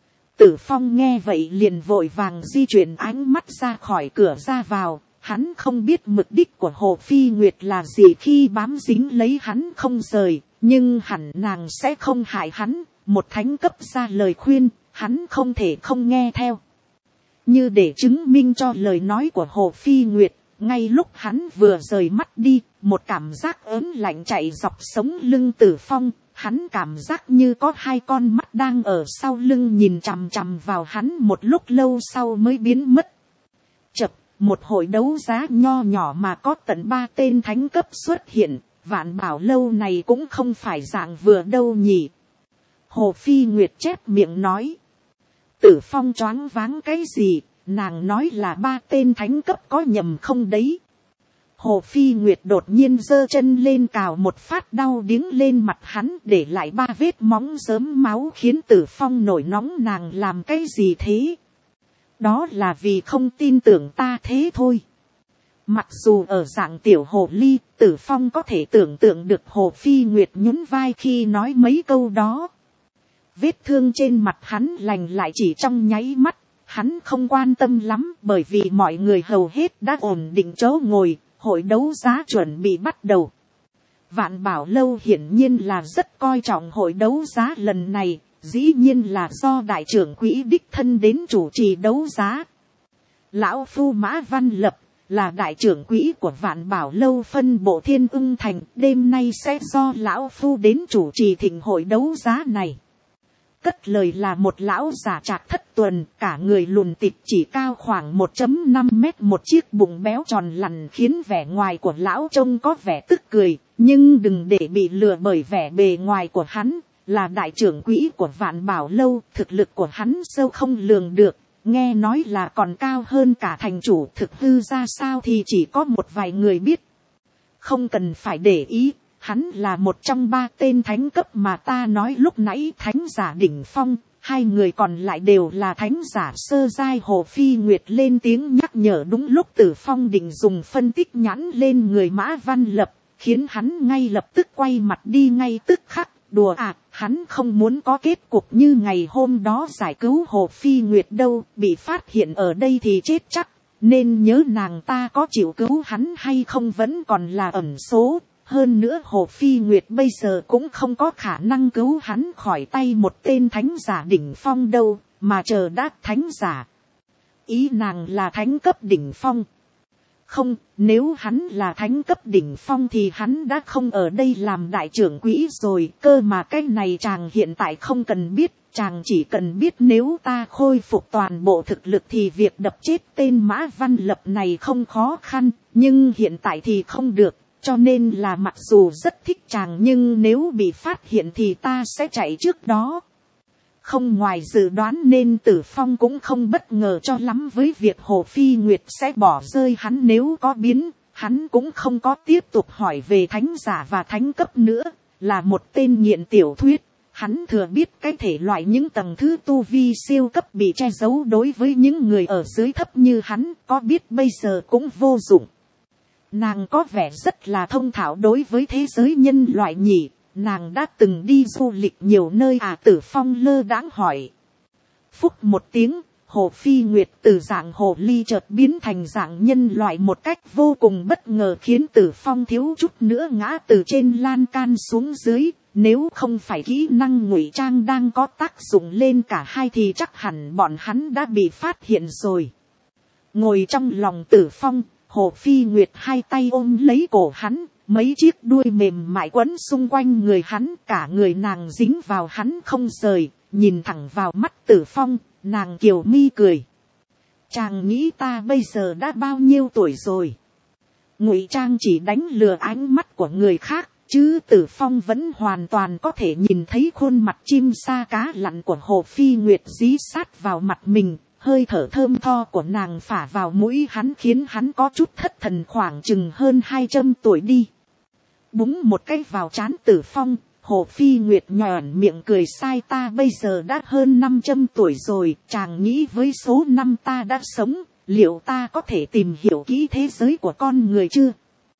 Tử Phong nghe vậy liền vội vàng di chuyển ánh mắt ra khỏi cửa ra vào. Hắn không biết mục đích của Hồ Phi Nguyệt là gì khi bám dính lấy hắn không rời, nhưng hẳn nàng sẽ không hại hắn. Một thánh cấp ra lời khuyên, hắn không thể không nghe theo. Như để chứng minh cho lời nói của Hồ Phi Nguyệt, ngay lúc hắn vừa rời mắt đi, một cảm giác ớn lạnh chạy dọc sống lưng Tử Phong. Hắn cảm giác như có hai con mắt đang ở sau lưng nhìn chằm chằm vào hắn một lúc lâu sau mới biến mất. Chập, một hội đấu giá nho nhỏ mà có tận ba tên thánh cấp xuất hiện, Vạn Bảo lâu này cũng không phải dạng vừa đâu nhỉ. Hồ Phi Nguyệt chép miệng nói. Tử Phong choáng váng cái gì, nàng nói là ba tên thánh cấp có nhầm không đấy. Hồ Phi Nguyệt đột nhiên giơ chân lên cào một phát đau điếng lên mặt hắn, để lại ba vết móng rớm máu khiến Tử Phong nổi nóng. Nàng làm cái gì thế? Đó là vì không tin tưởng ta thế thôi. Mặc dù ở dạng tiểu hồ ly, Tử Phong có thể tưởng tượng được Hồ Phi Nguyệt nhún vai khi nói mấy câu đó. Vết thương trên mặt hắn lành lại chỉ trong nháy mắt, hắn không quan tâm lắm bởi vì mọi người hầu hết đã ổn định chỗ ngồi, hội đấu giá chuẩn bị bắt đầu. Vạn Bảo lâu hiển nhiên là rất coi trọng hội đấu giá lần này, dĩ nhiên là do đại trưởng quỹ đích thân đến chủ trì đấu giá. Lão Phu Mã Văn Lập là đại trưởng quỹ của Vạn Bảo lâu phân bộ Thiên Ưng Thành, đêm nay sẽ do lão Phu đến chủ trì thịnh hội đấu giá này. Cất lời là một lão già trạc thất tuần, cả người lùn tịt chỉ cao khoảng một phẩy năm mét, một chiếc bụng béo tròn lằn khiến vẻ ngoài của lão trông có vẻ tức cười, nhưng đừng để bị lừa bởi vẻ bề ngoài của hắn, là đại trưởng quỹ của Vạn Bảo lâu, thực lực của hắn sâu không lường được, nghe nói là còn cao hơn cả thành chủ, thực hư ra sao thì chỉ có một vài người biết. Không cần phải để ý. Hắn là một trong ba tên thánh cấp mà ta nói lúc nãy, thánh giả đỉnh phong, hai người còn lại đều là thánh giả sơ giai. Hồ Phi Nguyệt lên tiếng nhắc nhở đúng lúc Tử Phong định dùng phân tích nhãn lên người Mã Văn Lập, khiến hắn ngay lập tức quay mặt đi ngay tức khắc. Đùa à, hắn không muốn có kết cục như ngày hôm đó giải cứu Hồ Phi Nguyệt đâu, bị phát hiện ở đây thì chết chắc, nên nhớ nàng ta có chịu cứu hắn hay không vẫn còn là ẩn số. Hơn nữa Hồ Phi Nguyệt bây giờ cũng không có khả năng cứu hắn khỏi tay một tên thánh giả đỉnh phong đâu, mà chờ đã thánh giả. Ý nàng là thánh cấp đỉnh phong. Không, nếu hắn là thánh cấp đỉnh phong thì hắn đã không ở đây làm đại trưởng quỹ rồi, cơ mà cái này chàng hiện tại không cần biết, chàng chỉ cần biết nếu ta khôi phục toàn bộ thực lực thì việc đập chết tên Mã Văn Lập này không khó khăn, nhưng hiện tại thì không được. Cho nên là mặc dù rất thích chàng nhưng nếu bị phát hiện thì ta sẽ chạy trước đó. Không ngoài dự đoán nên Tử Phong cũng không bất ngờ cho lắm với việc Hồ Phi Nguyệt sẽ bỏ rơi hắn nếu có biến. Hắn cũng không có tiếp tục hỏi về thánh giả và thánh cấp nữa, là một tên nghiện tiểu thuyết. Hắn thừa biết cái thể loại những tầng thứ tu vi siêu cấp bị che giấu đối với những người ở dưới thấp như hắn, có biết bây giờ cũng vô dụng. Nàng có vẻ rất là thông thạo đối với thế giới nhân loại nhỉ, nàng đã từng đi du lịch nhiều nơi à? Tử Phong lơ đãng hỏi. Phúc một tiếng, Hồ Phi Nguyệt từ dạng hồ ly chợt biến thành dạng nhân loại một cách vô cùng bất ngờ, khiến Tử Phong thiếu chút nữa ngã từ trên lan can xuống dưới. Nếu không phải kỹ năng ngụy trang đang có tác dụng lên cả hai thì chắc hẳn bọn hắn đã bị phát hiện rồi. Ngồi trong lòng Tử Phong, Hồ Phi Nguyệt hai tay ôm lấy cổ hắn, mấy chiếc đuôi mềm mại quấn xung quanh người hắn, cả người nàng dính vào hắn không rời, nhìn thẳng vào mắt Tử Phong, nàng kiều mi cười. Chàng nghĩ ta bây giờ đã bao nhiêu tuổi rồi? Ngụy Trang chỉ đánh lừa ánh mắt của người khác, chứ Tử Phong vẫn hoàn toàn có thể nhìn thấy khuôn mặt chim sa cá lặn của Hồ Phi Nguyệt dí sát vào mặt mình, hơi thở thơm tho của nàng phả vào mũi hắn khiến hắn có chút thất thần, khoảng chừng hơn hai trăm tuổi đi. Búng một cái vào trán Tử Phong, Hồ Phi Nguyệt nhòn miệng cười, sai, ta bây giờ đã hơn năm trăm tuổi rồi, chàng nghĩ với số năm ta đã sống, liệu ta có thể tìm hiểu kỹ thế giới của con người chưa?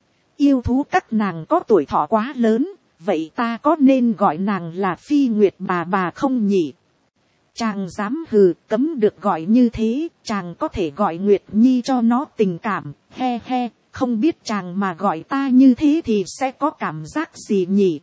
Yêu thú các nàng có tuổi thọ quá lớn, vậy ta có nên gọi nàng là Phi Nguyệt bà bà không nhỉ? Chàng dám hừ, cấm được gọi như thế, chàng có thể gọi Nguyệt Nhi cho nó tình cảm, he he, không biết chàng mà gọi ta như thế thì sẽ có cảm giác gì nhỉ?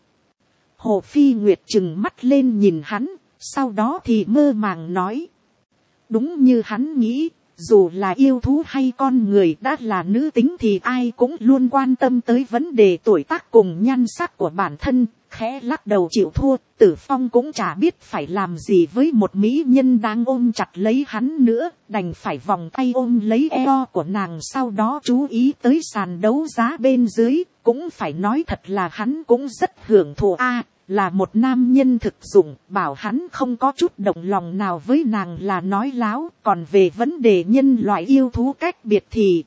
Hồ Phi Nguyệt trừng mắt lên nhìn hắn, sau đó thì mơ màng nói. Đúng như hắn nghĩ, dù là yêu thú hay con người, đã là nữ tính thì ai cũng luôn quan tâm tới vấn đề tuổi tác cùng nhan sắc của bản thân. Khẽ lắc đầu chịu thua, Tử Phong cũng chả biết phải làm gì với một mỹ nhân đang ôm chặt lấy hắn nữa, đành phải vòng tay ôm lấy eo của nàng, sau đó chú ý tới sàn đấu giá bên dưới. Cũng phải nói thật là hắn cũng rất hưởng thụ a, là một nam nhân thực dụng, bảo hắn không có chút động lòng nào với nàng là nói láo. Còn về vấn đề nhân loại yêu thú cách biệt thì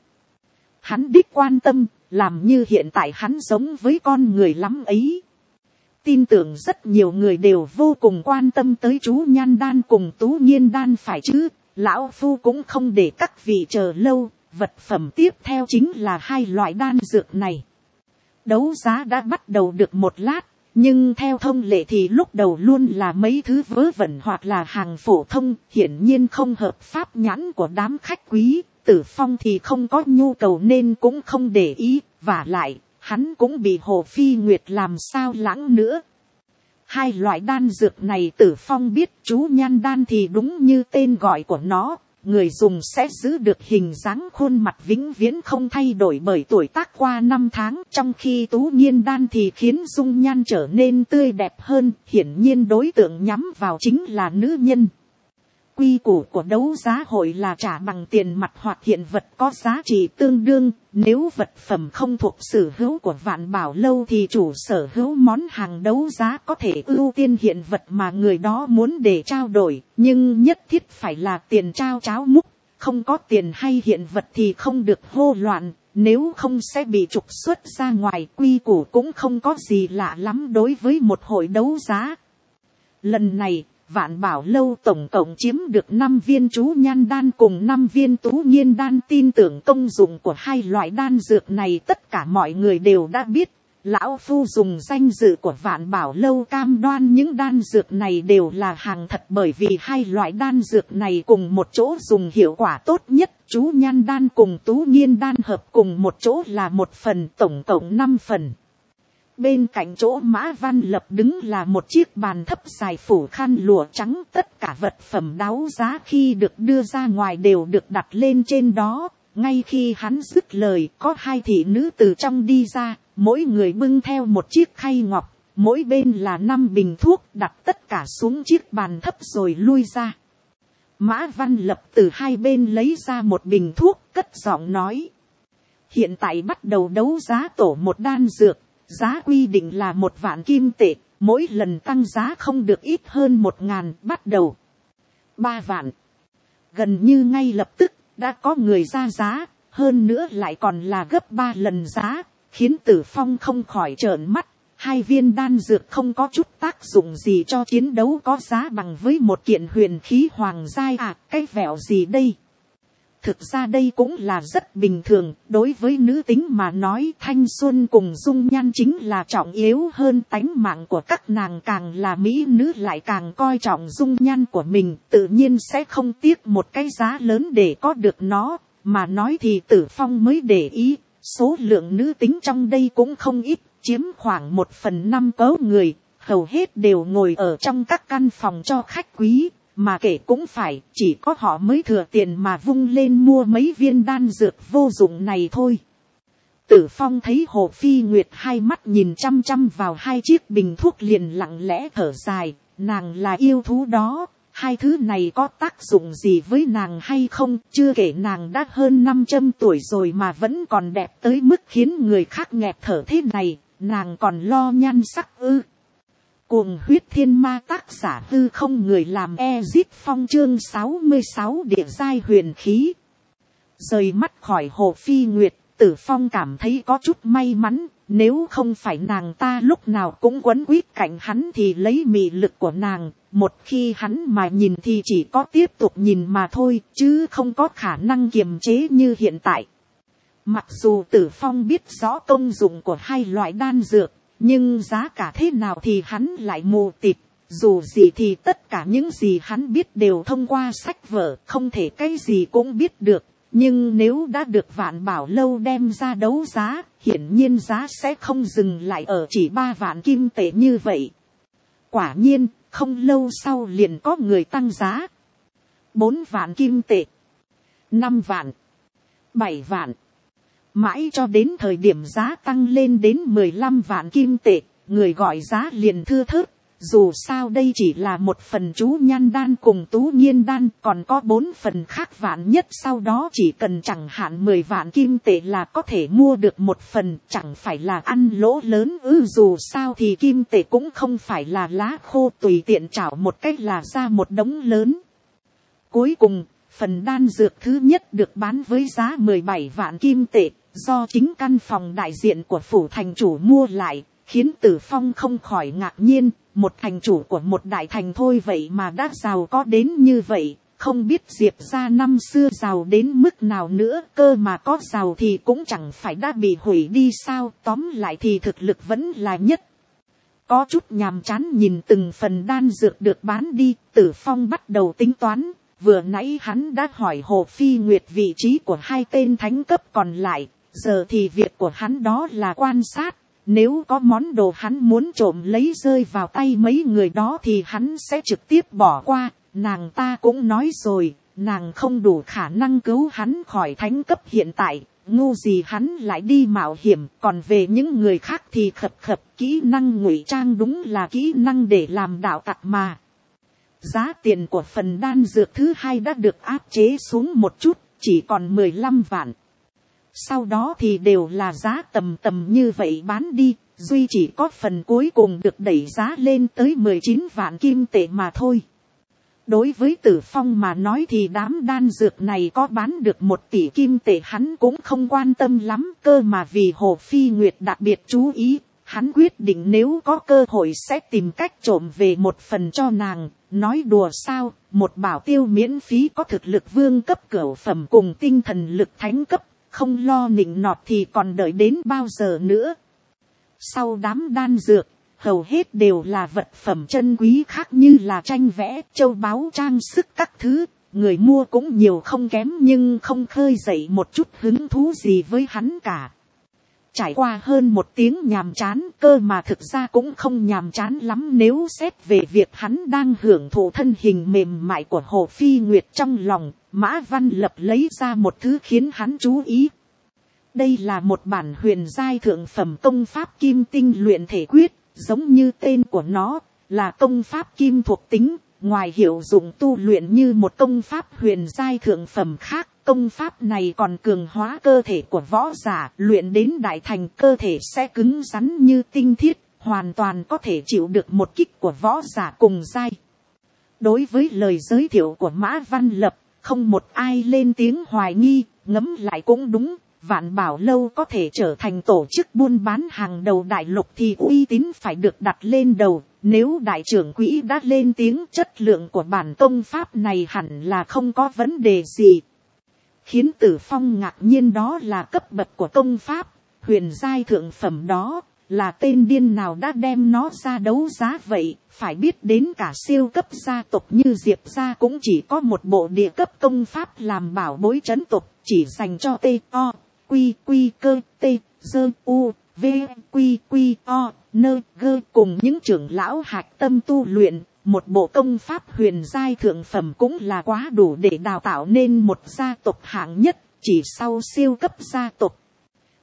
hắn đích quan tâm, làm như hiện tại hắn giống với con người lắm ấy. Tin tưởng rất nhiều người đều vô cùng quan tâm tới chú Nhan Đan cùng Tú Nhiên Đan phải chứ, lão phu cũng không để các vị chờ lâu, vật phẩm tiếp theo chính là hai loại đan dược này. Đấu giá đã bắt đầu được một lát, nhưng theo thông lệ thì lúc đầu luôn là mấy thứ vớ vẩn hoặc là hàng phổ thông, hiển nhiên không hợp pháp nhãn của đám khách quý. Tử Phong thì không có nhu cầu nên cũng không để ý, vả lại hắn cũng bị Hồ Phi Nguyệt làm sao lãng nữa. Hai loại đan dược này Tử Phong biết, chú Nhan Đan thì đúng như tên gọi của nó, người dùng sẽ giữ được hình dáng khuôn mặt vĩnh viễn không thay đổi bởi tuổi tác qua năm tháng, trong khi Tú Nhiên Đan thì khiến dung nhan trở nên tươi đẹp hơn, hiển nhiên đối tượng nhắm vào chính là nữ nhân. Quy củ của đấu giá hội là trả bằng tiền mặt hoặc hiện vật có giá trị tương đương, nếu vật phẩm không thuộc sở hữu của Vạn Bảo Lâu thì chủ sở hữu món hàng đấu giá có thể ưu tiên hiện vật mà người đó muốn để trao đổi, nhưng nhất thiết phải là tiền trao cháo múc, không có tiền hay hiện vật thì không được hô loạn, nếu không sẽ bị trục xuất ra ngoài. Quy củ cũng không có gì lạ lắm đối với một hội đấu giá. Lần này, Vạn Bảo Lâu tổng cộng chiếm được năm viên chú Nhan Đan cùng năm viên Tú Nhiên Đan. Tin tưởng công dụng của hai loại đan dược này tất cả mọi người đều đã biết. Lão phu dùng danh dự của Vạn Bảo Lâu cam đoan những đan dược này đều là hàng thật, bởi vì hai loại đan dược này cùng một chỗ dùng hiệu quả tốt nhất. Chú Nhan Đan cùng Tú Nhiên Đan hợp cùng một chỗ là một phần, tổng cộng năm phần. Bên cạnh chỗ Mã Văn Lập đứng là một chiếc bàn thấp dài phủ khăn lụa trắng, tất cả vật phẩm đấu giá khi được đưa ra ngoài đều được đặt lên trên đó. Ngay khi hắn dứt lời, có hai thị nữ từ trong đi ra, mỗi người bưng theo một chiếc khay ngọc, mỗi bên là năm bình thuốc, đặt tất cả xuống chiếc bàn thấp rồi lui ra. Mã Văn Lập từ hai bên lấy ra một bình thuốc, cất giọng nói: hiện tại bắt đầu đấu giá tổ một đan dược. Giá quy định là một vạn kim tệ, mỗi lần tăng giá không được ít hơn một ngàn, bắt đầu ba vạn. Gần như ngay lập tức, đã có người ra giá, hơn nữa lại còn là gấp ba lần giá, khiến Tử Phong không khỏi trợn mắt. Hai viên đan dược không có chút tác dụng gì cho chiến đấu có giá bằng với một kiện huyền khí hoàng giai à, cái vẹo gì đây? Thực ra đây cũng là rất bình thường, đối với nữ tính mà nói thanh xuân cùng dung nhan chính là trọng yếu hơn tánh mạng của các nàng, càng là mỹ nữ lại càng coi trọng dung nhan của mình, tự nhiên sẽ không tiếc một cái giá lớn để có được nó, mà nói thì Tử Phong mới để ý, số lượng nữ tính trong đây cũng không ít, chiếm khoảng một phần năm cấu người, hầu hết đều ngồi ở trong các căn phòng cho khách quý. Mà kể cũng phải, chỉ có họ mới thừa tiền mà vung lên mua mấy viên đan dược vô dụng này thôi. Tử Phong thấy Hồ Phi Nguyệt hai mắt nhìn chăm chăm vào hai chiếc bình thuốc liền lặng lẽ thở dài, nàng là yêu thú đó, hai thứ này có tác dụng gì với nàng hay không, chưa kể nàng đã hơn năm trăm tuổi rồi mà vẫn còn đẹp tới mức khiến người khác nghẹt thở thế này, nàng còn lo nhan sắc ư. Cuồng huyết thiên ma, tác giả Hư Không, người làm Ezit Phong, chương sáu mươi sáu, địa giai huyền khí. Rời mắt khỏi Hồ Phi Nguyệt, Tử Phong cảm thấy có chút may mắn, nếu không phải nàng ta lúc nào cũng quấn quýt cạnh hắn thì lấy mị lực của nàng, một khi hắn mà nhìn thì chỉ có tiếp tục nhìn mà thôi, chứ không có khả năng kiềm chế như hiện tại. Mặc dù Tử Phong biết rõ công dụng của hai loại đan dược, nhưng giá cả thế nào thì hắn lại mù tịt. Dù gì thì tất cả những gì hắn biết đều thông qua sách vở, không thể cái gì cũng biết được. Nhưng nếu đã được Vạn Bảo Lâu đem ra đấu giá, hiển nhiên giá sẽ không dừng lại ở chỉ ba vạn kim tệ như vậy. Quả nhiên, không lâu sau liền có người tăng giá. Bốn vạn kim tệ, năm vạn, bảy vạn. Mãi cho đến thời điểm giá tăng lên đến mười lăm vạn kim tệ, người gọi giá liền thưa thớt. Dù sao đây chỉ là một phần chú nhan đan cùng tú nhiên đan, còn có bốn phần khác vạn nhất sau đó chỉ cần chẳng hạn mười vạn kim tệ là có thể mua được một phần, chẳng phải là ăn lỗ lớn ư. Dù sao thì kim tệ cũng không phải là lá khô tùy tiện chảo một cách là ra một đống lớn. Cuối cùng, phần đan dược thứ nhất được bán với giá mười bảy vạn kim tệ, do chính căn phòng đại diện của phủ thành chủ mua lại, khiến Tử Phong không khỏi ngạc nhiên. Một thành chủ của một đại thành thôi vậy mà đã giàu có đến như vậy, không biết Diệp gia năm xưa giàu đến mức nào nữa, cơ mà có giàu thì cũng chẳng phải đã bị hủy đi sao, tóm lại thì thực lực vẫn là nhất. Có chút nhàm chán nhìn từng phần đan dược được bán đi, Tử Phong bắt đầu tính toán, vừa nãy hắn đã hỏi Hồ Phi Nguyệt vị trí của hai tên thánh cấp còn lại, giờ thì việc của hắn đó là quan sát. Nếu có món đồ hắn muốn trộm lấy rơi vào tay mấy người đó thì hắn sẽ trực tiếp bỏ qua. Nàng ta cũng nói rồi, nàng không đủ khả năng cứu hắn khỏi thánh cấp hiện tại. Ngu gì hắn lại đi mạo hiểm. Còn về những người khác thì khập khập, kỹ năng ngụy trang đúng là kỹ năng để làm đạo tặc mà. Giá tiền của phần đan dược thứ hai đã được áp chế xuống một chút, chỉ còn mười lăm vạn. Sau đó thì đều là giá tầm tầm như vậy bán đi, duy chỉ có phần cuối cùng được đẩy giá lên tới mười chín vạn kim tệ mà thôi. Đối với Tử Phong mà nói thì đám đan dược này có bán được một tỷ kim tệ hắn cũng không quan tâm lắm, cơ mà vì Hồ Phi Nguyệt đặc biệt chú ý, hắn quyết định nếu có cơ hội sẽ tìm cách trộm về một phần cho nàng. Nói đùa sao, một bảo tiêu miễn phí có thực lực vương cấp cửu phẩm cùng tinh thần lực thánh cấp. Không lo nịnh nọt thì còn đợi đến bao giờ nữa. Sau đám đan dược, hầu hết đều là vật phẩm chân quý khác như là tranh vẽ, châu báu, trang sức các thứ. Người mua cũng nhiều không kém nhưng không khơi dậy một chút hứng thú gì với hắn cả. Trải qua hơn một tiếng nhàm chán, cơ mà thực ra cũng không nhàm chán lắm nếu xét về việc hắn đang hưởng thụ thân hình mềm mại của Hồ Phi Nguyệt trong lòng. Mã Văn Lập lấy ra một thứ khiến hắn chú ý. Đây là một bản huyền giai thượng phẩm công pháp kim tinh luyện thể quyết, giống như tên của nó, là công pháp kim thuộc tính, ngoài hiệu dụng tu luyện như một công pháp huyền giai thượng phẩm khác. Công pháp này còn cường hóa cơ thể của võ giả, luyện đến đại thành cơ thể sẽ cứng rắn như tinh thiết, hoàn toàn có thể chịu được một kích của võ giả cùng giai. Đối với lời giới thiệu của Mã Văn Lập, không một ai lên tiếng hoài nghi, ngẫm lại cũng đúng, Vạn Bảo Lâu có thể trở thành tổ chức buôn bán hàng đầu đại lục thì uy tín phải được đặt lên đầu, nếu đại trưởng quỹ đã lên tiếng chất lượng của bản công pháp này hẳn là không có vấn đề gì. Khiến Tử Phong ngạc nhiên đó là cấp bậc của công pháp, huyền giai thượng phẩm đó, là tên điên nào đã đem nó ra đấu giá vậy, phải biết đến cả siêu cấp gia tộc như Diệp gia cũng chỉ có một bộ địa cấp công pháp làm bảo bối trấn tộc, chỉ dành cho T, O, Quy, Quy, Cơ, T, Dơ, U, V, Quy, Quy, O, Nơ, Gơ cùng những trưởng lão hạch tâm tu luyện. Một bộ công pháp huyền giai thượng phẩm cũng là quá đủ để đào tạo nên một gia tộc hạng nhất, chỉ sau siêu cấp gia tộc.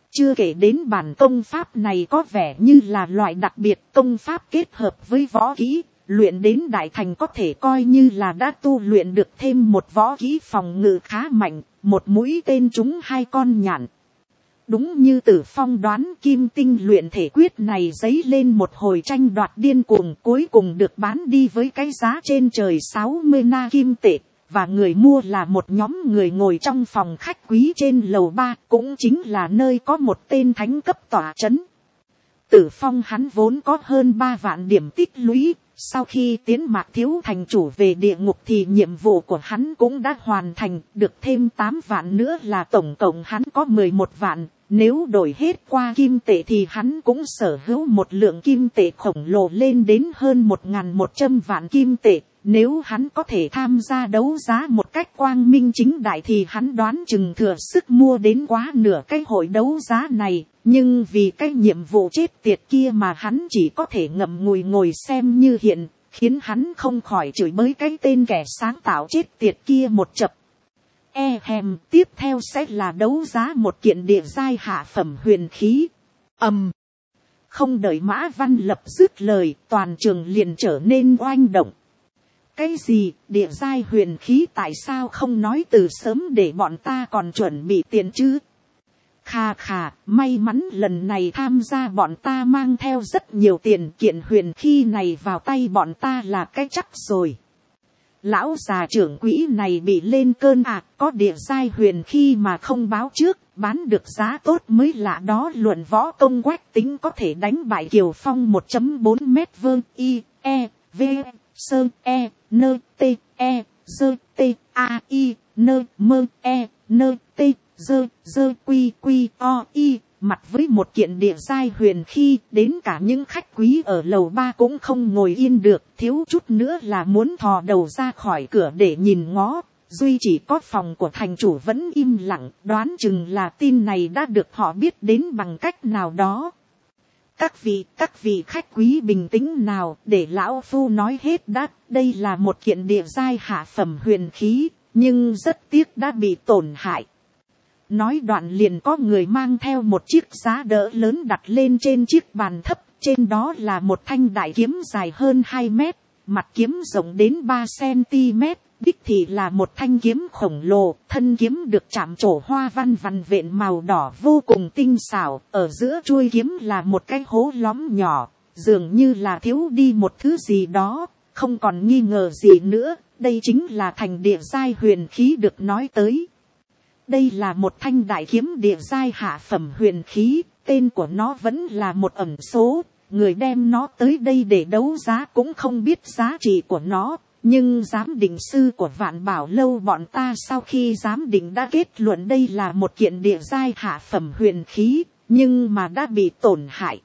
Chưa kể đến bản công pháp này có vẻ như là loại đặc biệt công pháp kết hợp với võ kỹ, luyện đến đại thành có thể coi như là đã tu luyện được thêm một võ kỹ phòng ngự khá mạnh, một mũi tên trúng hai con nhạn. Đúng như Tử Phong đoán, kim tinh luyện thể quyết này dấy lên một hồi tranh đoạt điên cuồng, cuối cùng được bán đi với cái giá trên trời sáu mươi na kim tệ, và người mua là một nhóm người ngồi trong phòng khách quý trên lầu ba, cũng chính là nơi có một tên thánh cấp tỏa chấn. Tử Phong hắn vốn có hơn ba vạn điểm tích lũy, sau khi tiến Mạc Thiếu thành chủ về địa ngục thì nhiệm vụ của hắn cũng đã hoàn thành, được thêm tám vạn nữa là tổng cộng hắn có mười một vạn. Nếu đổi hết qua kim tệ thì hắn cũng sở hữu một lượng kim tệ khổng lồ lên đến hơn một nghìn một trăm vạn kim tệ. Nếu hắn có thể tham gia đấu giá một cách quang minh chính đại thì hắn đoán chừng thừa sức mua đến quá nửa cái hội đấu giá này. Nhưng vì cái nhiệm vụ chết tiệt kia mà hắn chỉ có thể ngậm ngùi ngồi xem như hiện, khiến hắn không khỏi chửi bới cái tên kẻ sáng tạo chết tiệt kia một chập. E hèm, tiếp theo sẽ là đấu giá một kiện địa giai hạ phẩm huyền khí. Ầm. Không đợi Mã Văn Lập dứt lời, toàn trường liền trở nên oanh động. Cái gì, địa giai huyền khí tại sao không nói từ sớm để bọn ta còn chuẩn bị tiền chứ? Khà khà, may mắn lần này tham gia bọn ta mang theo rất nhiều tiền, kiện huyền khí này vào tay bọn ta là cái chắc rồi. Lão già trưởng quỹ này bị lên cơn à, có địa giai huyền khí mà không báo trước, bán được giá tốt mới lạ đó. Luận võ công Quách Tính có thể đánh bại Kiều Phong một phẩy bốn mét vuông i, e, v, sơ, e, nơ, t, e, dơ, t, a, i, nơ, mơ, e, nơ, t, dơ, dơ, quy, quy, o, i. Mặt với một kiện địa giai huyền khí, đến cả những khách quý ở lầu ba cũng không ngồi yên được, thiếu chút nữa là muốn thò đầu ra khỏi cửa để nhìn ngó. Duy chỉ có phòng của thành chủ vẫn im lặng, đoán chừng là tin này đã được họ biết đến bằng cách nào đó. Các vị, các vị khách quý bình tĩnh nào, để lão phu nói hết đã. Đây là một kiện địa giai hạ phẩm huyền khí, nhưng rất tiếc đã bị tổn hại. Nói đoạn liền có người mang theo một chiếc giá đỡ lớn đặt lên trên chiếc bàn thấp, trên đó là một thanh đại kiếm dài hơn hai mét, mặt kiếm rộng đến ba xăng-ti-mét, đích thì là một thanh kiếm khổng lồ, thân kiếm được chạm trổ hoa văn vằn vện màu đỏ vô cùng tinh xảo, ở giữa chuôi kiếm là một cái hố lõm nhỏ, dường như là thiếu đi một thứ gì đó, không còn nghi ngờ gì nữa, đây chính là thành địa giai huyền khí được nói tới. Đây là một thanh đại kiếm địa giai hạ phẩm huyền khí, tên của nó vẫn là một ẩn số, người đem nó tới đây để đấu giá cũng không biết giá trị của nó, nhưng giám định sư của Vạn Bảo Lâu bọn ta sau khi giám định đã kết luận đây là một kiện địa giai hạ phẩm huyền khí, nhưng mà đã bị tổn hại.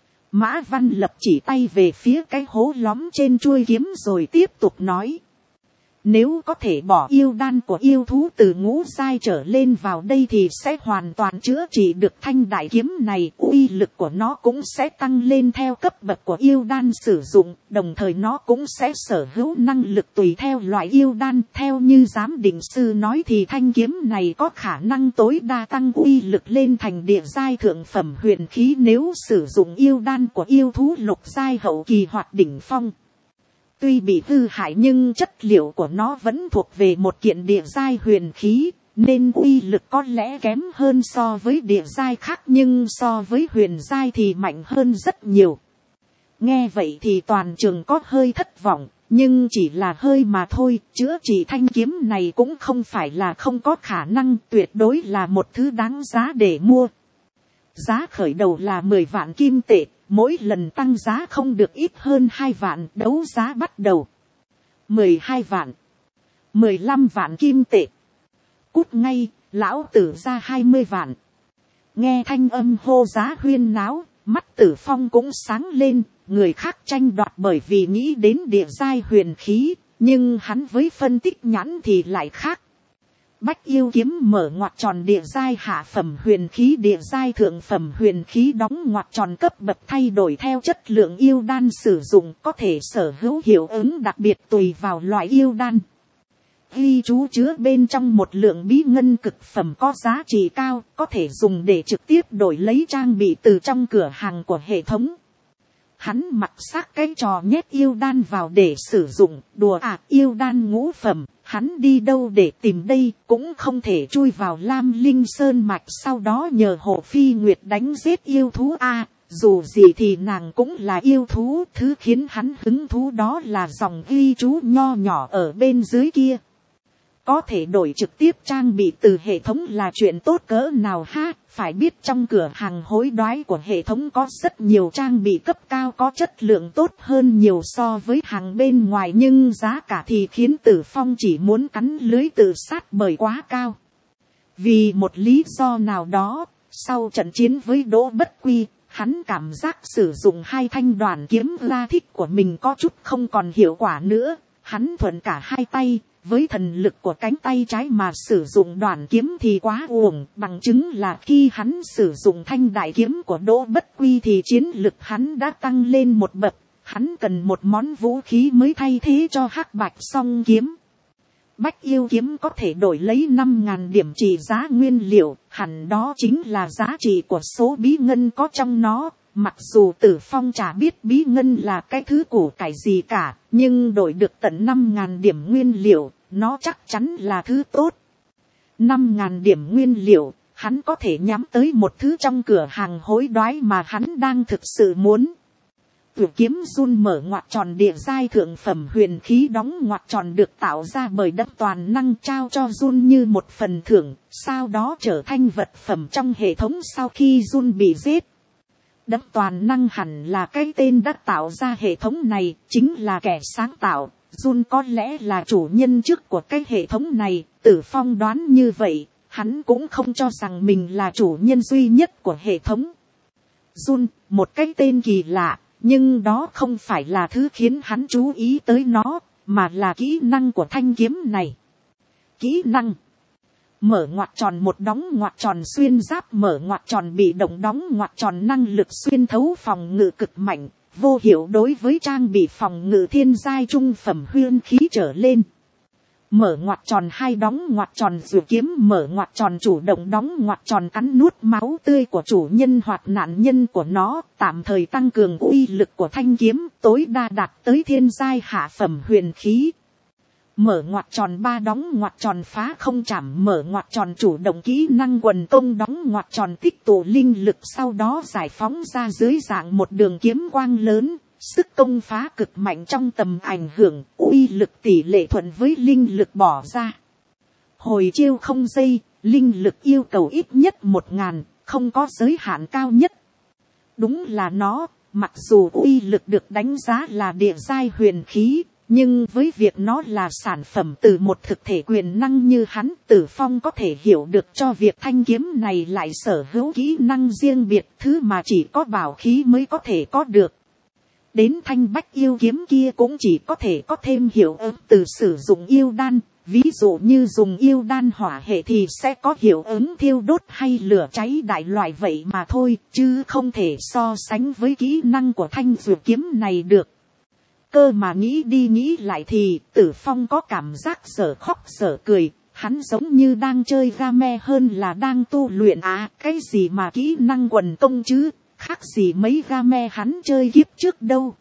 Mã Văn Lập chỉ tay về phía cái hố lõm trên chuôi kiếm rồi tiếp tục nói. Nếu có thể bỏ yêu đan của yêu thú từ ngũ giai trở lên vào đây thì sẽ hoàn toàn chữa trị được thanh đại kiếm này. Uy lực của nó cũng sẽ tăng lên theo cấp bậc của yêu đan sử dụng. Đồng thời nó cũng sẽ sở hữu năng lực tùy theo loại yêu đan. Theo như giám định sư nói thì thanh kiếm này có khả năng tối đa tăng uy lực lên thành địa giai thượng phẩm huyền khí nếu sử dụng yêu đan của yêu thú lục giai hậu kỳ hoặc đỉnh phong. Tuy bị hư hại nhưng chất liệu của nó vẫn thuộc về một kiện địa giai huyền khí, nên uy lực có lẽ kém hơn so với địa giai khác nhưng so với huyền giai thì mạnh hơn rất nhiều. Nghe vậy thì toàn trường có hơi thất vọng, nhưng chỉ là hơi mà thôi, chữa trị thanh kiếm này cũng không phải là không có khả năng, tuyệt đối là một thứ đáng giá để mua. Giá khởi đầu là mười vạn kim tệ. Mỗi lần tăng giá không được ít hơn hai vạn, đấu giá bắt đầu. mười hai vạn. mười lăm vạn kim tệ. Cút ngay, lão tử ra hai mươi vạn. Nghe thanh âm hô giá huyên náo, mắt Tử Phong cũng sáng lên, người khác tranh đoạt bởi vì nghĩ đến địa giai huyền khí, nhưng hắn với phân tích nhãn thì lại khác. Bách yêu kiếm mở ngoặc tròn địa giai hạ phẩm huyền khí, địa giai thượng phẩm huyền khí đóng ngoặc tròn cấp bậc thay đổi theo chất lượng yêu đan sử dụng, có thể sở hữu hiệu ứng đặc biệt tùy vào loại yêu đan. ghi chú chứa bên trong một lượng bí ngân cực phẩm có giá trị cao, có thể dùng để trực tiếp đổi lấy trang bị từ trong cửa hàng của hệ thống. Hắn mặc xác cái trò nhét yêu đan vào để sử dụng, đùa à, yêu đan ngũ phẩm, hắn đi đâu để tìm đây, cũng không thể chui vào Lam Linh Sơn Mạch sau đó nhờ Hồ Phi Nguyệt đánh giết yêu thú a. À, dù gì thì nàng cũng là yêu thú, thứ khiến hắn hứng thú đó là dòng ghi chú nho nhỏ ở bên dưới kia. Có thể đổi trực tiếp trang bị từ hệ thống là chuyện tốt cỡ nào ha, phải biết trong cửa hàng hối đoái của hệ thống có rất nhiều trang bị cấp cao có chất lượng tốt hơn nhiều so với hàng bên ngoài, nhưng giá cả thì khiến Tử Phong chỉ muốn cắn lưới tự sát bởi quá cao. Vì một lý do nào đó, sau trận chiến với Đỗ Bất Quy, hắn cảm giác sử dụng hai thanh đoàn kiếm la thích của mình có chút không còn hiệu quả nữa, hắn thuận cả hai tay. Với thần lực của cánh tay trái mà sử dụng đoàn kiếm thì quá uổng, bằng chứng là khi hắn sử dụng thanh đại kiếm của Đỗ Bất Quy thì chiến lực hắn đã tăng lên một bậc, hắn cần một món vũ khí mới thay thế cho hắc bạch song kiếm. Bách yêu kiếm có thể đổi lấy năm nghìn điểm trị giá nguyên liệu, hẳn đó chính là giá trị của số bí ngân có trong nó. Mặc dù Tử Phong chả biết bí ngân là cái thứ củ cải gì cả, nhưng đổi được tận năm nghìn điểm nguyên liệu, nó chắc chắn là thứ tốt. năm nghìn điểm nguyên liệu, hắn có thể nhắm tới một thứ trong cửa hàng hối đoái mà hắn đang thực sự muốn. Tử kiếm run mở ngoặc tròn địa giai thượng phẩm huyền khí đóng ngoặc tròn được tạo ra bởi đất toàn năng trao cho run như một phần thưởng, sau đó trở thành vật phẩm trong hệ thống sau khi run bị giết. Đất toàn năng hẳn là cái tên đã tạo ra hệ thống này, chính là kẻ sáng tạo. Jun có lẽ là chủ nhân trước của cái hệ thống này. Tử Phong đoán như vậy, hắn cũng không cho rằng mình là chủ nhân duy nhất của hệ thống. Jun, một cái tên kỳ lạ, nhưng đó không phải là thứ khiến hắn chú ý tới nó, mà là kỹ năng của thanh kiếm này. Kỹ năng mở ngoặc tròn một đóng ngoặc tròn xuyên giáp mở ngoặc tròn bị động đóng ngoặc tròn năng lực xuyên thấu phòng ngự cực mạnh, vô hiệu đối với trang bị phòng ngự thiên giai trung phẩm huyền khí trở lên. Mở ngoặc tròn hai đóng ngoặc tròn dù kiếm mở ngoặc tròn chủ động đóng ngoặc tròn cắn nuốt máu tươi của chủ nhân hoặc nạn nhân của nó, tạm thời tăng cường uy lực của thanh kiếm, tối đa đạt tới thiên giai hạ phẩm huyền khí. Mở ngoặc tròn ba đóng ngoặc tròn phá không chạm mở ngoặc tròn chủ động kỹ năng quần công đóng ngoặc tròn tích tụ linh lực sau đó giải phóng ra dưới dạng một đường kiếm quang lớn, sức công phá cực mạnh trong tầm ảnh hưởng, uy lực tỷ lệ thuận với linh lực bỏ ra. Hồi chiêu không giây, linh lực yêu cầu ít nhất một ngàn, không có giới hạn cao nhất. Đúng là nó, mặc dù uy lực được đánh giá là địa giai huyền khí, nhưng với việc nó là sản phẩm từ một thực thể quyền năng như hắn, Tử Phong có thể hiểu được cho việc thanh kiếm này lại sở hữu kỹ năng riêng biệt, thứ mà chỉ có bảo khí mới có thể có được. Đến thanh bách yêu kiếm kia cũng chỉ có thể có thêm hiệu ứng từ sử dụng yêu đan, ví dụ như dùng yêu đan hỏa hệ thì sẽ có hiệu ứng thiêu đốt hay lửa cháy đại loại vậy mà thôi, chứ không thể so sánh với kỹ năng của thanh dược kiếm này được. Cơ mà nghĩ đi nghĩ lại thì Tử Phong có cảm giác dở khóc dở cười, hắn giống như đang chơi game hơn là đang tu luyện à, cái gì mà kỹ năng quần công chứ, khác gì mấy game hắn chơi kiếp trước đâu.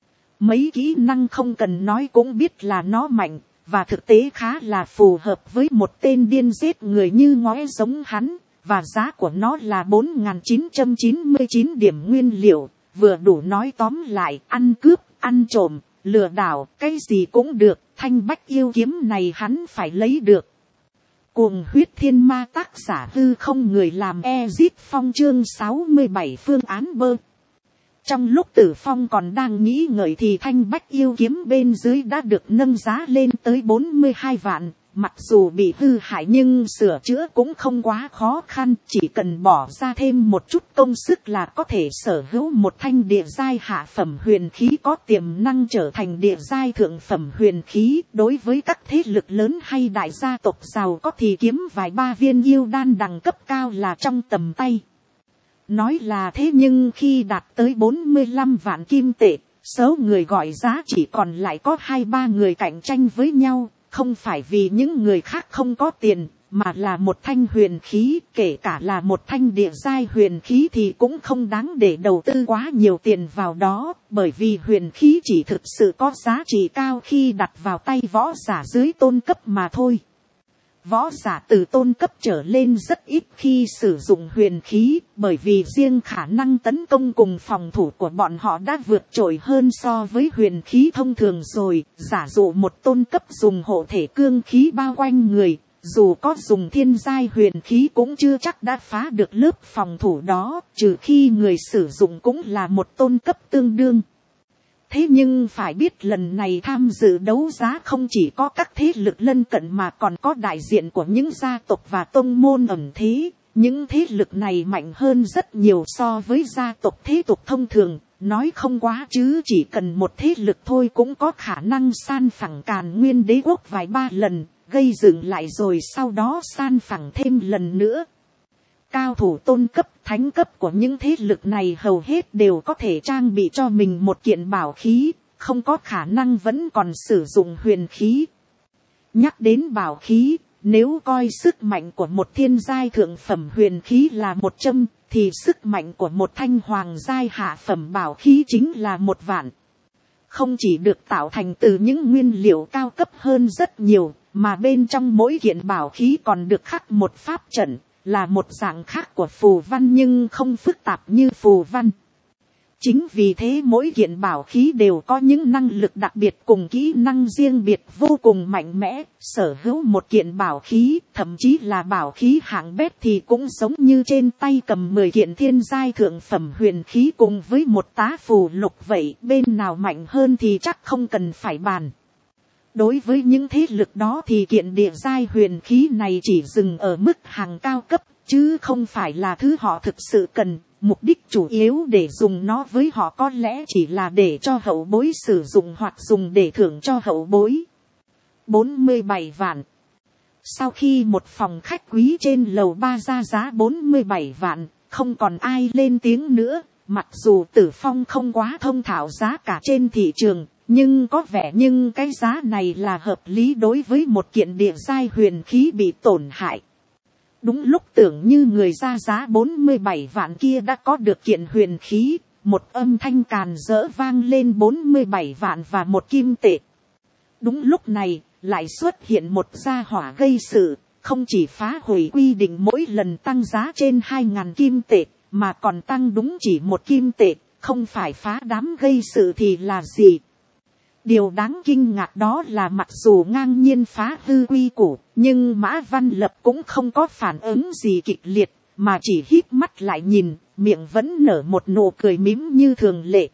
Mấy kỹ năng không cần nói cũng biết là nó mạnh, và thực tế khá là phù hợp với một tên điên giết người như ngói giống hắn, và giá của nó là bốn nghìn chín trăm chín mươi chín điểm nguyên liệu, vừa đủ nói tóm lại ăn cướp, ăn trộm, lừa đảo, cái gì cũng được, thanh bách yêu kiếm này hắn phải lấy được. Cuồng huyết thiên ma tác giả hư không người làm Ezit Phong chương sáu mươi bảy phương án bơ. Trong lúc Tử Phong còn đang nghĩ ngợi thì thanh bách yêu kiếm bên dưới đã được nâng giá lên tới bốn mươi hai vạn. Mặc dù bị hư hại nhưng sửa chữa cũng không quá khó khăn, chỉ cần bỏ ra thêm một chút công sức là có thể sở hữu một thanh địa giai hạ phẩm huyền khí có tiềm năng trở thành địa giai thượng phẩm huyền khí. Đối với các thế lực lớn hay đại gia tộc giàu có thì kiếm vài ba viên yêu đan đẳng cấp cao là trong tầm tay. Nói là thế nhưng khi đạt tới bốn mươi lăm vạn kim tệ, số người gọi giá chỉ còn lại có hai ba người cạnh tranh với nhau. không phải vì những người khác không có tiền, mà là một thanh huyền khí, kể cả là một thanh địa giai huyền khí thì cũng không đáng để đầu tư quá nhiều tiền vào đó, bởi vì huyền khí chỉ thực sự có giá trị cao khi đặt vào tay võ giả dưới tôn cấp mà thôi. Võ giả từ tôn cấp trở lên rất ít khi sử dụng huyền khí, bởi vì riêng khả năng tấn công cùng phòng thủ của bọn họ đã vượt trội hơn so với huyền khí thông thường rồi. Giả dụ một tôn cấp dùng hộ thể cương khí bao quanh người, dù có dùng thiên giai huyền khí cũng chưa chắc đã phá được lớp phòng thủ đó, trừ khi người sử dụng cũng là một tôn cấp tương đương. Thế nhưng phải biết lần này tham dự đấu giá không chỉ có các thế lực lân cận mà còn có đại diện của những gia tộc và tông môn ẩn thế. Những thế lực này mạnh hơn rất nhiều so với gia tộc thế tục thông thường. Nói không quá chứ chỉ cần một thế lực thôi cũng có khả năng san phẳng Càn Nguyên đế quốc vài ba lần, gây dựng lại rồi sau đó san phẳng thêm lần nữa. Cao thủ tôn cấp, thánh cấp của những thế lực này hầu hết đều có thể trang bị cho mình một kiện bảo khí, không có khả năng vẫn còn sử dụng huyền khí. Nhắc đến bảo khí, nếu coi sức mạnh của một thiên giai thượng phẩm huyền khí là một trăm, thì sức mạnh của một thanh hoàng giai hạ phẩm bảo khí chính là một vạn. Không chỉ được tạo thành từ những nguyên liệu cao cấp hơn rất nhiều, mà bên trong mỗi kiện bảo khí còn được khắc một pháp trận, là một dạng khác của phù văn nhưng không phức tạp như phù văn. Chính vì thế mỗi kiện bảo khí đều có những năng lực đặc biệt cùng kỹ năng riêng biệt vô cùng mạnh mẽ. Sở hữu một kiện bảo khí, thậm chí là bảo khí hạng bét thì cũng giống như trên tay cầm mười kiện thiên giai thượng phẩm huyền khí cùng với một tá phù lục vậy. Bên nào mạnh hơn thì chắc không cần phải bàn. Đối với những thế lực đó thì kiện địa giai huyền khí này chỉ dừng ở mức hàng cao cấp, chứ không phải là thứ họ thực sự cần. Mục đích chủ yếu để dùng nó với họ có lẽ chỉ là để cho hậu bối sử dụng hoặc dùng để thưởng cho hậu bối. bốn mươi bảy vạn. Sau khi một phòng khách quý trên lầu ba ra giá bốn mươi bảy vạn, không còn ai lên tiếng nữa. Mặc dù Tử Phong không quá thông thạo giá cả trên thị trường, nhưng có vẻ nhưng cái giá này là hợp lý đối với một kiện địa giai huyền khí bị tổn hại. Đúng lúc tưởng như người ra giá bốn mươi bảy vạn kia đã có được kiện huyền khí, một âm thanh càn rỡ vang lên bốn mươi bảy vạn và một kim tệ. Đúng lúc này, lại xuất hiện một gia hỏa gây sự, không chỉ phá hủy quy định mỗi lần tăng giá trên hai ngàn kim tệ, mà còn tăng đúng chỉ một kim tệ, không phải phá đám gây sự thì là gì? Điều đáng kinh ngạc đó là mặc dù ngang nhiên phá hư quy củ, nhưng Mã Văn Lập cũng không có phản ứng gì kịch liệt, mà chỉ híp mắt lại nhìn, miệng vẫn nở một nụ cười mím như thường lệ.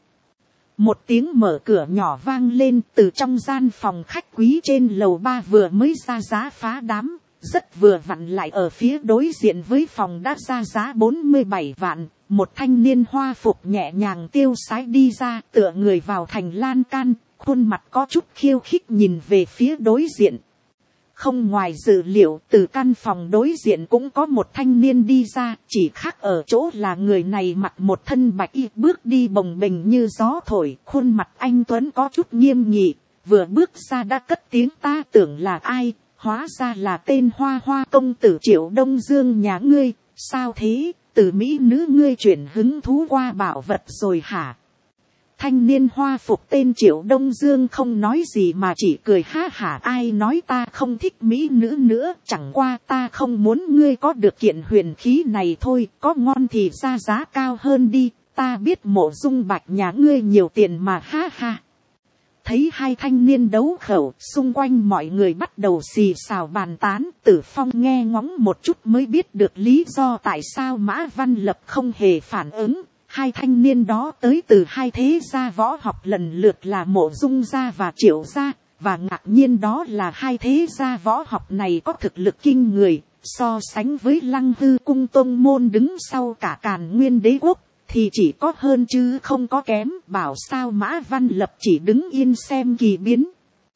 Một tiếng mở cửa nhỏ vang lên từ trong gian phòng khách quý trên lầu ba vừa mới ra giá phá đám, rất vừa vặn lại ở phía đối diện với phòng đã ra giá bốn mươi bảy vạn. Một thanh niên hoa phục nhẹ nhàng tiêu sái đi ra, tựa người vào thành lan can, khuôn mặt có chút khiêu khích nhìn về phía đối diện. Không ngoài dự liệu, từ căn phòng đối diện cũng có một thanh niên đi ra, chỉ khác ở chỗ là người này mặc một thân bạch y bước đi bồng bềnh như gió thổi, khuôn mặt anh tuấn có chút nghiêm nghị, vừa bước ra đã cất tiếng ta tưởng là ai, hóa ra là tên Hoa Hoa công tử Triệu Đông Dương nhà ngươi, sao thế, từ mỹ nữ ngươi chuyển hứng thú qua bảo vật rồi hả? Thanh niên hoa phục tên Triệu Đông Dương không nói gì mà chỉ cười ha hả, ai nói ta không thích mỹ nữ nữa, chẳng qua ta không muốn ngươi có được kiện huyền khí này thôi, có ngon thì ra giá cao hơn đi, ta biết Mộ Dung Bạch nhà ngươi nhiều tiền mà ha ha. Thấy hai thanh niên đấu khẩu, xung quanh mọi người bắt đầu xì xào bàn tán, Tử Phong nghe ngóng một chút mới biết được lý do tại sao Mã Văn Lập không hề phản ứng. Hai thanh niên đó tới từ hai thế gia võ học lần lượt là Mộ Dung gia và Triệu gia, và ngạc nhiên đó là hai thế gia võ học này có thực lực kinh người, so sánh với Lăng Hư cung tông môn đứng sau cả Càn Nguyên đế quốc, thì chỉ có hơn chứ không có kém, bảo sao Mã Văn Lập chỉ đứng yên xem kỳ biến.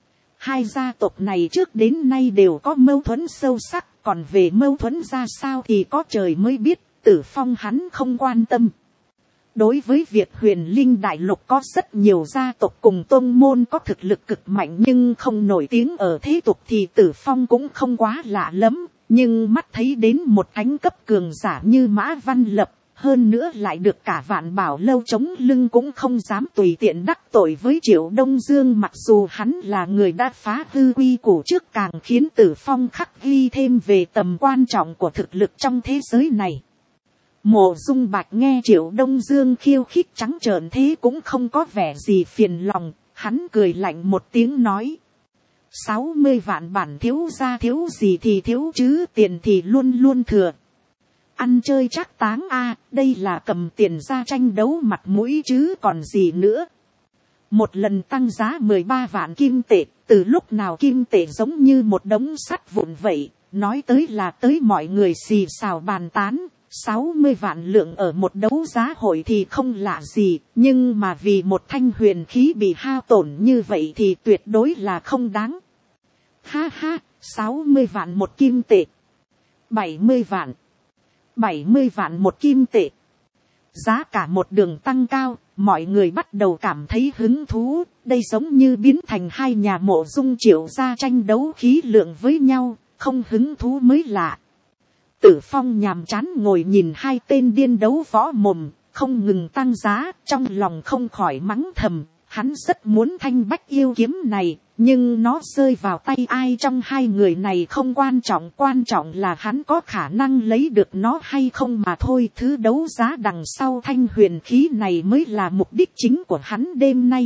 Hai gia tộc này trước đến nay đều có mâu thuẫn sâu sắc, còn về mâu thuẫn ra sao thì có trời mới biết, Tử Phong hắn không quan tâm. Đối với việc huyền linh đại lục có rất nhiều gia tộc cùng tôn môn có thực lực cực mạnh nhưng không nổi tiếng ở thế tục thì Tử Phong cũng không quá lạ lắm. Nhưng mắt thấy đến một thánh cấp cường giả như Mã Văn Lập, hơn nữa lại được cả Vạn Bảo Lâu chống lưng, cũng không dám tùy tiện đắc tội với Triệu Đông Dương. Mặc dù hắn là người đã phá hư quy củ trước, càng khiến Tử Phong khắc ghi thêm về tầm quan trọng của thực lực trong thế giới này. Mộ Dung Bạch nghe Triệu Đông Dương khiêu khích trắng trợn thế cũng không có vẻ gì phiền lòng, hắn cười lạnh một tiếng nói: sáu mươi vạn bản thiếu ra thiếu gì thì thiếu chứ, tiền thì luôn luôn thừa. Ăn chơi chắc táng a, đây là cầm tiền ra tranh đấu mặt mũi chứ còn gì nữa. Một lần tăng giá mười ba vạn kim tệ, từ lúc nào kim tệ giống như một đống sắt vụn vậy, nói tới là tới mọi người xì xào bàn tán. Sáu mươi vạn lượng ở một đấu giá hội thì không lạ gì, nhưng mà vì một thanh huyền khí bị hao tổn như vậy thì tuyệt đối là không đáng. Ha ha, sáu mươi vạn một kim tệ, bảy mươi vạn, bảy mươi vạn một kim tệ. Giá cả một đường tăng cao, mọi người bắt đầu cảm thấy hứng thú, đây giống như biến thành hai nhà Mộ Dung Triệu gia tranh đấu khí lượng với nhau, không hứng thú mới lạ. Tử Phong nhàm chán ngồi nhìn hai tên điên đấu võ mồm, không ngừng tăng giá, trong lòng không khỏi mắng thầm, hắn rất muốn thanh bách yêu kiếm này, nhưng nó rơi vào tay ai trong hai người này không quan trọng, quan trọng là hắn có khả năng lấy được nó hay không mà thôi. Thứ đấu giá đằng sau thanh huyền khí này mới là mục đích chính của hắn đêm nay.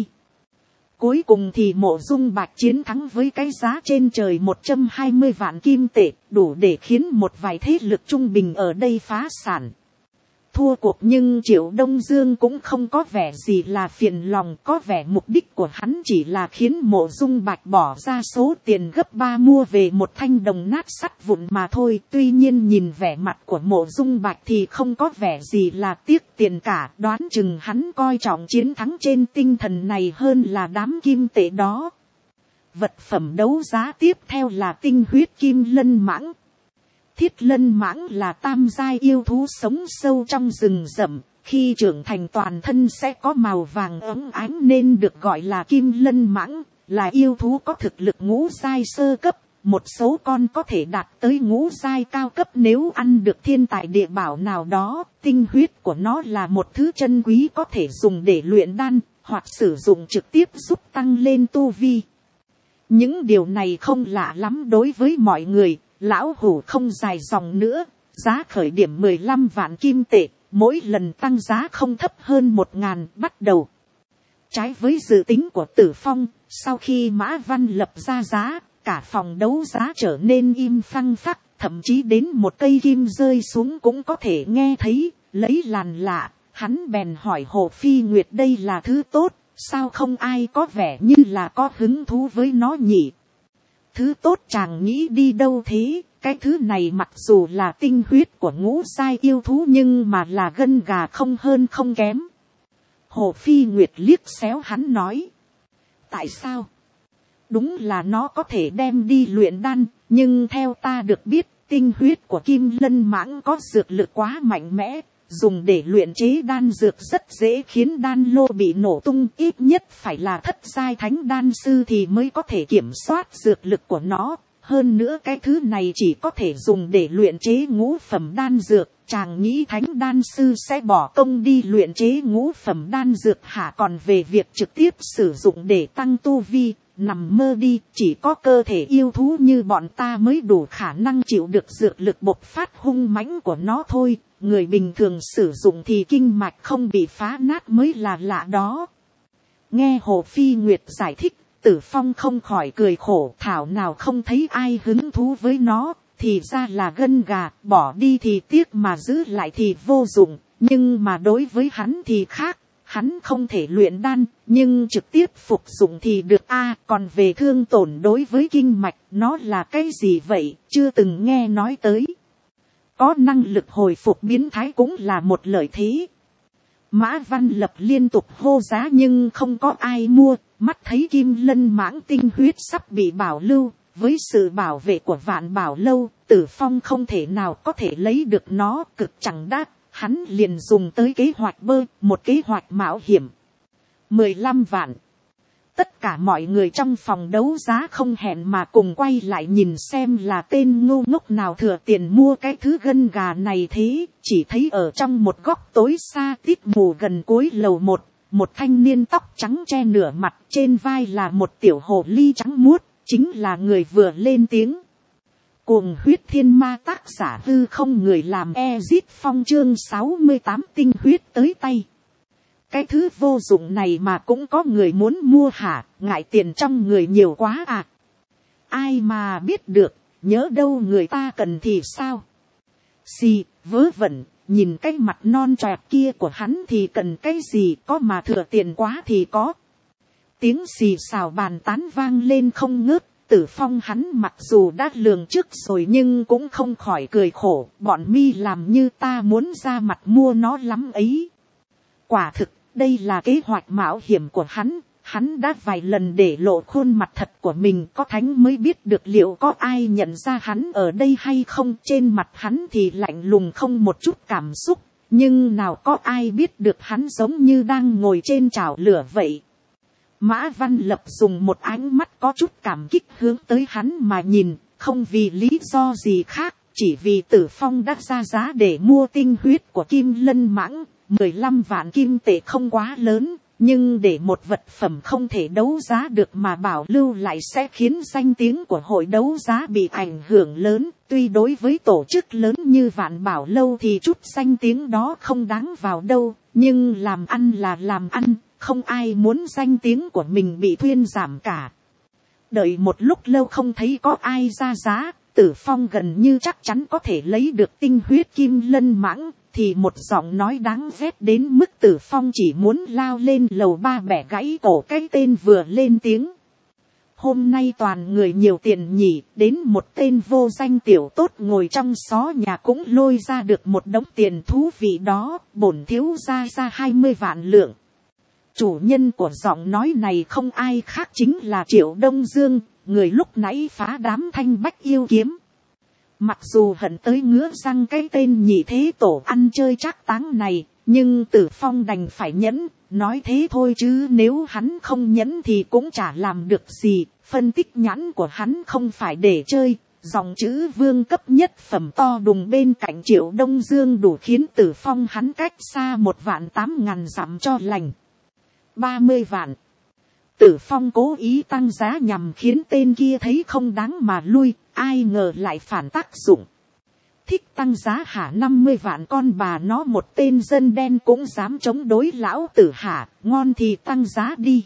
Cuối cùng thì Mộ Dung Bạch chiến thắng với cái giá trên trời một trăm hai mươi vạn kim tệ, đủ để khiến một vài thế lực trung bình ở đây phá sản. Thua cuộc nhưng Triệu Đông Dương cũng không có vẻ gì là phiền lòng, có vẻ mục đích của hắn chỉ là khiến Mộ Dung Bạch bỏ ra số tiền gấp ba mua về một thanh đồng nát sắt vụn mà thôi. Tuy nhiên nhìn vẻ mặt của Mộ Dung Bạch thì không có vẻ gì là tiếc tiền cả, đoán chừng hắn coi trọng chiến thắng trên tinh thần này hơn là đám kim tệ đó. Vật phẩm đấu giá tiếp theo là tinh huyết kim lân mãng. Thiết lân mãng là tam giai yêu thú sống sâu trong rừng rậm, khi trưởng thành toàn thân sẽ có màu vàng óng ánh nên được gọi là kim lân mãng, là yêu thú có thực lực ngũ giai sơ cấp, một số con có thể đạt tới ngũ giai cao cấp nếu ăn được thiên tài địa bảo nào đó. Tinh huyết của nó là một thứ chân quý có thể dùng để luyện đan, hoặc sử dụng trực tiếp giúp tăng lên tu vi. Những điều này không lạ lắm đối với mọi người. Lão Hủ không dài dòng nữa, giá khởi điểm mười lăm vạn kim tệ, mỗi lần tăng giá không thấp hơn một ngàn bắt đầu. Trái với dự tính của Tử Phong, sau khi Mã Văn Lập ra giá, cả phòng đấu giá trở nên im phăng phắc, thậm chí đến một cây kim rơi xuống cũng có thể nghe thấy. Lấy làn lạ, hắn bèn hỏi Hồ Phi Nguyệt đây là thứ tốt, sao không ai có vẻ như là có hứng thú với nó nhỉ? Thứ tốt chàng nghĩ đi đâu thế? Cái thứ này mặc dù là tinh huyết của ngũ giai yêu thú nhưng mà là gân gà không hơn không kém. Hồ Phi Nguyệt liếc xéo hắn nói. Tại sao? Đúng là nó có thể đem đi luyện đan, nhưng theo ta được biết, tinh huyết của kim lân mãng có dược lực quá mạnh mẽ. Dùng để luyện chế đan dược rất dễ khiến đan lô bị nổ tung, ít nhất phải là thất giai thánh đan sư thì mới có thể kiểm soát dược lực của nó. Hơn nữa cái thứ này chỉ có thể dùng để luyện chế ngũ phẩm đan dược, chàng nghĩ thánh đan sư sẽ bỏ công đi luyện chế ngũ phẩm đan dược hả? Còn về việc trực tiếp sử dụng để tăng tu vi, nằm mơ đi, chỉ có cơ thể yêu thú như bọn ta mới đủ khả năng chịu được dược lực bộc phát hung mãnh của nó thôi. Người bình thường sử dụng thì kinh mạch không bị phá nát mới là lạ đó. Nghe Hồ Phi Nguyệt giải thích, Tử Phong không khỏi cười khổ, thảo nào không thấy ai hứng thú với nó, thì ra là gân gà, bỏ đi thì tiếc mà giữ lại thì vô dụng, nhưng mà đối với hắn thì khác, hắn không thể luyện đan, nhưng trực tiếp phục dụng thì được a. Còn về thương tổn đối với kinh mạch, nó là cái gì vậy, chưa từng nghe nói tới. Có năng lực hồi phục biến thái cũng là một lợi thế. Mã Văn Lập liên tục hô giá nhưng không có ai mua, mắt thấy kim lân mãng tinh huyết sắp bị bảo lưu, với sự bảo vệ của Vạn Bảo Lâu, Tử Phong không thể nào có thể lấy được nó, cực chẳng đắt. hắn liền dùng tới kế hoạch bơ, một kế hoạch mạo hiểm. mười lăm vạn. Tất cả mọi người trong phòng đấu giá không hẹn mà cùng quay lại nhìn xem là tên ngu ngốc nào thừa tiền mua cái thứ gân gà này thế. Chỉ thấy ở trong một góc tối xa tít mù gần cuối lầu một, một thanh niên tóc trắng che nửa mặt, trên vai là một tiểu hồ ly trắng muốt, chính là người vừa lên tiếng. Cuồng huyết thiên ma, tác giả hư không người làm, Ezit Phong chương sáu mươi tám tinh huyết tới tay. Cái thứ vô dụng này mà cũng có người muốn mua hả, ngại tiền trong người nhiều quá à. Ai mà biết được, nhớ đâu người ta cần thì sao. Xì, vớ vẩn, nhìn cái mặt non trọt kia của hắn thì cần cái gì, có mà thừa tiền quá thì có. Tiếng xì xào bàn tán vang lên không ngớt. Tử Phong hắn mặc dù đã lường trước rồi nhưng cũng không khỏi cười khổ, bọn mi làm như ta muốn ra mặt mua nó lắm ấy. Quả thực, đây là kế hoạch mạo hiểm của hắn, hắn đã vài lần để lộ khuôn mặt thật của mình, có thánh mới biết được liệu có ai nhận ra hắn ở đây hay không. Trên mặt hắn thì lạnh lùng không một chút cảm xúc, nhưng nào có ai biết được hắn giống như đang ngồi trên chảo lửa vậy. Mã Văn Lập dùng một ánh mắt có chút cảm kích hướng tới hắn mà nhìn, không vì lý do gì khác, chỉ vì Tử Phong đã ra giá để mua tinh huyết của Kim Lân Mãng. mười lăm vạn kim tệ không quá lớn, nhưng để một vật phẩm không thể đấu giá được mà bảo lưu lại sẽ khiến danh tiếng của hội đấu giá bị ảnh hưởng lớn. Tuy đối với tổ chức lớn như Vạn Bảo Lâu thì chút danh tiếng đó không đáng vào đâu, nhưng làm ăn là làm ăn, không ai muốn danh tiếng của mình bị thuyên giảm cả. Đợi một lúc lâu không thấy có ai ra giá, Tử Phong gần như chắc chắn có thể lấy được tinh huyết Kim Lân Mãng, thì một giọng nói đáng ghét đến mức Tử Phong chỉ muốn lao lên lầu ba bẻ gãy cổ cái tên vừa lên tiếng. Hôm nay toàn người nhiều tiền nhỉ, đến một tên vô danh tiểu tốt ngồi trong xó nhà cũng lôi ra được một đống tiền thú vị đó, bổn thiếu ra ra hai mươi vạn lượng. Chủ nhân của giọng nói này không ai khác chính là Triệu Đông Dương, người lúc nãy phá đám Thanh Bách yêu kiếm. Mặc dù hận tới ngứa răng cái tên nhị thế tổ ăn chơi trác táng này, nhưng Tử Phong đành phải nhẫn, nói thế thôi chứ nếu hắn không nhẫn thì cũng chả làm được gì. Phân tích nhãn của hắn không phải để chơi, dòng chữ vương cấp nhất phẩm to đùng bên cạnh Triệu Đông Dương đủ khiến Tử Phong hắn cách xa một vạn tám ngàn dặm cho lành. ba mươi vạn. Tử Phong cố ý tăng giá nhằm khiến tên kia thấy không đáng mà lui, ai ngờ lại phản tác dụng. Thích tăng giá hả, năm mươi vạn con bà nó một tên dân đen cũng dám chống đối lão tử hả, ngon thì tăng giá đi.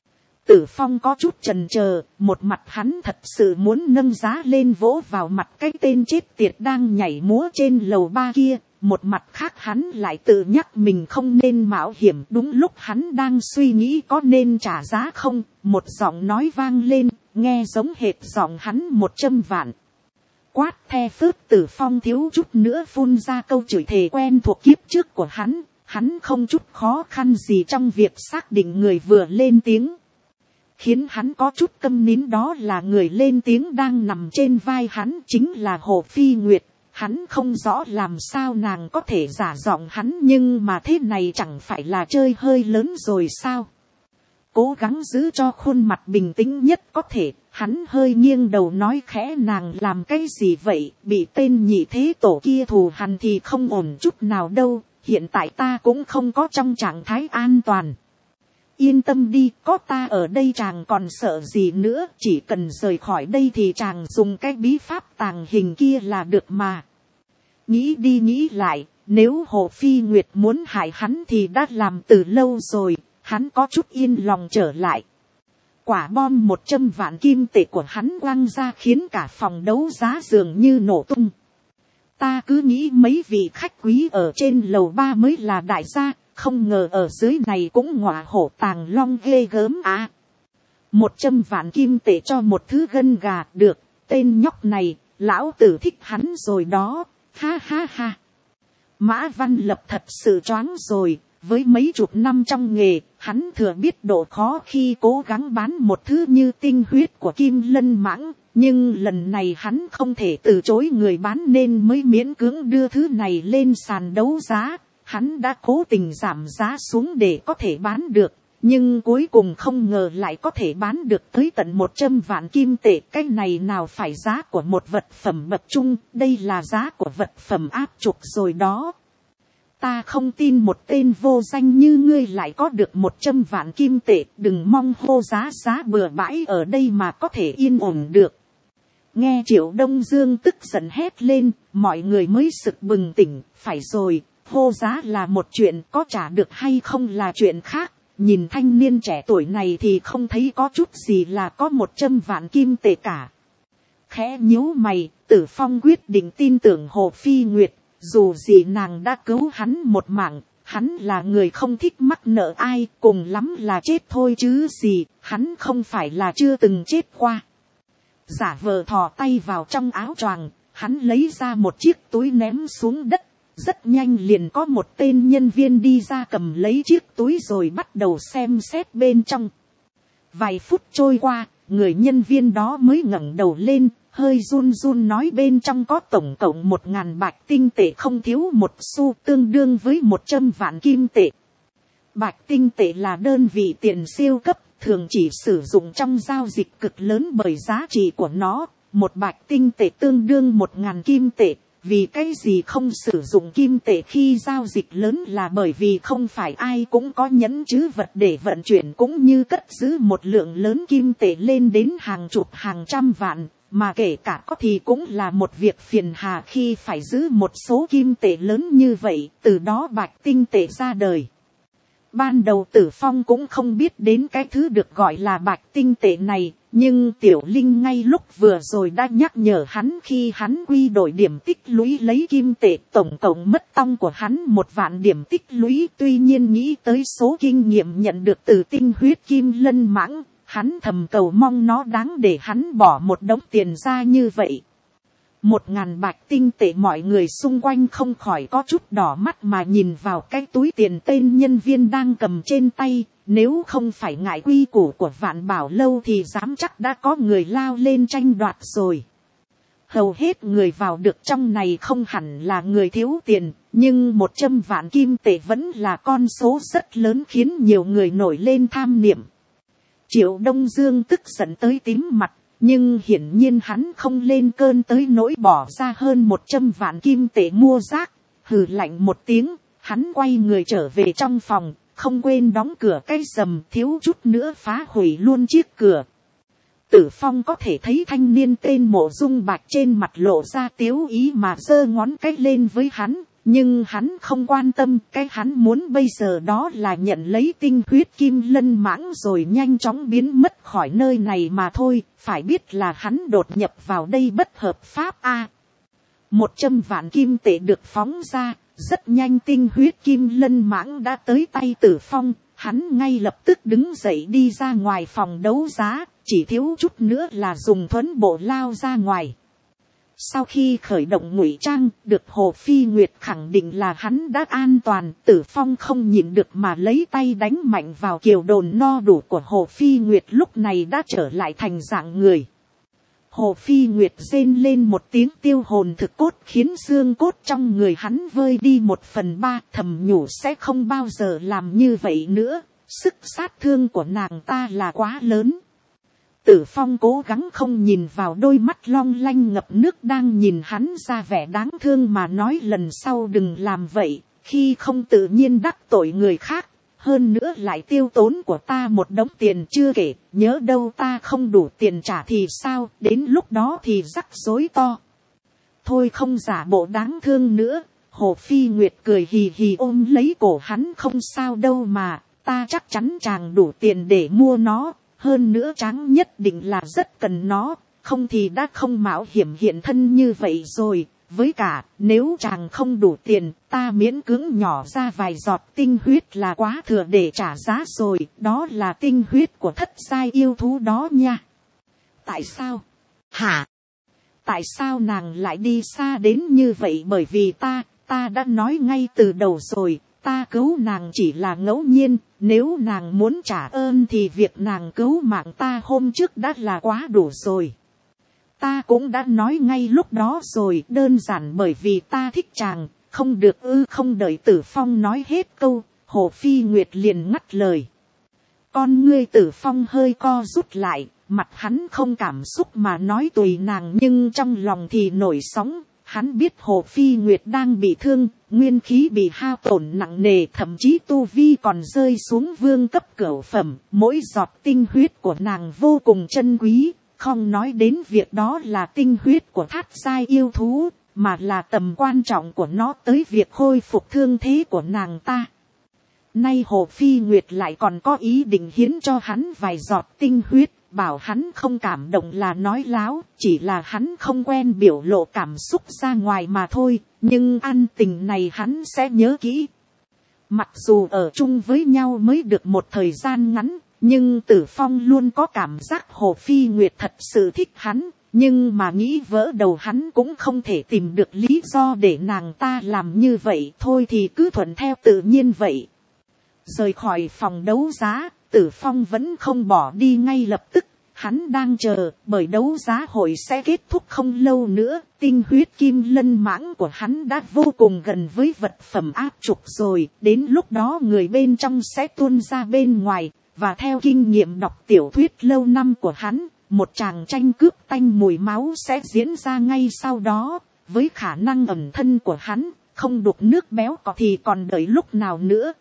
Tử Phong có chút chần chờ, một mặt hắn thật sự muốn nâng giá lên vỗ vào mặt cái tên chết tiệt đang nhảy múa trên lầu ba kia. Một mặt khác hắn lại tự nhắc mình không nên mạo hiểm. Đúng lúc hắn đang suy nghĩ có nên trả giá không, một giọng nói vang lên, nghe giống hệt giọng hắn một trăm vạn. Quát the phớt, Tử Phong thiếu chút nữa phun ra câu chửi thề quen thuộc kiếp trước của hắn. Hắn không chút khó khăn gì trong việc xác định người vừa lên tiếng. Khiến hắn có chút câm nín đó là người lên tiếng đang nằm trên vai hắn, chính là Hồ Phi Nguyệt. Hắn không rõ làm sao nàng có thể giả giọng hắn, nhưng mà thế này chẳng phải là chơi hơi lớn rồi sao. Cố gắng giữ cho khuôn mặt bình tĩnh nhất có thể, hắn hơi nghiêng đầu nói khẽ, nàng làm cái gì vậy, bị tên nhị thế tổ kia thù hằn thì không ổn chút nào đâu, hiện tại ta cũng không có trong trạng thái an toàn. Yên tâm đi, có ta ở đây chàng còn sợ gì nữa, chỉ cần rời khỏi đây thì chàng dùng cái bí pháp tàng hình kia là được mà. Nghĩ đi nghĩ lại, nếu Hồ Phi Nguyệt muốn hại hắn thì đã làm từ lâu rồi, hắn có chút yên lòng trở lại. Quả bom một trăm vạn kim tệ của hắn quăng ra khiến cả phòng đấu giá dường như nổ tung. Ta cứ nghĩ mấy vị khách quý ở trên lầu ba mới là đại gia, không ngờ ở dưới này cũng ngọa hổ tàng long ghê gớm à. Một trăm vạn kim tệ cho một thứ gân gà, được, tên nhóc này, lão tử thích hắn rồi đó, ha ha ha. Mã Văn Lập thật sự choáng rồi, với mấy chục năm trong nghề, hắn thừa biết độ khó khi cố gắng bán một thứ như tinh huyết của Kim Lân Mãng, nhưng lần này hắn không thể từ chối người bán nên mới miễn cưỡng đưa thứ này lên sàn đấu giá. Hắn đã cố tình giảm giá xuống để có thể bán được, nhưng cuối cùng không ngờ lại có thể bán được tới tận một trăm vạn kim tệ. Cái này nào phải giá của một vật phẩm bậc trung, đây là giá của vật phẩm áp trục rồi đó. Ta không tin một tên vô danh như ngươi lại có được một trăm vạn kim tệ, đừng mong hô giá giá bừa bãi ở đây mà có thể yên ổn được. Nghe Triệu Đông Dương tức giận hét lên, mọi người mới sực bừng tỉnh. Phải rồi, hô giá là một chuyện, có trả được hay không là chuyện khác. Nhìn thanh niên trẻ tuổi này thì không thấy có chút gì là có một trăm vạn kim tệ cả. Khẽ nhíu mày, Tử Phong quyết định tin tưởng Hồ Phi Nguyệt. Dù gì nàng đã cứu hắn một mạng, hắn là người không thích mắc nợ ai, cùng lắm là chết thôi chứ gì, hắn không phải là chưa từng chết qua. Giả vờ thò tay vào trong áo choàng, hắn lấy ra một chiếc túi ném xuống đất. Rất nhanh liền có một tên nhân viên đi ra cầm lấy chiếc túi rồi bắt đầu xem xét bên trong. Vài phút trôi qua, người nhân viên đó mới ngẩng đầu lên, hơi run run nói bên trong có tổng cộng một ngàn bạch tinh tệ không thiếu một xu, tương đương với một trăm vạn kim tệ. Bạch tinh tệ là đơn vị tiền siêu cấp, thường chỉ sử dụng trong giao dịch cực lớn bởi giá trị của nó. Một bạch tinh tệ tương đương một ngàn kim tệ. Vì cái gì không sử dụng kim tệ khi giao dịch lớn là bởi vì không phải ai cũng có nhẫn trữ vật để vận chuyển cũng như cất giữ một lượng lớn kim tệ lên đến hàng chục hàng trăm vạn, mà kể cả có thì cũng là một việc phiền hà khi phải giữ một số kim tệ lớn như vậy, từ đó bạch tinh tệ ra đời. Ban đầu Tử Phong cũng không biết đến cái thứ được gọi là bạch tinh tệ này, nhưng Tiểu Linh ngay lúc vừa rồi đã nhắc nhở hắn khi hắn quy đổi điểm tích lũy lấy kim tệ, tổng cộng mất tong của hắn một vạn điểm tích lũy. Tuy nhiên nghĩ tới số kinh nghiệm nhận được từ tinh huyết Kim Lân Mãng, hắn thầm cầu mong nó đáng để hắn bỏ một đống tiền ra như vậy. Một ngàn bạch tinh tệ, mọi người xung quanh không khỏi có chút đỏ mắt mà nhìn vào cái túi tiền tên nhân viên đang cầm trên tay. Nếu không phải ngại quy củ của Vạn Bảo Lâu thì dám chắc đã có người lao lên tranh đoạt rồi. Hầu hết người vào được trong này không hẳn là người thiếu tiền, nhưng một trăm vạn kim tệ vẫn là con số rất lớn khiến nhiều người nổi lên tham niệm. Triệu Đông Dương tức giận tới tím mặt. Nhưng hiển nhiên hắn không lên cơn tới nỗi bỏ ra hơn một trăm vạn kim tệ mua rác. Hừ lạnh một tiếng, hắn quay người trở về trong phòng, không quên đóng cửa cái rầm, thiếu chút nữa phá hủy luôn chiếc cửa. Tử Phong có thể thấy thanh niên tên Mộ Dung Bạch trên mặt lộ ra tiếu ý mà giơ ngón cái lên với hắn. Nhưng hắn không quan tâm, cái hắn muốn bây giờ đó là nhận lấy tinh huyết Kim Lân Mãng rồi nhanh chóng biến mất khỏi nơi này mà thôi. Phải biết là hắn đột nhập vào đây bất hợp pháp a. Một trăm vạn kim tệ được phóng ra, rất nhanh tinh huyết Kim Lân Mãng đã tới tay Tử Phong. Hắn ngay lập tức đứng dậy đi ra ngoài phòng đấu giá, chỉ thiếu chút nữa là dùng thuẫn bộ lao ra ngoài. Sau khi khởi động ngụy trang, được Hồ Phi Nguyệt khẳng định là hắn đã an toàn, Tử Phong không nhịn được mà lấy tay đánh mạnh vào kiều đồn no đủ của Hồ Phi Nguyệt, lúc này đã trở lại thành dạng người. Hồ Phi Nguyệt rên lên một tiếng tiêu hồn thực cốt, khiến xương cốt trong người hắn vơi đi một phần ba, thầm nhủ sẽ không bao giờ làm như vậy nữa, sức sát thương của nàng ta là quá lớn. Tử Phong cố gắng không nhìn vào đôi mắt long lanh ngập nước đang nhìn hắn ra vẻ đáng thương mà nói lần sau đừng làm vậy, khi không tự nhiên đắc tội người khác, hơn nữa lại tiêu tốn của ta một đống tiền chưa kể, nhớ đâu ta không đủ tiền trả thì sao, đến lúc đó thì rắc rối to. Thôi không giả bộ đáng thương nữa, Hồ Phi Nguyệt cười hì hì ôm lấy cổ hắn, không sao đâu mà, ta chắc chắn chàng đủ tiền để mua nó. Hơn nữa Tráng nhất định là rất cần nó, không thì đã không mạo hiểm hiện thân như vậy rồi. Với cả, nếu chàng không đủ tiền, ta miễn cưỡng nhỏ ra vài giọt tinh huyết là quá thừa để trả giá rồi. Đó là tinh huyết của thất giai yêu thú đó nha. Tại sao? Hả? Tại sao nàng lại đi xa đến như vậy? Bởi vì ta, ta đã nói ngay từ đầu rồi. ta cứu nàng chỉ là ngẫu nhiên, nếu nàng muốn trả ơn thì việc nàng cứu mạng ta hôm trước đã là quá đủ rồi. Ta cũng đã nói ngay lúc đó rồi, đơn giản bởi vì ta thích chàng, không được ư. Không đợi Tử Phong nói hết câu, Hồ Phi Nguyệt liền ngắt lời. Con ngươi Tử Phong hơi co rút lại, mặt hắn không cảm xúc mà nói tùy nàng, nhưng trong lòng thì nổi sóng. Hắn biết Hồ Phi Nguyệt đang bị thương, nguyên khí bị hao tổn nặng nề, thậm chí tu vi còn rơi xuống vương cấp cửu phẩm. Mỗi giọt tinh huyết của nàng vô cùng chân quý, không nói đến việc đó là tinh huyết của thát giai yêu thú, mà là tầm quan trọng của nó tới việc khôi phục thương thế của nàng ta. Nay Hồ Phi Nguyệt lại còn có ý định hiến cho hắn vài giọt tinh huyết, bảo hắn không cảm động là nói láo, chỉ là hắn không quen biểu lộ cảm xúc ra ngoài mà thôi, nhưng ân tình này hắn sẽ nhớ kỹ. Mặc dù ở chung với nhau mới được một thời gian ngắn, nhưng Tử Phong luôn có cảm giác Hồ Phi Nguyệt thật sự thích hắn, nhưng mà nghĩ vỡ đầu hắn cũng không thể tìm được lý do để nàng ta làm như vậy, thôi thì cứ thuận theo tự nhiên vậy. Rời khỏi phòng đấu giá, Tử Phong vẫn không bỏ đi ngay lập tức, hắn đang chờ, bởi đấu giá hội sẽ kết thúc không lâu nữa, tinh huyết kim lân mãng của hắn đã vô cùng gần với vật phẩm áp trục rồi, đến lúc đó người bên trong sẽ tuôn ra bên ngoài, và theo kinh nghiệm đọc tiểu thuyết lâu năm của hắn, một tràng tranh cướp tanh mùi máu sẽ diễn ra ngay sau đó, với khả năng ẩn thân của hắn, không đục nước béo cò thì còn đợi lúc nào nữa.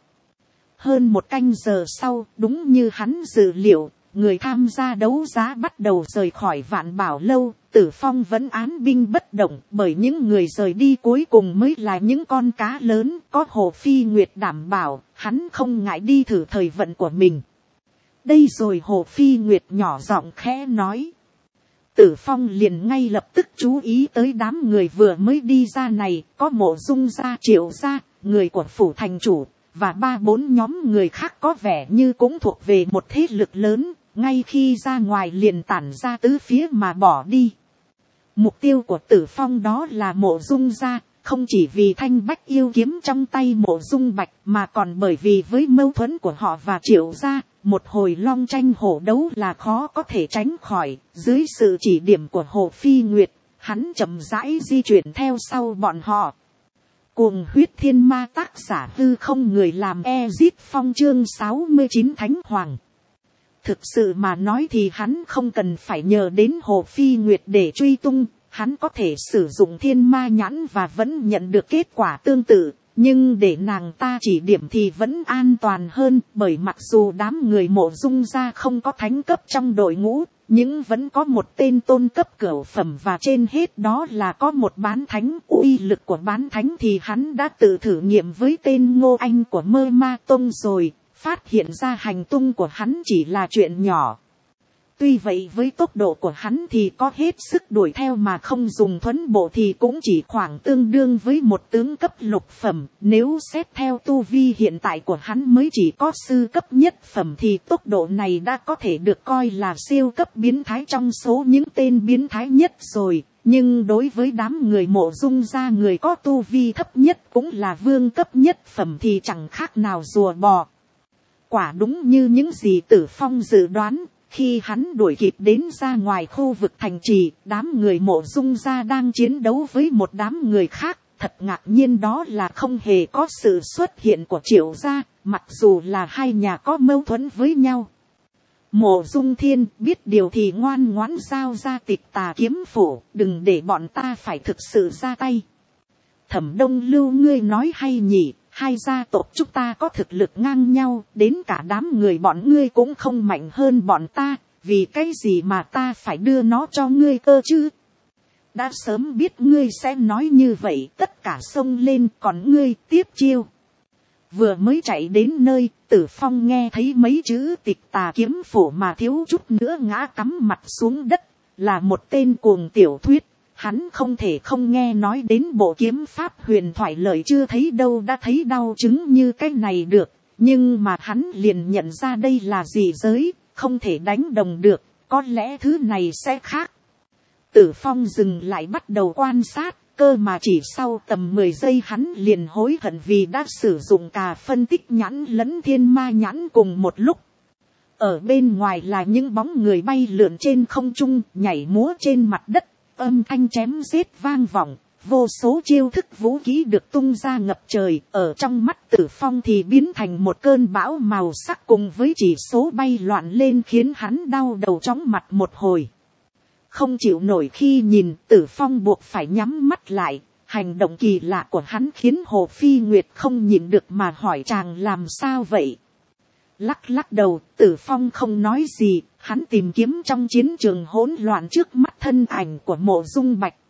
Hơn một canh giờ sau, đúng như hắn dự liệu, người tham gia đấu giá bắt đầu rời khỏi Vạn Bảo Lâu. Tử Phong vẫn án binh bất động, bởi những người rời đi cuối cùng mới là những con cá lớn. Có Hồ Phi Nguyệt đảm bảo, hắn không ngại đi thử thời vận của mình. Đây rồi, Hồ Phi Nguyệt nhỏ giọng khẽ nói. Tử Phong liền ngay lập tức chú ý tới đám người vừa mới đi ra này, có Mộ Dung gia, Triệu gia, người của phủ thành chủ, và ba bốn nhóm người khác có vẻ như cũng thuộc về một thế lực lớn, ngay khi ra ngoài liền tản ra tứ phía mà bỏ đi. Mục tiêu của Tử Phong đó là Mộ Dung gia, không chỉ vì thanh bách yêu kiếm trong tay Mộ Dung Bạch, mà còn bởi vì với mâu thuẫn của họ và Triệu gia, một hồi long tranh hổ đấu là khó có thể tránh khỏi. Dưới sự chỉ điểm của Hồ Phi Nguyệt, hắn chậm rãi di chuyển theo sau bọn họ. Cuồng huyết thiên ma, tác giả Hư Không, người làm Ezit Phong, chương sáu mươi chín Thánh Hoàng. Thực sự mà nói thì hắn không cần phải nhờ đến Hồ Phi Nguyệt để truy tung, hắn có thể sử dụng thiên ma nhãn và vẫn nhận được kết quả tương tự, nhưng để nàng ta chỉ điểm thì vẫn an toàn hơn, bởi mặc dù đám người Mộ Dung gia không có thánh cấp trong đội ngũ, nhưng vẫn có một tên tôn cấp cửu phẩm, và trên hết đó là có một bán thánh. Uy lực của bán thánh thì hắn đã tự thử nghiệm với tên Ngô Anh của Mơ Ma Tông rồi, phát hiện ra hành tung của hắn chỉ là chuyện nhỏ. Tuy vậy với tốc độ của hắn thì có hết sức đuổi theo mà không dùng thuấn bộ thì cũng chỉ khoảng tương đương với một tướng cấp lục phẩm. Nếu xét theo tu vi hiện tại của hắn mới chỉ có sư cấp nhất phẩm thì tốc độ này đã có thể được coi là siêu cấp biến thái trong số những tên biến thái nhất rồi. Nhưng đối với đám người Mộ Dung gia, người có tu vi thấp nhất cũng là vương cấp nhất phẩm thì chẳng khác nào rùa bò. Quả đúng như những gì Tử Phong dự đoán. Khi hắn đuổi kịp đến ra ngoài khu vực thành trì, đám người Mộ Dung gia đang chiến đấu với một đám người khác. Thật ngạc nhiên đó là không hề có sự xuất hiện của Triệu gia, mặc dù là hai nhà có mâu thuẫn với nhau. Mộ Dung Thiên biết điều thì ngoan ngoãn giao ra Tịch Tà kiếm phủ, đừng để bọn ta phải thực sự ra tay. Thẩm Đông Lưu, ngươi nói hay nhỉ? Hai gia tộc chúng ta có thực lực ngang nhau, đến cả đám người bọn ngươi cũng không mạnh hơn bọn ta, vì cái gì mà ta phải đưa nó cho ngươi cơ chứ? Đã sớm biết ngươi sẽ nói như vậy, tất cả xông lên, còn ngươi tiếp chiêu. Vừa mới chạy đến nơi, Tử Phong nghe thấy mấy chữ Tịch Tà kiếm phủ mà thiếu chút nữa ngã cắm mặt xuống đất, là một tên cuồng tiểu thuyết. Hắn không thể không nghe nói đến bộ kiếm pháp huyền thoại lời chưa thấy đâu đã thấy đau chứng như cái này được. Nhưng mà hắn liền nhận ra đây là dị giới, không thể đánh đồng được, có lẽ thứ này sẽ khác. Tử Phong dừng lại bắt đầu quan sát, cơ mà chỉ sau tầm mười giây hắn liền hối hận vì đã sử dụng cả phân tích nhãn lẫn thiên ma nhãn cùng một lúc. Ở bên ngoài là những bóng người bay lượn trên không trung, nhảy múa trên mặt đất, âm thanh chém giết vang vọng, vô số chiêu thức vũ khí được tung ra ngập trời, ở trong mắt Tử Phong thì biến thành một cơn bão màu sắc cùng với chỉ số bay loạn lên khiến hắn đau đầu chóng mặt một hồi. Không chịu nổi khi nhìn, Tử Phong buộc phải nhắm mắt lại. Hành động kỳ lạ của hắn khiến Hồ Phi Nguyệt không nhịn được mà hỏi chàng làm sao vậy. Lắc lắc đầu, Tử Phong không nói gì, hắn tìm kiếm trong chiến trường hỗn loạn trước mắt thân ảnh của Mộ Dung Bạch.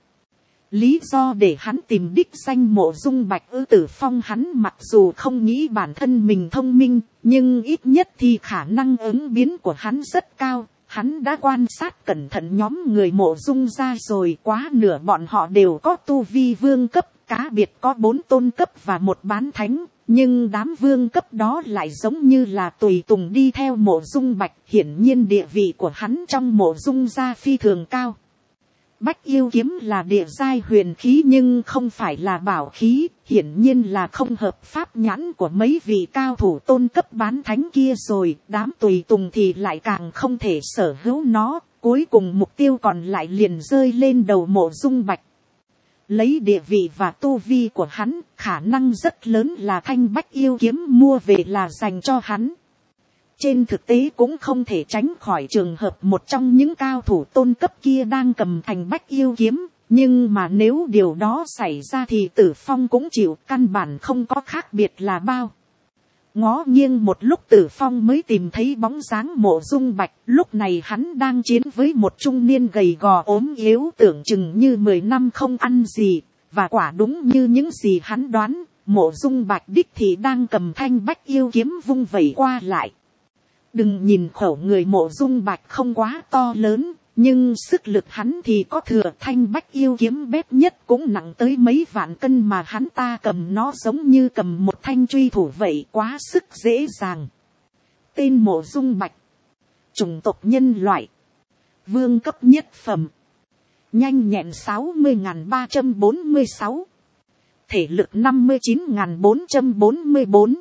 Lý do để hắn tìm đích danh Mộ Dung Bạch ư? Tử Phong hắn mặc dù không nghĩ bản thân mình thông minh, nhưng ít nhất thì khả năng ứng biến của hắn rất cao. Hắn đã quan sát cẩn thận nhóm người Mộ Dung ra rồi, quá nửa bọn họ đều có tu vi vương cấp, cá biệt có bốn tôn cấp và một bán thánh. Nhưng đám vương cấp đó lại giống như là tùy tùng đi theo Mộ Dung Bạch, hiển nhiên địa vị của hắn trong Mộ Dung gia phi thường cao. Bách yêu kiếm là địa giai huyền khí nhưng không phải là bảo khí, hiển nhiên là không hợp pháp nhãn của mấy vị cao thủ tôn cấp bán thánh kia rồi, đám tùy tùng thì lại càng không thể sở hữu nó, cuối cùng mục tiêu còn lại liền rơi lên đầu Mộ Dung Bạch. Lấy địa vị và tu vi của hắn, khả năng rất lớn là thanh bách yêu kiếm mua về là dành cho hắn. Trên thực tế cũng không thể tránh khỏi trường hợp một trong những cao thủ tôn cấp kia đang cầm thành bách yêu kiếm, nhưng mà nếu điều đó xảy ra thì Tử Phong cũng chịu, căn bản không có khác biệt là bao. Ngó nghiêng một lúc Tử Phong mới tìm thấy bóng dáng Mộ Dung Bạch, lúc này hắn đang chiến với một trung niên gầy gò ốm yếu tưởng chừng như mười năm không ăn gì, và quả đúng như những gì hắn đoán, Mộ Dung Bạch đích thì đang cầm thanh bách yêu kiếm vung vẩy qua lại. Đừng nhìn khẩu người Mộ Dung Bạch không quá to lớn, nhưng sức lực hắn thì có thừa, thanh bách yêu kiếm bét nhất cũng nặng tới mấy vạn cân mà hắn ta cầm nó giống như cầm một thanh truy thủ vậy, quá sức dễ dàng. Tên Mộ Dung Bạch, chủng tộc nhân loại, vương cấp nhất phẩm, nhanh nhẹn sáu mươi nghìn ba trăm bốn mươi sáu, thể lực năm mươi chín nghìn bốn trăm bốn mươi bốn,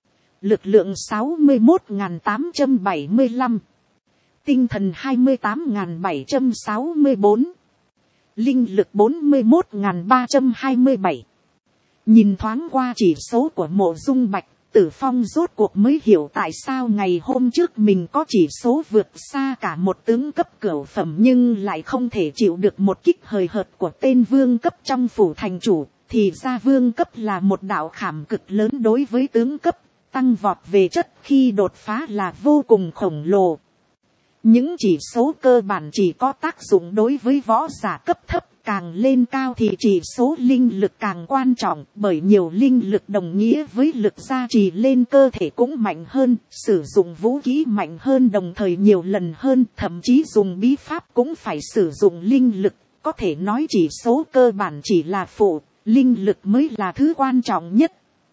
lực lượng sáu mươi một nghìn tám trăm bảy mươi lăm, tinh thần hai mươi tám nghìn bảy trăm sáu mươi bốn, linh lực bốn mươi một nghìn ba trăm hai mươi bảy. Nhìn thoáng qua chỉ số của Mộ Dung Bạch, Tử Phong rốt cuộc mới hiểu tại sao ngày hôm trước mình có chỉ số vượt xa cả một tướng cấp cửu phẩm nhưng lại không thể chịu được một kích hời hợt của tên vương cấp trong phủ thành chủ. Thì ra vương cấp là một đạo khảm cực lớn đối với tướng cấp, tăng vọt về chất khi đột phá là vô cùng khổng lồ. Những chỉ số cơ bản chỉ có tác dụng đối với võ giả cấp thấp, càng lên cao thì chỉ số linh lực càng quan trọng, bởi nhiều linh lực đồng nghĩa với lực gia trì lên cơ thể cũng mạnh hơn, sử dụng vũ khí mạnh hơn đồng thời nhiều lần hơn, thậm chí dùng bí pháp cũng phải sử dụng linh lực, có thể nói chỉ số cơ bản chỉ là phụ, linh lực mới là thứ quan trọng nhất.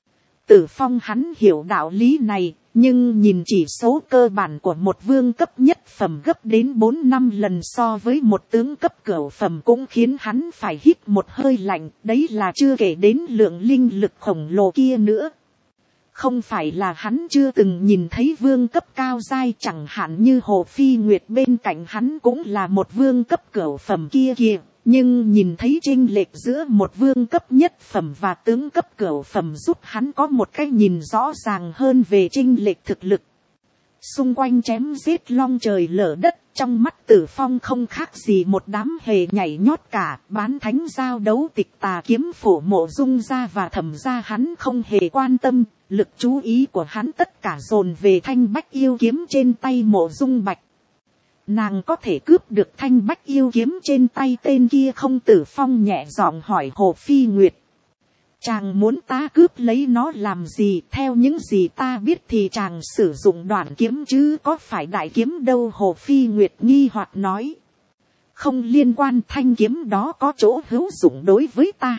Tử Phong hắn hiểu đạo lý này, nhưng nhìn chỉ số cơ bản của một vương cấp nhất phẩm gấp đến bốn năm lần so với một tướng cấp cửu phẩm cũng khiến hắn phải hít một hơi lạnh, đấy là chưa kể đến lượng linh lực khổng lồ kia nữa. Không phải là hắn chưa từng nhìn thấy vương cấp cao giai, chẳng hạn như Hồ Phi Nguyệt bên cạnh hắn cũng là một vương cấp cửu phẩm kia kìa. Nhưng nhìn thấy chênh lệch giữa một vương cấp nhất phẩm và tướng cấp cửu phẩm giúp hắn có một cái nhìn rõ ràng hơn về chênh lệch thực lực. Xung quanh chém giết long trời lở đất, trong mắt Tử Phong không khác gì một đám hề nhảy nhót cả, bán thánh giao đấu tịch tà kiếm phổ Mộ Dung ra và Thẩm ra hắn không hề quan tâm, lực chú ý của hắn tất cả dồn về thanh bách yêu kiếm trên tay Mộ Dung Bạch. Nàng có thể cướp được thanh bách yêu kiếm trên tay tên kia không? Tử Phong nhẹ giọng hỏi Hồ Phi Nguyệt. Chàng muốn ta cướp lấy nó làm gì? Theo những gì ta biết thì chàng sử dụng đoạn kiếm chứ có phải đại kiếm đâu. Hồ Phi Nguyệt nghi hoặc nói. Không liên quan, thanh kiếm đó có chỗ hữu dụng đối với ta.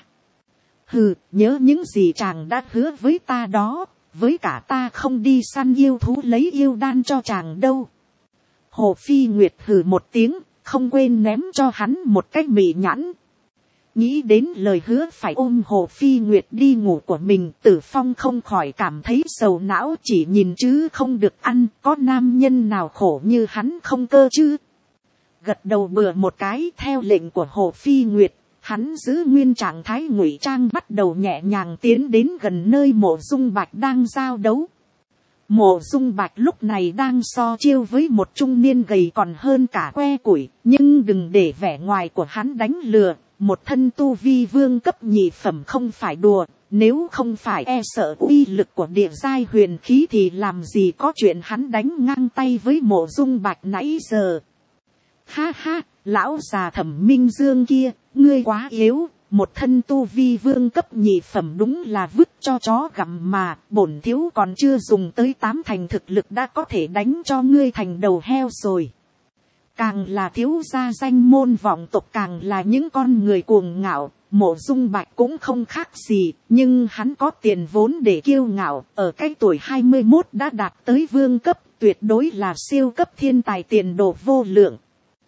Hừ, nhớ những gì chàng đã hứa với ta đó, với cả ta không đi săn yêu thú lấy yêu đan cho chàng đâu. Hồ Phi Nguyệt hừ một tiếng, không quên ném cho hắn một cái mị nhãn. Nghĩ đến lời hứa phải ôm Hồ Phi Nguyệt đi ngủ của mình, Tử Phong không khỏi cảm thấy sầu não, chỉ nhìn chứ không được ăn, có nam nhân nào khổ như hắn không cơ chứ. Gật đầu bừa một cái theo lệnh của Hồ Phi Nguyệt, hắn giữ nguyên trạng thái ngụy trang bắt đầu nhẹ nhàng tiến đến gần nơi Mộ Dung Bạch đang giao đấu. Mộ Dung Bạch lúc này đang so chiêu với một trung niên gầy còn hơn cả que củi, nhưng đừng để vẻ ngoài của hắn đánh lừa, một thân tu vi vương cấp nhị phẩm không phải đùa, nếu không phải e sợ uy lực của địa giai huyền khí thì làm gì có chuyện hắn đánh ngang tay với Mộ Dung Bạch nãy giờ. Ha ha, lão già Thẩm Minh Dương kia, ngươi quá yếu, một thân tu vi vương cấp nhị phẩm đúng là vứt cho chó gặm mà, bổn thiếu còn chưa dùng tới tám thành thực lực đã có thể đánh cho ngươi thành đầu heo rồi. Càng là thiếu gia danh môn vọng tộc càng là những con người cuồng ngạo, Mộ Dung Bạch cũng không khác gì, nhưng hắn có tiền vốn để kiêu ngạo, ở cái tuổi hai mươi mốt đã đạt tới vương cấp, tuyệt đối là siêu cấp thiên tài tiền đồ vô lượng.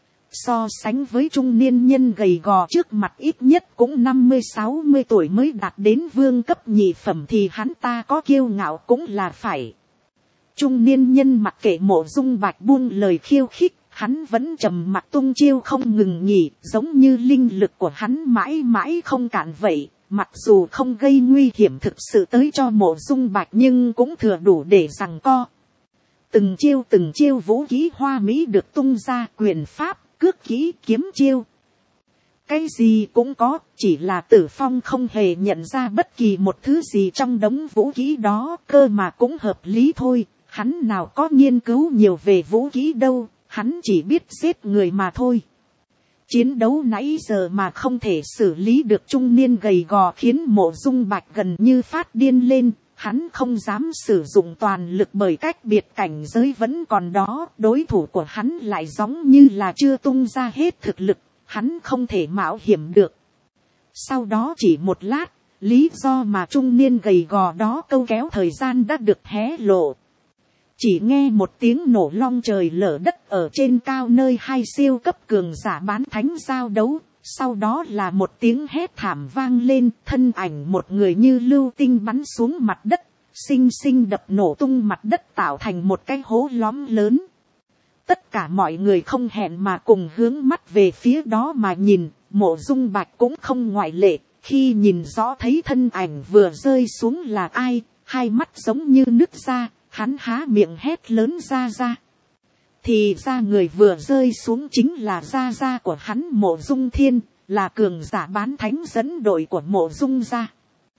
So sánh với trung niên nhân gầy gò trước mặt ít nhất cũng năm mươi sáu mươi tuổi mới đạt đến vương cấp nhị phẩm thì hắn ta có kiêu ngạo cũng là phải. Trung niên nhân mặc kệ Mộ Dung Bạch buông lời khiêu khích, hắn vẫn trầm mặc tung chiêu không ngừng nghỉ, giống như linh lực của hắn mãi mãi không cạn vậy. Mặc dù không gây nguy hiểm thực sự tới cho Mộ Dung Bạch nhưng cũng thừa đủ để giằng co. Từng chiêu từng chiêu vũ khí hoa mỹ được tung ra, quyền pháp, cước kỹ, kiếm chiêu. Cái gì cũng có, chỉ là Tử Phong không hề nhận ra bất kỳ một thứ gì trong đống vũ khí đó, cơ mà cũng hợp lý thôi. Hắn nào có nghiên cứu nhiều về vũ khí đâu, hắn chỉ biết giết người mà thôi. Chiến đấu nãy giờ mà không thể xử lý được trung niên gầy gò khiến Mộ Dung Bạch gần như phát điên lên. Hắn không dám sử dụng toàn lực bởi cách biệt cảnh giới vẫn còn đó, đối thủ của hắn lại giống như là chưa tung ra hết thực lực, hắn không thể mạo hiểm được. Sau đó chỉ một lát, lý do mà trung niên gầy gò đó câu kéo thời gian đã được hé lộ. Chỉ nghe một tiếng nổ long trời lở đất ở trên cao nơi hai siêu cấp cường giả bán thánh giao đấu. Sau đó là một tiếng hét thảm vang lên, thân ảnh một người như lưu tinh bắn xuống mặt đất, xinh xinh đập nổ tung mặt đất tạo thành một cái hố lõm lớn. Tất cả mọi người không hẹn mà cùng hướng mắt về phía đó mà nhìn, Mộ Dung Bạch cũng không ngoại lệ, khi nhìn rõ thấy thân ảnh vừa rơi xuống là ai, hai mắt giống như nứt ra, hắn há miệng hét lớn ra ra. Thì ra người vừa rơi xuống chính là gia gia của hắn Mộ Dung Thiên, là cường giả bán thánh dẫn đội của Mộ Dung gia.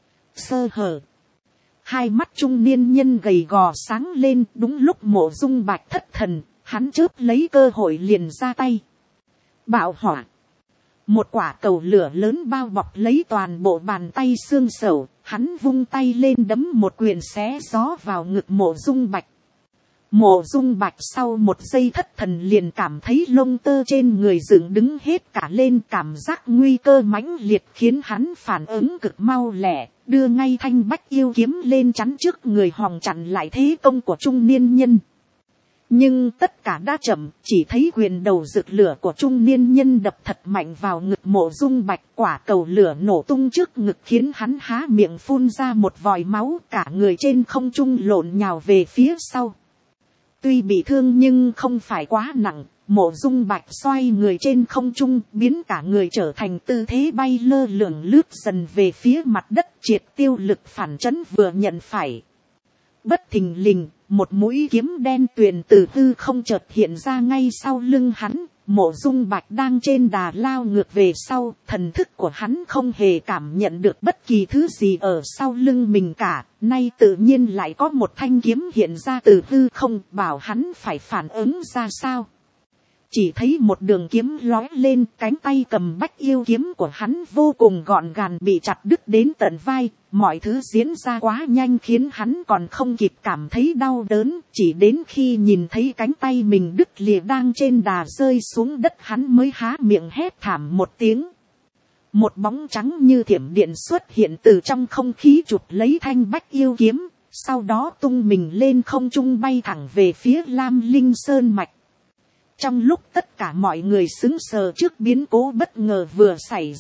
Sơ hở. Hai mắt trung niên nhân gầy gò sáng lên, đúng lúc Mộ Dung Bạch thất thần, hắn chớp lấy cơ hội liền ra tay. Bạo hỏa. Một quả cầu lửa lớn bao bọc lấy toàn bộ bàn tay xương sầu, hắn vung tay lên đấm một quyền xé gió vào ngực Mộ Dung Bạch. Mộ Dung Bạch sau một giây thất thần liền cảm thấy lông tơ trên người dựng đứng hết cả lên, cảm giác nguy cơ mãnh liệt khiến hắn phản ứng cực mau lẹ, đưa ngay thanh bách yêu kiếm lên chắn trước người hòng chặn lại thế công của trung niên nhân. Nhưng tất cả đã chậm, chỉ thấy quyền đầu rực lửa của trung niên nhân đập thật mạnh vào ngực Mộ Dung Bạch, quả cầu lửa nổ tung trước ngực khiến hắn há miệng phun ra một vòi máu, cả người trên không trung lộn nhào về phía sau. Tuy bị thương nhưng không phải quá nặng, Mộ Dung Bạch xoay người trên không trung, biến cả người trở thành tư thế bay lơ lửng lướt dần về phía mặt đất, triệt tiêu lực phản chấn vừa nhận phải. Bất thình lình, một mũi kiếm đen tuyền từ hư không chợt hiện ra ngay sau lưng hắn. Mộ Dung Bạch đang trên đà lao ngược về sau, thần thức của hắn không hề cảm nhận được bất kỳ thứ gì ở sau lưng mình cả, nay tự nhiên lại có một thanh kiếm hiện ra từ hư không, bảo hắn phải phản ứng ra sao. Chỉ thấy một đường kiếm lói lên, cánh tay cầm bách yêu kiếm của hắn vô cùng gọn gàng bị chặt đứt đến tận vai, mọi thứ diễn ra quá nhanh khiến hắn còn không kịp cảm thấy đau đớn, chỉ đến khi nhìn thấy cánh tay mình đứt lìa đang trên đà rơi xuống đất hắn mới há miệng hét thảm một tiếng. Một bóng trắng như thiểm điện xuất hiện từ trong không khí chụp lấy thanh bách yêu kiếm, sau đó tung mình lên không trung bay thẳng về phía Lam Linh Sơn Mạch. Trong lúc tất cả mọi người sững sờ trước biến cố bất ngờ vừa xảy ra,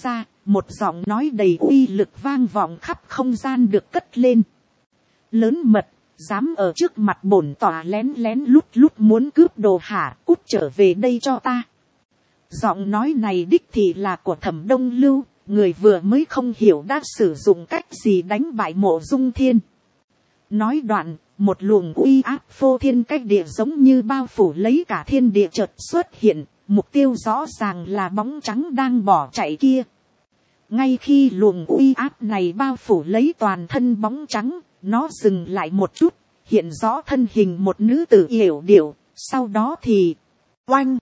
một giọng nói đầy uy lực vang vọng khắp không gian được cất lên. Lớn mật, dám ở trước mặt bổn tòa lén lén lút lút muốn cướp đồ hả, cút trở về đây cho ta. Giọng nói này đích thị là của Thẩm Đông Lưu, người vừa mới không hiểu đã sử dụng cách gì đánh bại Mộ Dung Thiên. Nói đoạn, một luồng uy áp phô thiên cách địa giống như bao phủ lấy cả thiên địa chợt xuất hiện, mục tiêu rõ ràng là bóng trắng đang bỏ chạy kia. Ngay khi luồng uy áp này bao phủ lấy toàn thân bóng trắng, nó dừng lại một chút, hiện rõ thân hình một nữ tử yểu điệu, sau đó thì oanh.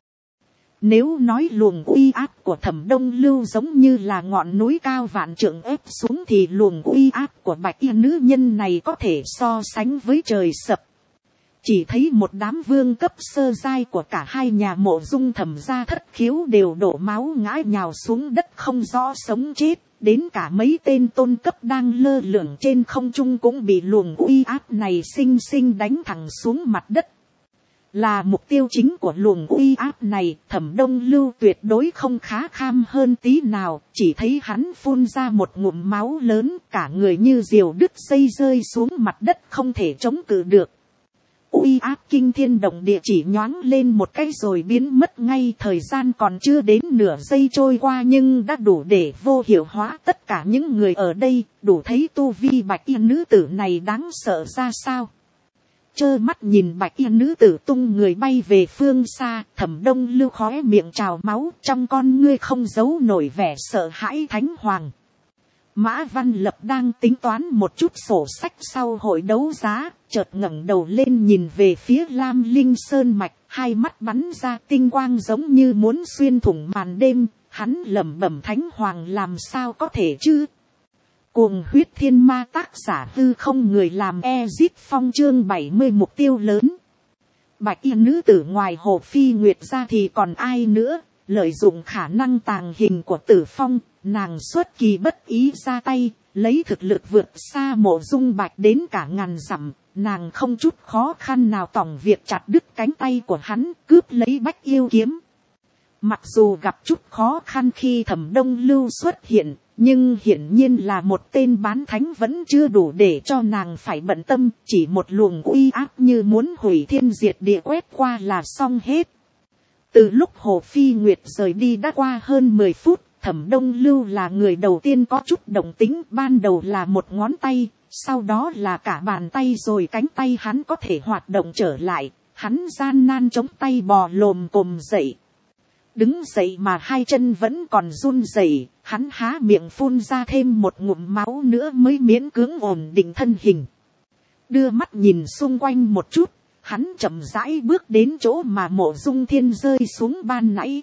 Nếu nói luồng uy áp của Thẩm Đông Lưu giống như là ngọn núi cao vạn trượng ép xuống thì luồng uy áp của bạch y nữ nhân này có thể so sánh với trời sập. Chỉ thấy một đám vương cấp sơ giai của cả hai nhà Mộ Dung Thẩm gia thất khiếu đều đổ máu ngã nhào xuống đất không rõ sống chết. Đến cả mấy tên tôn cấp đang lơ lửng trên không trung cũng bị luồng uy áp này xinh xinh đánh thẳng xuống mặt đất. Là mục tiêu chính của luồng uy áp này, Thẩm Đông Lưu tuyệt đối không khá kham hơn tí nào, chỉ thấy hắn phun ra một ngụm máu lớn, cả người như diều đứt dây rơi xuống mặt đất không thể chống cự được. Uy áp kinh thiên động địa chỉ nhoáng lên một cái rồi biến mất ngay, thời gian còn chưa đến nửa giây trôi qua nhưng đã đủ để vô hiệu hóa tất cả những người ở đây, đủ thấy tu vi bạch y nữ tử này đáng sợ ra sao. Chơ mắt nhìn bạch y nữ tử tung người bay về phương xa, Thẩm Đông Lưu khóe miệng trào máu, trong con ngươi không giấu nổi vẻ sợ hãi thánh hoàng. Mã Văn Lập đang tính toán một chút sổ sách sau hội đấu giá, chợt ngẩng đầu lên nhìn về phía Lam Linh Sơn Mạch, hai mắt bắn ra tinh quang giống như muốn xuyên thủng màn đêm, hắn lẩm bẩm thánh hoàng làm sao có thể chứ. Cuồng huyết thiên ma tác giả hư không người làm Ezit Phong chương bảy mươi mục tiêu lớn. Bạch y nữ tử ngoài Hồ Phi Nguyệt ra thì còn ai nữa, lợi dụng khả năng tàng hình của Tử Phong, nàng xuất kỳ bất ý ra tay, lấy thực lực vượt xa Mộ Dung Bạch đến cả ngàn dặm, nàng không chút khó khăn nào tòng việc chặt đứt cánh tay của hắn, cướp lấy Bách Yêu kiếm. Mặc dù gặp chút khó khăn khi Thẩm Đông Lưu xuất hiện, nhưng hiển nhiên là một tên bán thánh vẫn chưa đủ để cho nàng phải bận tâm, chỉ một luồng uy áp như muốn hủy thiên diệt địa quét qua là xong hết. Từ lúc Hồ Phi Nguyệt rời đi đã qua hơn mười phút, Thẩm Đông Lưu là người đầu tiên có chút động tính, ban đầu là một ngón tay, sau đó là cả bàn tay rồi cánh tay hắn có thể hoạt động trở lại, hắn gian nan chống tay bò lồm cồm dậy. Đứng dậy mà hai chân vẫn còn run rẩy, hắn há miệng phun ra thêm một ngụm máu nữa mới miễn cưỡng ổn định thân hình. Đưa mắt nhìn xung quanh một chút, hắn chậm rãi bước đến chỗ mà Mộ Dung Thiên rơi xuống ban nãy.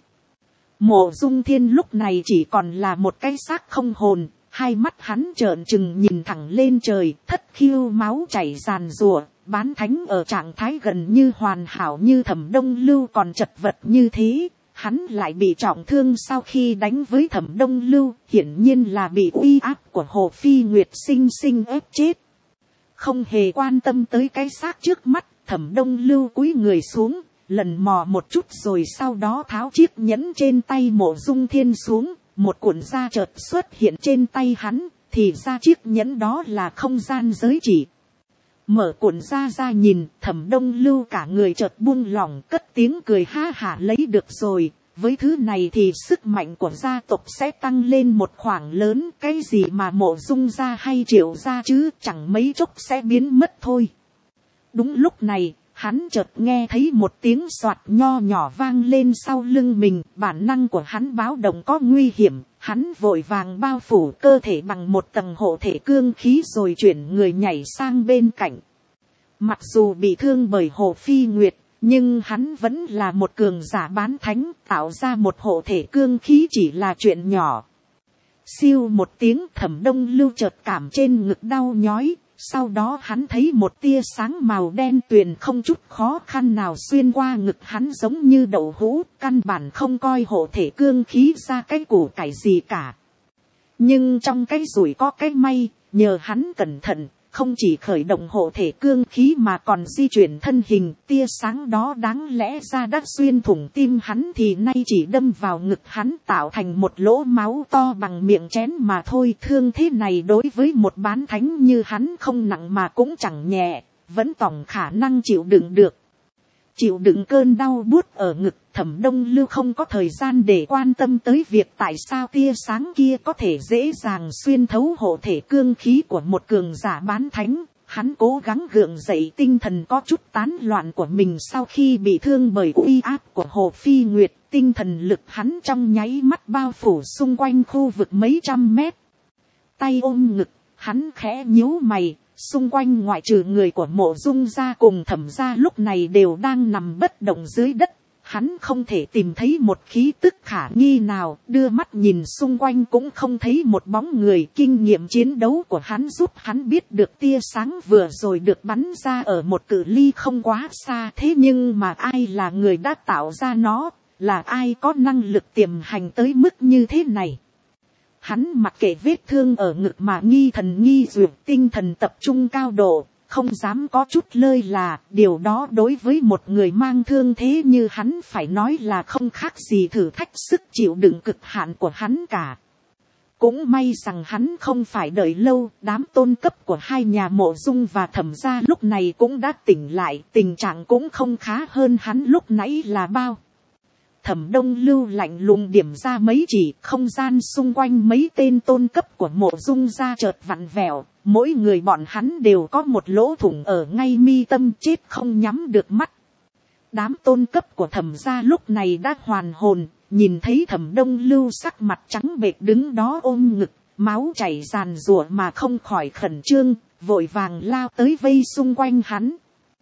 Mộ Dung Thiên lúc này chỉ còn là một cái xác không hồn, hai mắt hắn trợn trừng nhìn thẳng lên trời, thất khiêu máu chảy ràn rùa, bán thánh ở trạng thái gần như hoàn hảo như Thẩm Đông Lưu còn chật vật như thế. Hắn lại bị trọng thương sau khi đánh với Thẩm Đông Lưu, hiển nhiên là bị uy áp của Hồ Phi Nguyệt sinh sinh ép chết. Không hề quan tâm tới cái xác trước mắt, Thẩm Đông Lưu cúi người xuống, lần mò một chút rồi sau đó tháo chiếc nhẫn trên tay Mộ Dung Thiên xuống, một cuộn da chợt xuất hiện trên tay hắn, thì ra chiếc nhẫn đó là không gian giới chỉ. Mở cuộn da ra nhìn, Thẩm Đông Lưu cả người chợt buông lỏng, cất tiếng cười ha hả, lấy được rồi, với thứ này thì sức mạnh của gia tộc sẽ tăng lên một khoảng lớn, cái gì mà Mộ Dung gia hay Triệu gia chứ, chẳng mấy chốc sẽ biến mất thôi. Đúng lúc này, hắn chợt nghe thấy một tiếng soạt nho nhỏ vang lên sau lưng mình, bản năng của hắn báo động có nguy hiểm, hắn vội vàng bao phủ cơ thể bằng một tầng hộ thể cương khí rồi chuyển người nhảy sang bên cạnh. Mặc dù bị thương bởi Hồ Phi Nguyệt, nhưng hắn vẫn là một cường giả bán thánh, tạo ra một hộ thể cương khí chỉ là chuyện nhỏ. Siêu một tiếng, Thẩm Đông Lưu chợt cảm trên ngực đau nhói. Sau đó hắn thấy một tia sáng màu đen tuyền không chút khó khăn nào xuyên qua ngực hắn giống như đậu hũ, căn bản không coi hộ thể cương khí ra cái củ cải gì cả. Nhưng trong cái rủi có cái may, nhờ hắn cẩn thận, không chỉ khởi động hộ thể cương khí mà còn di chuyển thân hình, tia sáng đó đáng lẽ ra đã xuyên thủng tim hắn thì nay chỉ đâm vào ngực hắn, tạo thành một lỗ máu to bằng miệng chén mà thôi. Thương thế này đối với một bán thánh như hắn không nặng mà cũng chẳng nhẹ, vẫn tổng khả năng chịu đựng được. Chịu đựng cơn đau buốt ở ngực, Thẩm Đông Lưu không có thời gian để quan tâm tới việc tại sao tia sáng kia có thể dễ dàng xuyên thấu hộ thể cương khí của một cường giả bán thánh. Hắn cố gắng gượng dậy tinh thần có chút tán loạn của mình sau khi bị thương bởi uy áp của Hồ Phi Nguyệt. Tinh thần lực hắn trong nháy mắt bao phủ xung quanh khu vực mấy trăm mét. Tay ôm ngực, hắn khẽ nhíu mày. Xung quanh ngoại trừ người của Mộ Dung gia cùng Thẩm gia lúc này đều đang nằm bất động dưới đất. Hắn không thể tìm thấy một khí tức khả nghi nào, đưa mắt nhìn xung quanh cũng không thấy một bóng người. Kinh nghiệm chiến đấu của hắn giúp hắn biết được tia sáng vừa rồi được bắn ra ở một cự ly không quá xa. Thế nhưng mà ai là người đã tạo ra nó, là ai có năng lực tiềm hành tới mức như thế này? Hắn mặc kệ vết thương ở ngực mà nghi thần nghi duyệt, tinh thần tập trung cao độ, không dám có chút lơi là. Điều đó đối với một người mang thương thế như hắn phải nói là không khác gì thử thách sức chịu đựng cực hạn của hắn cả. Cũng may rằng hắn không phải đợi lâu, đám tôn cấp của hai nhà Mộ Dung và Thẩm gia lúc này cũng đã tỉnh lại, tình trạng cũng không khá hơn hắn lúc nãy là bao. Thẩm Đông Lưu lạnh lùng điểm ra mấy chỉ, không gian xung quanh mấy tên tôn cấp của Mộ Dung gia chợt vặn vẹo, mỗi người bọn hắn đều có một lỗ thủng ở ngay mi tâm, chết không nhắm được mắt. Đám tôn cấp của Thẩm gia lúc này đã hoàn hồn, nhìn thấy Thẩm Đông Lưu sắc mặt trắng bệch đứng đó ôm ngực, máu chảy ràn rụa mà không khỏi khẩn trương, vội vàng lao tới vây xung quanh hắn.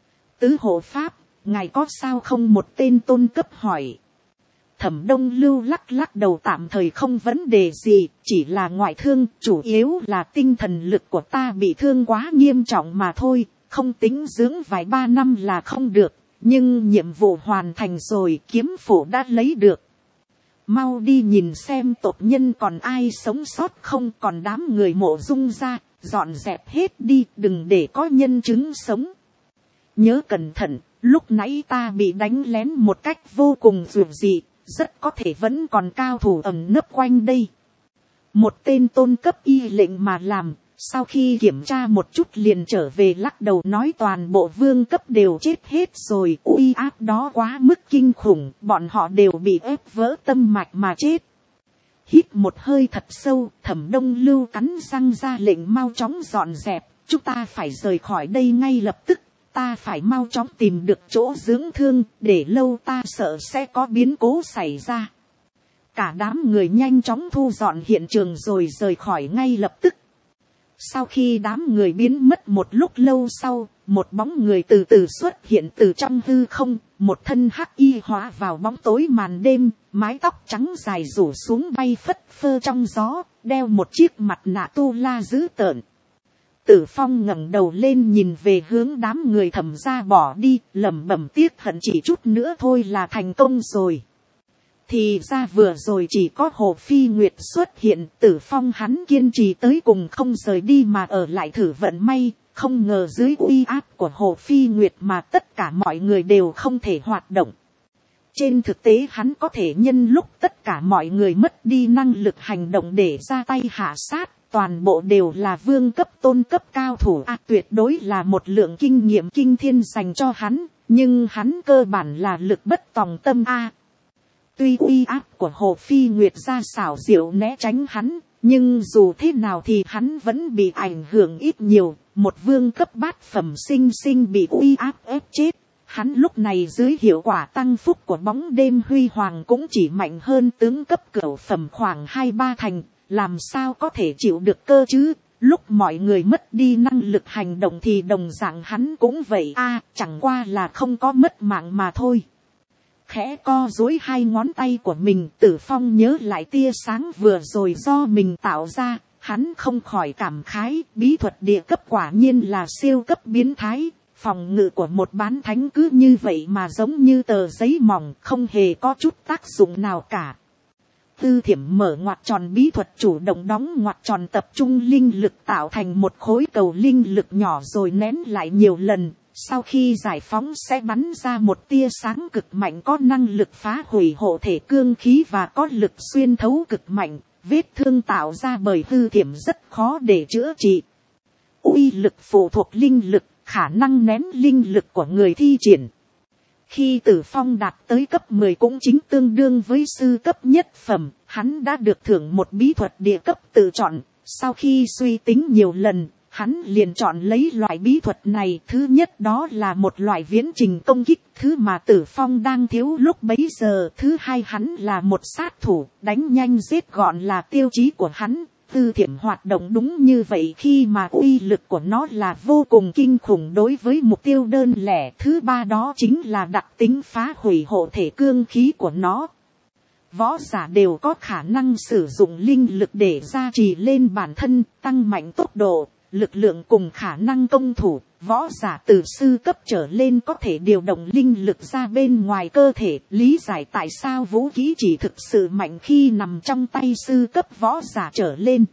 Tứ hộ pháp, ngài có sao không? Một tên tôn cấp hỏi. Thẩm Đông Lưu lắc lắc đầu, tạm thời không vấn đề gì, chỉ là ngoại thương, chủ yếu là tinh thần lực của ta bị thương quá nghiêm trọng mà thôi, không tính dưỡng vài ba năm là không được, nhưng nhiệm vụ hoàn thành rồi, kiếm phủ đã lấy được. Mau đi nhìn xem tộc nhân còn ai sống sót không, còn đám người Mộ Dung ra, dọn dẹp hết đi, đừng để có nhân chứng sống. Nhớ cẩn thận, lúc nãy ta bị đánh lén một cách vô cùng dữ dị. Rất có thể vẫn còn cao thủ ẩn nấp quanh đây. Một tên tôn cấp y lệnh mà làm, sau khi kiểm tra một chút liền trở về lắc đầu nói toàn bộ vương cấp đều chết hết rồi. Uy áp đó quá mức kinh khủng, bọn họ đều bị ép vỡ tâm mạch mà chết. Hít một hơi thật sâu, Thẩm Đông Lưu cắn răng ra lệnh mau chóng dọn dẹp, chúng ta phải rời khỏi đây ngay lập tức. Ta phải mau chóng tìm được chỗ dưỡng thương, để lâu ta sợ sẽ có biến cố xảy ra. Cả đám người nhanh chóng thu dọn hiện trường rồi rời khỏi ngay lập tức. Sau khi đám người biến mất một lúc lâu sau, một bóng người từ từ xuất hiện từ trong hư không, một thân hắc y hóa vào bóng tối màn đêm, mái tóc trắng dài rủ xuống bay phất phơ trong gió, đeo một chiếc mặt nạ tu la dữ tợn. Tử Phong ngẩng đầu lên nhìn về hướng đám người Thẩm gia bỏ đi, lẩm bẩm tiếc hận chỉ chút nữa thôi là thành công rồi. Thì ra vừa rồi chỉ có Hồ Phi Nguyệt xuất hiện, Tử Phong hắn kiên trì tới cùng không rời đi mà ở lại thử vận may, không ngờ dưới uy áp của Hồ Phi Nguyệt mà tất cả mọi người đều không thể hoạt động. Trên thực tế hắn có thể nhân lúc tất cả mọi người mất đi năng lực hành động để ra tay hạ sát. Toàn bộ đều là vương cấp tôn cấp cao thủ, à, tuyệt đối là một lượng kinh nghiệm kinh thiên dành cho hắn, nhưng hắn cơ bản là lực bất tòng tâm a. À. Tuy uy áp của Hồ Phi Nguyệt ra xảo diệu né tránh hắn, nhưng dù thế nào thì hắn vẫn bị ảnh hưởng ít nhiều, một vương cấp bát phẩm sinh sinh bị uy áp ép chết. Hắn lúc này dưới hiệu quả tăng phúc của bóng đêm huy hoàng cũng chỉ mạnh hơn tướng cấp cửu phẩm khoảng hai ba thành. Làm sao có thể chịu được cơ chứ, lúc mọi người mất đi năng lực hành động thì đồng dạng hắn cũng vậy a, à, chẳng qua là không có mất mạng mà thôi. Khẽ co duỗi hai ngón tay của mình, Tử Phong nhớ lại tia sáng vừa rồi do mình tạo ra, hắn không khỏi cảm khái, bí thuật địa cấp quả nhiên là siêu cấp biến thái, phòng ngự của một bán thánh cứ như vậy mà giống như tờ giấy mỏng, không hề có chút tác dụng nào cả. Tư Thiểm mở ngoặc tròn bí thuật chủ động đóng ngoặc tròn tập trung linh lực tạo thành một khối cầu linh lực nhỏ rồi nén lại nhiều lần. Sau khi giải phóng sẽ bắn ra một tia sáng cực mạnh có năng lực phá hủy hộ thể cương khí và có lực xuyên thấu cực mạnh. Vết thương tạo ra bởi Tư Thiểm rất khó để chữa trị. Uy lực phụ thuộc linh lực, khả năng nén linh lực của người thi triển. Khi Tử Phong đạt tới cấp mười cũng chính tương đương với sư cấp nhất phẩm, hắn đã được thưởng một bí thuật địa cấp tự chọn. Sau khi suy tính nhiều lần, hắn liền chọn lấy loại bí thuật này. Thứ nhất đó là một loại viễn trình công kích, thứ mà Tử Phong đang thiếu lúc bấy giờ. Thứ hai hắn là một sát thủ, đánh nhanh giết gọn là tiêu chí của hắn. Tư Thiểm hoạt động đúng như vậy khi mà uy lực của nó là vô cùng kinh khủng đối với mục tiêu đơn lẻ. Thứ ba đó chính là đặc tính phá hủy hộ thể cương khí của nó. Võ giả đều có khả năng sử dụng linh lực để gia trì lên bản thân, tăng mạnh tốc độ, lực lượng cùng khả năng công thủ. Võ giả từ sư cấp trở lên có thể điều động linh lực ra bên ngoài cơ thể. Lý giải tại sao vũ khí chỉ thực sự mạnh khi nằm trong tay sư cấp võ giả trở lên.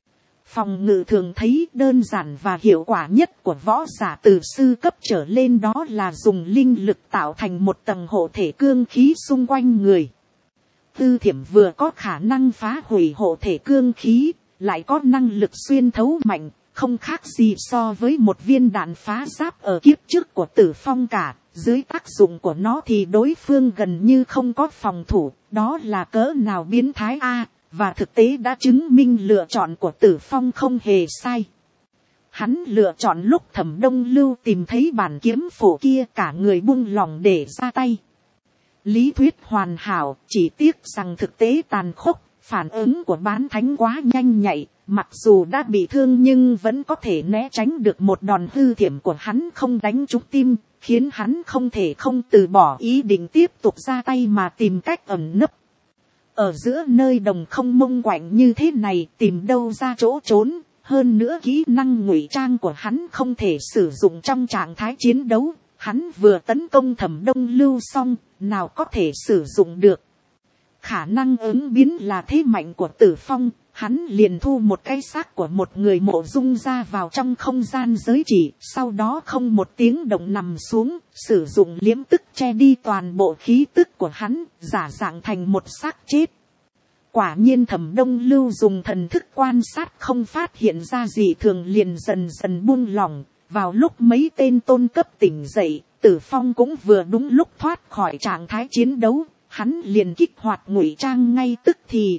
Phòng ngự thường thấy đơn giản và hiệu quả nhất của võ giả từ sư cấp trở lên đó là dùng linh lực tạo thành một tầng hộ thể cương khí xung quanh người. Tư Thiểm vừa có khả năng phá hủy hộ thể cương khí, lại có năng lực xuyên thấu mạnh. Không khác gì so với một viên đạn phá giáp ở kiếp trước của Tử Phong cả. Dưới tác dụng của nó thì đối phương gần như không có phòng thủ. Đó là cỡ nào biến thái a, và thực tế đã chứng minh lựa chọn của Tử Phong không hề sai. Hắn lựa chọn lúc Thẩm Đông Lưu tìm thấy bản kiếm phổ kia, cả người buông lỏng để ra tay. Lý thuyết hoàn hảo, chỉ tiếc rằng thực tế tàn khốc. Phản ứng của bán thánh quá nhanh nhạy. Mặc dù đã bị thương nhưng vẫn có thể né tránh được một đòn. Tư Thiểm của hắn không đánh trúng tim, khiến hắn không thể không từ bỏ ý định tiếp tục ra tay mà tìm cách ẩn nấp. Ở giữa nơi đồng không mông quạnh như thế này tìm đâu ra chỗ trốn. Hơn nữa kỹ năng ngụy trang của hắn không thể sử dụng trong trạng thái chiến đấu. Hắn vừa tấn công Thẩm Đông Lưu xong, nào có thể sử dụng được. Khả năng ứng biến là thế mạnh của Tử Phong. Hắn liền thu một cái xác của một người mộ dung ra vào trong không gian giới chỉ. Sau đó không một tiếng động nằm xuống, sử dụng liếm tức che đi toàn bộ khí tức của hắn, giả dạng thành một xác chết. Quả nhiên Thẩm Đông Lưu dùng thần thức quan sát không phát hiện ra gì thường liền dần dần buông lỏng. Vào lúc mấy tên tôn cấp tỉnh dậy, Tử Phong cũng vừa đúng lúc thoát khỏi trạng thái chiến đấu. Hắn liền kích hoạt ngụy trang ngay tức thì.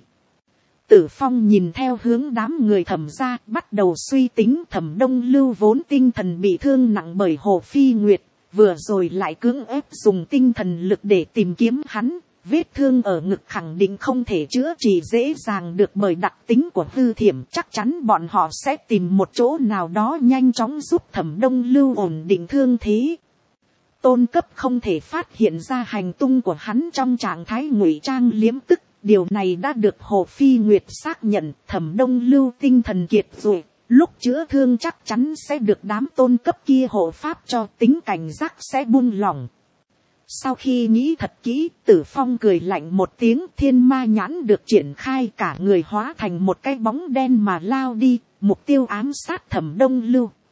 Tử Phong nhìn theo hướng đám người Thẩm ra, bắt đầu suy tính. Thẩm Đông Lưu vốn tinh thần bị thương nặng bởi Hồ Phi Nguyệt, vừa rồi lại cưỡng ép dùng tinh thần lực để tìm kiếm hắn. Vết thương ở ngực khẳng định không thể chữa trị dễ dàng được bởi đặc tính của Tư Thiểm. Chắc chắn bọn họ sẽ tìm một chỗ nào đó nhanh chóng giúp Thẩm Đông Lưu ổn định thương thế. Tôn cấp không thể phát hiện ra hành tung của hắn trong trạng thái ngụy trang liếm tức. Điều này đã được Hồ Phi Nguyệt xác nhận. Thẩm Đông Lưu tinh thần kiệt rồi, lúc chữa thương chắc chắn sẽ được đám tôn cấp kia hộ pháp cho, tính cảnh giác sẽ buông lỏng. Sau khi nghĩ thật kỹ, Tử Phong cười lạnh một tiếng, thiên ma nhãn được triển khai, cả người hóa thành một cái bóng đen mà lao đi, mục tiêu ám sát Thẩm Đông Lưu.